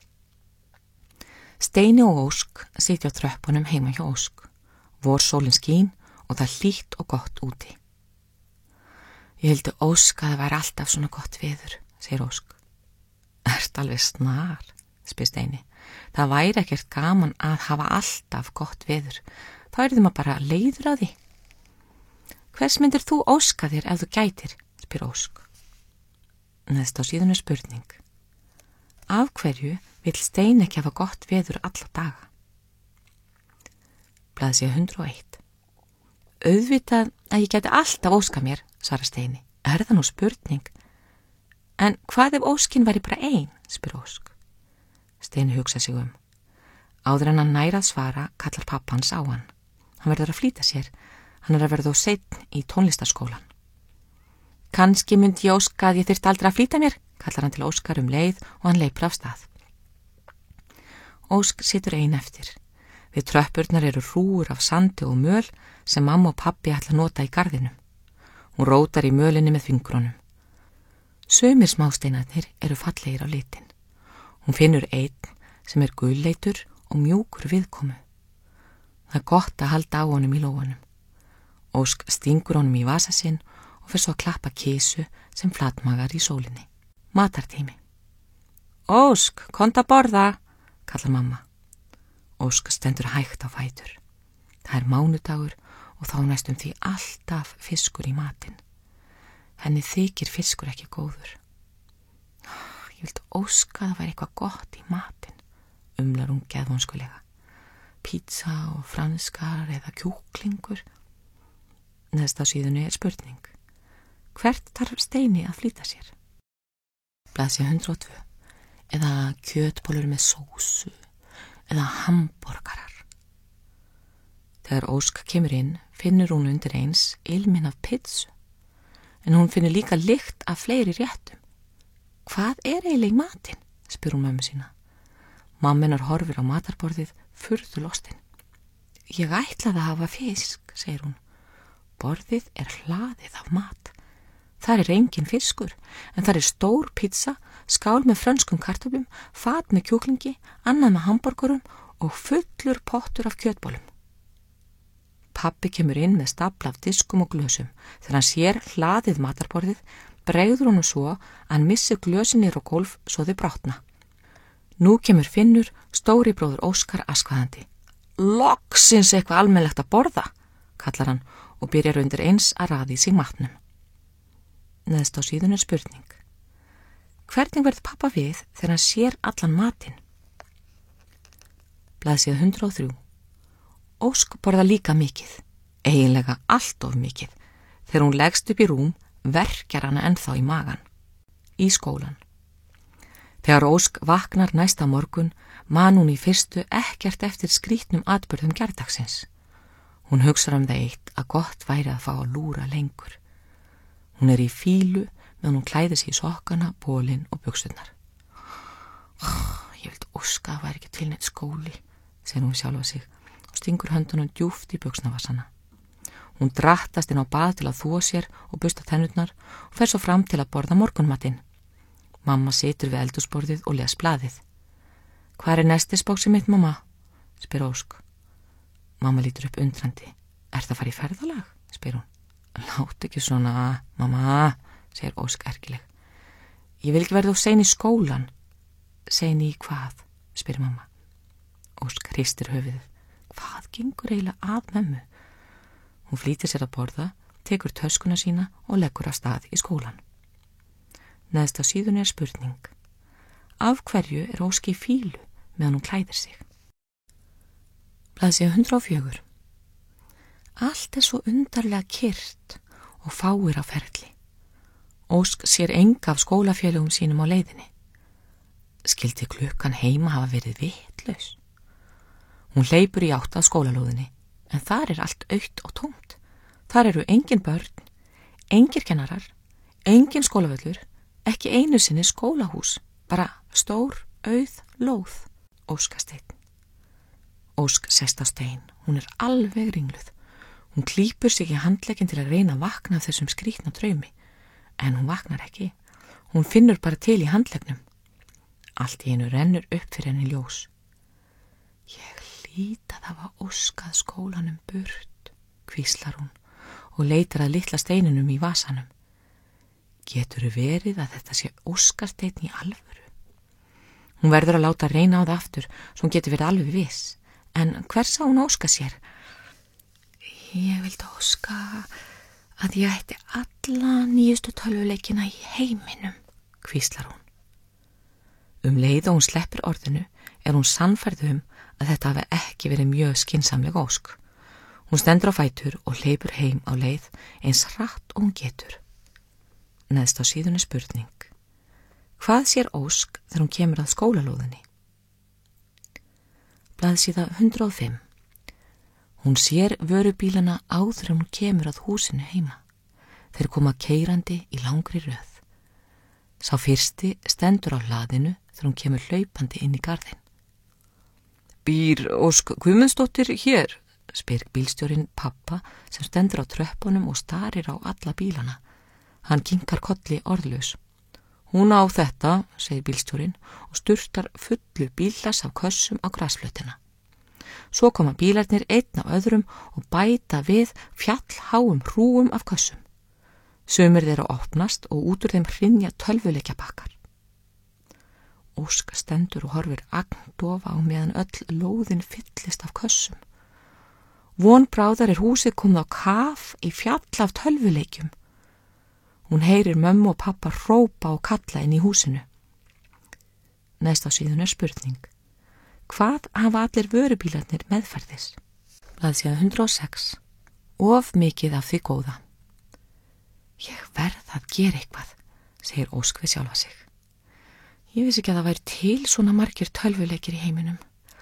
Speaker 1: Steini og Ósk sitja á tröppunum heima hjá Ósk. Vorsólin skín og það hlýtt og gott úti. Ég hildi Ósk að það væri alltaf svona gott veður, segir Ósk. Ert alveg snar, spyr Steini. Það væri ekkert gaman að hafa alltaf gott veður. Þá yrðum að bara leiður að því. Hvers myndir þú óska þér ef þú gætir, spyr Ósk. Neðst á síðunni spurning. Af hverju vill Steini ekki hafa gott veður alla daga? Blaðsíða 101. Auðvitað að ég gæti alltaf óskað mér, svarar Steini. Það nú spurning? En hvað ef óskin væri bara ein, spyr Ósk. Steini hugsa sig Áður en hann nær að svara kallar pappa hans á hann. Hann verður að flýta sér. Hann að verða of seinn í tónlistarskólan. Kannski myndi ég óska að ég þyrfti aldrei að flýta mér, kallar hann til Óskar leið og hann leipur af stað. Ósk situr ein eftir. Við tröppurnar eru hrúur af sandi og möl sem mamma og pappi ætla að nota í garðinum. Hún rótar í mölinni með fingrunum. Sumir smásteinarnir eru fallegir á litin. Hún finnur einn sem gulleitur og mjúkur viðkomu. Það gott að halda á honum í lófanum. Ósk stingur honum í vasa sinn og fer svo að klappa kisu sem flatmagar í sólinni. Matartími. Ósk, komdu að borða, kallar mamma. Ósk stendur hægt á fætur. Það mánudagur og þá næstum því alltaf fiskur í matinn. Henni þykir fiskur ekki góður. Ég vildi óska að það væri eitthvað gott í matinn, umlar hún geðvonskulega. Pizza og franskar eða kjúklingur. Neðst á síðunni spurning. Hvert þarf Steini að flýta sér? Blaðsíða 102. Eða kjötbollur með sósu eða hamborgarar. Þegar Ósk kemur inn finnur hún undir eins ilminn af pizzu, en hún finnur líka lykt af fleiri réttum. Hvað eiginlega í matinn? Spyr hún mömmu sína. Mamminar horfir á matarborðið furðu lostin. Ég ætlaði að hafa fisk, segir hún. Borðið hlaðið af mat. Það engin fiskur, en það stór pizza, skál með frönskum kartöflum, fat með kjúklingi, annað með hamborgurum og fullur pottur af kjötbollum. Pappi kemur inn með stapla af diskum og glösum. Þegar hann sér hlaðið matarborðið, bregður honum svo að hann missir glösin niður á gólf svo þau brotna. Nú kemur Finnur, stóri bróður Óskar, askvaðandi. Loksins eitthvað almennilegt að borða, kallar hann og byrjar undir eins að raða í sig matnum. Neðst á síðunni spurning. Hvernig verður pappa við þegar hann sér allan matinn? Blaðsíða 103. Ósk borða líka mikið, eiginlega allt of mikið. Þegar hún leggst upp í rúm, verkjar hana ennþá í magan. Í skólan. Þegar Ósk vaknar næsta morgun, man hún í fyrstu ekkert eftir skrýtnum atburðum gærdagsins. Hún hugsar það eitt að gott væri að fá að lúra lengur. Hún í fílu meðan hún klæði sig í sokkana, bólinn og buxurnar. Ég vildi óska að það væri ekki til neitt skóli, segir hún sjálfa sig og stingur höndunum djúpt í buxnavassana. Hún drattast inn á bað til að þvo sér og busta tennurnar og fer svo fram til að borða morgunmatinn. Mamma situr við eldhúsborðið og les blaðið. Hvað nestisbóksið mitt, mamma? Spyr Ósk. Mamma lítur upp undrandi. Það að fara í ferðalag? Spyr hún. Látt ekki svona, mamma, segir Ósk ergileg. Ég vil ekki verða of sein í skólan. Sein í hvað? Spyr mamma. Ósk hristir höfuðið. Hvað gengur eiginlega að mömmu? Hún flýtir sér að borða, tekur töskuna sína og leggur af stað í skólan. Neðst á síðunni er spurning. Af hverju er Ósk í fílu meðan hún klæðir sig? Blaðsíða 104. Allt er svo undarlega kyrrt og fáir á ferli. Ósk sér enga af skólafélögum sínum á leiðinni. Skyldi klukkan heima hafa verið vitlaus? Hún hleypur í átt að skólalóðinni, en þar er allt autt og tómt. Þar eru engin börn, engir kennarar, engin skólavöllur, ekki einu sinni skólahús, bara stór, auð, lóð, Óskasteinn. Ósk sest á stein, hún er alveg ringluð. Hún klípur sig í handlegginn til að reyna að vakna af þessum skrýtna draumi, en hún vaknar ekki. Hún finnur bara til í handleggnum. Allt í einu rennur upp fyrir henni ljós. Ég hlýt að hafa óskað skólanum burt, hvíslar hún og leitar að litla steininum í vasanum. Getur verið að þetta sé Óskasteinn í alvöru? Hún verður að láta reyna á það aftur, svo hún getur verið alveg viss. En hvers á hún óska sér? Ég vildi óska að ég ætti alla nýjustu tölvuleikina í heiminum, hvíslar hún. Leið og hún sleppir orðinu er hún sannfærð að þetta hafi ekki verið mjög skynsamleg ósk. Hún stendur á fætur og hleypur heim á leið eins hratt og hún getur. Neðst á síðunni spurning. Hvað sér Ósk þegar hún kemur að skólalóðinni? Blaðsíða 105. Hún sér vörubílana áður en hún kemur að húsinu heima. Þeir koma keyrandi í langri röð. Sá fyrsti stendur á hlaðinu þegar hún kemur hlaupandi inn í garðinn. Býr Ósk Guðmundsdóttir hér? Spyr bílstjórinn pappa sem stendur á tröppunum og starir á alla bílana. Hann kinkar kolli orðlaus. Hún á þetta, segir bílstjórinn og sturtar fullu bíllass af kössum á grasflötina. Svo koma bílarnir einn af öðrum og bæta við fjallháum hrúum af kössum. Sumir þeirra opnast og út úr þeim hrynja tölvuleikjapakkar. Ósk stendur og horfir agndofa á meðan öll lóðin fyllist af kössum. Vonbráðar er húsið komið á kaf í fjall af tölvuleikjum. Hún heyrir mömmu og pappa hrópa og kalla inn í húsinu. Næst á síðunni er spurning. Hvað hafa allir vörubílarnir meðferðis? Blaðsíða 106. Of mikið af því góða. Ég verð að gera eitthvað, segir Ósk við sjálfa sig. Ég vissi ekki að það væri til svona margir tölvuleikir í heiminum.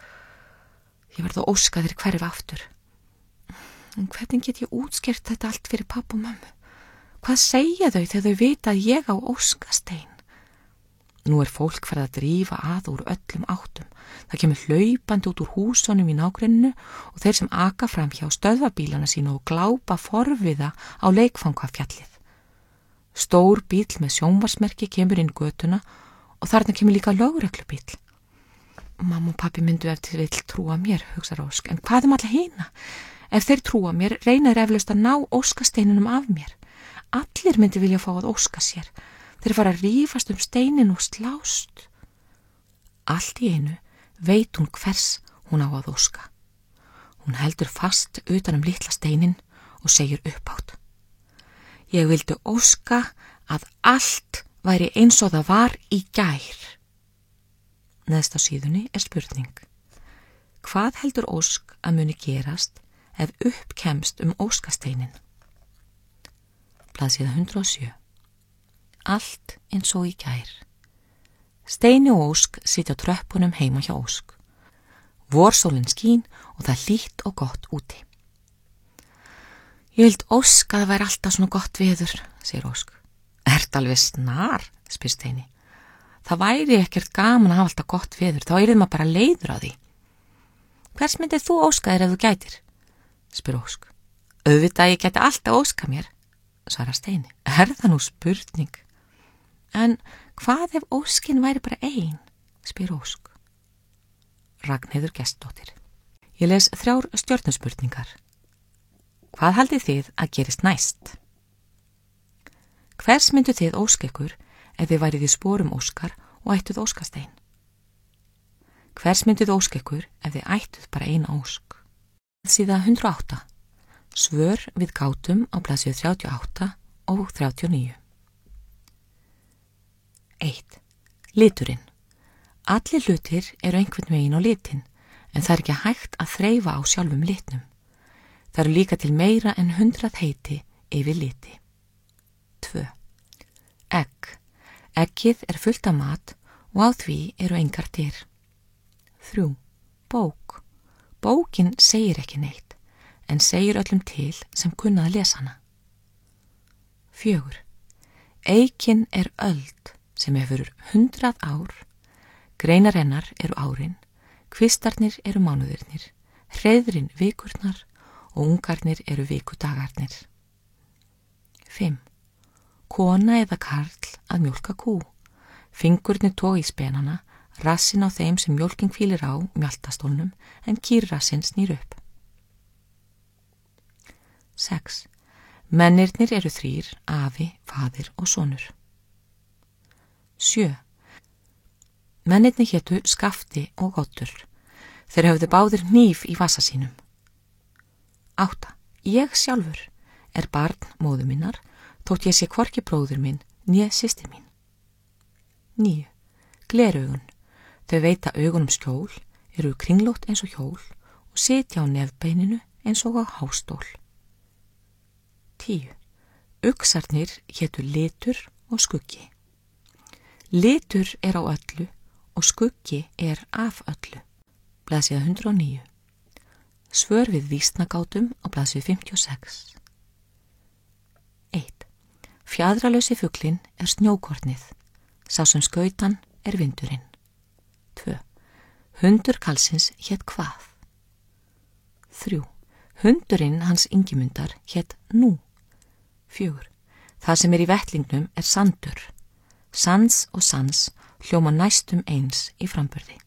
Speaker 1: Ég verð að óska þeir hverfa aftur. En hvernig get ég útskýrt þetta allt fyrir pappa og mömmu? Hvað segja þau þegar þau vita að ég á Óskastein? Nú er fólk farið að drífa að úr öllum áttum. Það kemur hlaupandi út úr húsunum í nágrenninu og þeir sem aka fram hjá stöðvabílana sína og glápa forviða á leikfangafjallið. Stór bíl með sjónvarsmerki kemur inn götuna og þarna kemur líka lögreglubíl. Mamma og pappi myndu ef til vill trúa mér, hugsar Ósk, en hvað alla hina? Ef þeir trúa mér, reyna þeir eflaust að ná Óskasteininum af mér. Allir myndi vilja fá að óska sér. Þeir fara að rífast steinin og slást. Allt í einu veit hún hvers hún á að óska. Hún heldur fast utan litla steinin og segir upphátt. Ég vildi óska að allt væri eins og það var í gær. Neðst á síðunni er spurning. Hvað heldur Ósk að muni gerast ef upp kemst Óskasteinin? Blaðsíða 107. Allt eins og í gær. Steini og Ósk sitja á tröppunum heima hjá Ósk. Vorsólin skín og það hlýtt og gott úti. Ég vild óska að það væri alltaf svona gott veður, segir Ósk. Ert alveg snar, spyr Steini. Það væri ekkert gaman að hafa alltaf gott veður, þá yrði maður bara leiður á því. Hvers myndið þú óska þér ef þú gætir? Spyr Ósk. Auðvitað ég gæti alltaf óska mér, svarar Steini. Er það nú spurning? En hvað ef óskin væri bara ein? Spyr Ósk. Ragnheiður Gestsdóttir. Ég les 3 stjörnuspurningar. Hvað haldið þið að gerist næst? Hvers myndu þið óska ykkur ef þið værið í sporum Óskar og ættuð Óskastein? Hvers mynduð óska ykkur ef þið ættuð bara eina ósk? Síða 108. Svör við gátum á blaðsíðu 38 og 39. 1. Liturinn. Allir hlutir eru einhvern veginn á litin, en það er ekki hægt að þreifa á sjálfum litnum. Það eru líka til meira en 100 heiti yfir liti. 2. Egg. Eggið er fullt af mat og á því eru engar dyr. 3. Bók. Bókin segir ekki neitt, en segir öllum til sem kunna að lesa hana. 4. Eikin er öld sem hefur 100 ár, greinar hennar eru árin, kvistarnir eru mánuðirnir, hreiðrin vikurnar og ungarnir eru vikudagarnir. 5. Kona eða karl að mjólka kú, fingurnir toga í spenana, rassin á þeim sem mjólkin hvílir á mjaltastólnum en kýrrassin snýr upp. 6. Mennirnir eru 3, afi, faðir og sonur. 7. Mennirnir hétu Skafti og Oddur. Þeir höfðu báðir hníf í vasa sínum. 8. Ég sjálfur er barn móður minnar, þótt ég sé hvorki bróður minn né systir mín. 9. Gleraugun. Þau veita augunum skjól, eru kringlótt eins og hjól og sitja á nefbeininu eins og á hástól. 10. Uxarnir hétu litur og skuggi. Litur er á öllu og skuggi er af öllu. Blaðsíða 109. Svör við vísnagátum á blaðsíðu 56. 1. Fjadralausi fuglinn er snjókornið. Sá sem skautan er vindurinn. 2. Hundur kalsins hét hvað? 3. Hundurinn hans Ingimundar hét Nú. 4. Það sem er í vettlingnum er sandur. Sans og sans hljóma næstum eins í framburði.